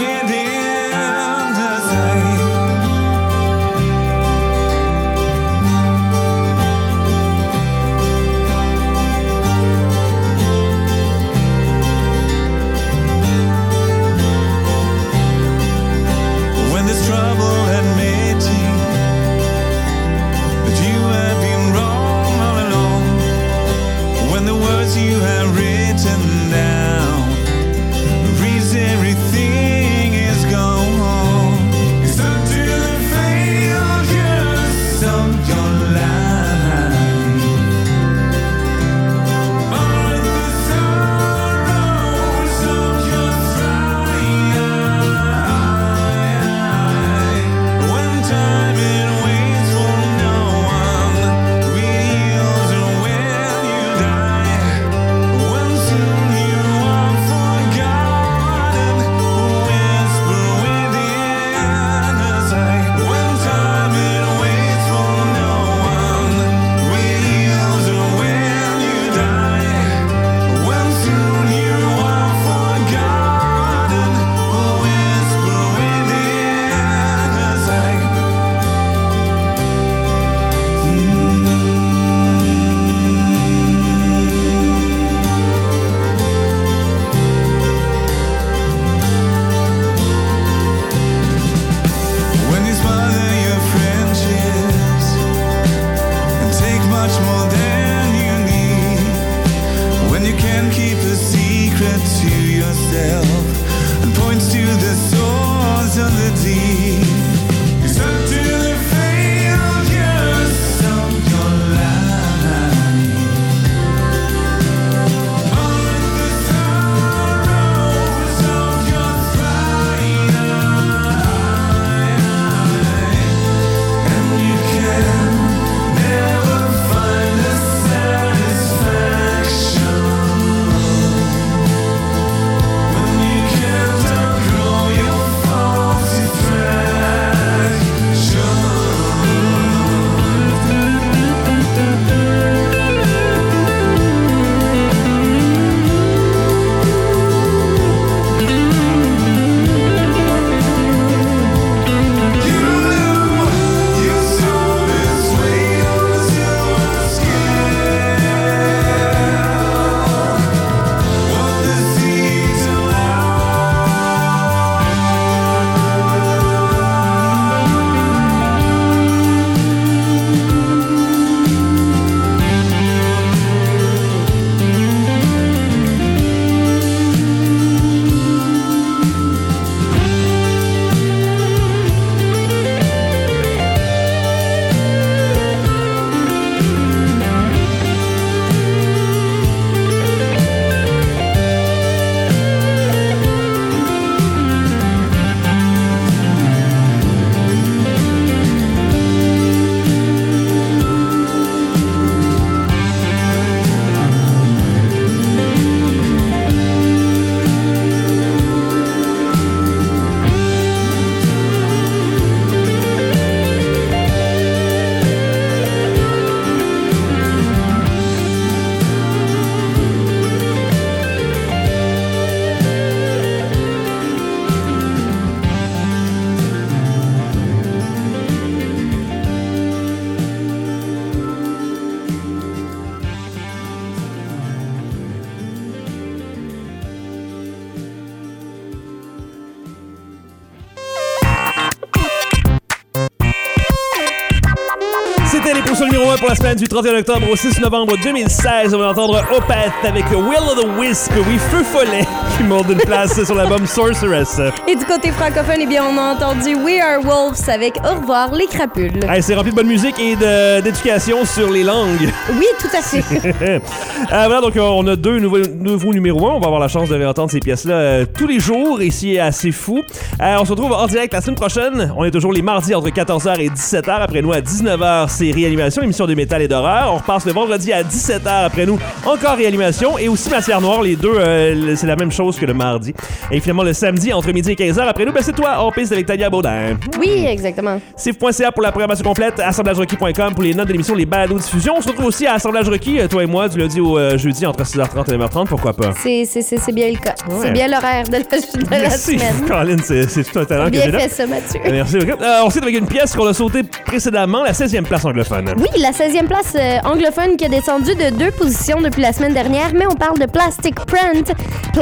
1 pour la semaine du 31 octobre au 6 novembre 2016. On va entendre Opeth avec Will of the Wisp. Oui, Feu Follet qui monte d'une place sur l'album Sorceress. Et du côté francophone, eh bien, on a entendu We Are Wolves avec Au revoir les crapules. Hey, c'est rempli de bonne musique et d'éducation sur les langues. Oui, tout à fait. Voilà, donc on a deux nouveaux numéros 1. On va avoir la chance de réentendre ces pièces-là tous les jours ici à C'est Fou. On se retrouve en direct la semaine prochaine. On est toujours les mardis entre 14h et 17h. Après nous, à 19h, c'est Réanimation, émission de métal et d'horreur. On repasse le vendredi à 17h. Après nous, encore Réanimation. Et aussi Matière Noire. Les deux, c'est la même chose que le mardi. Et finalement, le samedi, entre midi et 15h. Après nous, ben, c'est toi, hors piste avec Tania Baudin. Oui, exactement. Sif.ca pour la programmation complète. AssemblageRocky.com pour les notes de l'émission, les balados diffusion. On se retrouve aussi à Assemblage Rocky, toi et moi, du lundi au jeudi entre 6h30 et 9h30. Pourquoi pas? C'est bien le cas. Ouais. C'est bien l'horaire de la Merci, semaine. Colin, c'est tout un talent que j'ai Bien là. fait ça, Mathieu. Merci beaucoup. On s'est avec une pièce qu'on a sautée précédemment, la 16e place anglophone. Oui, la 16e place anglophone qui a descendu de 2 positions depuis la semaine dernière, mais on parle de Plastic Plant.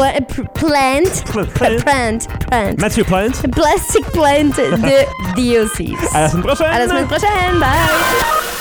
Mathieu Plant. Plastic Plant de The OCs. À la semaine prochaine. À la semaine prochaine. Bye.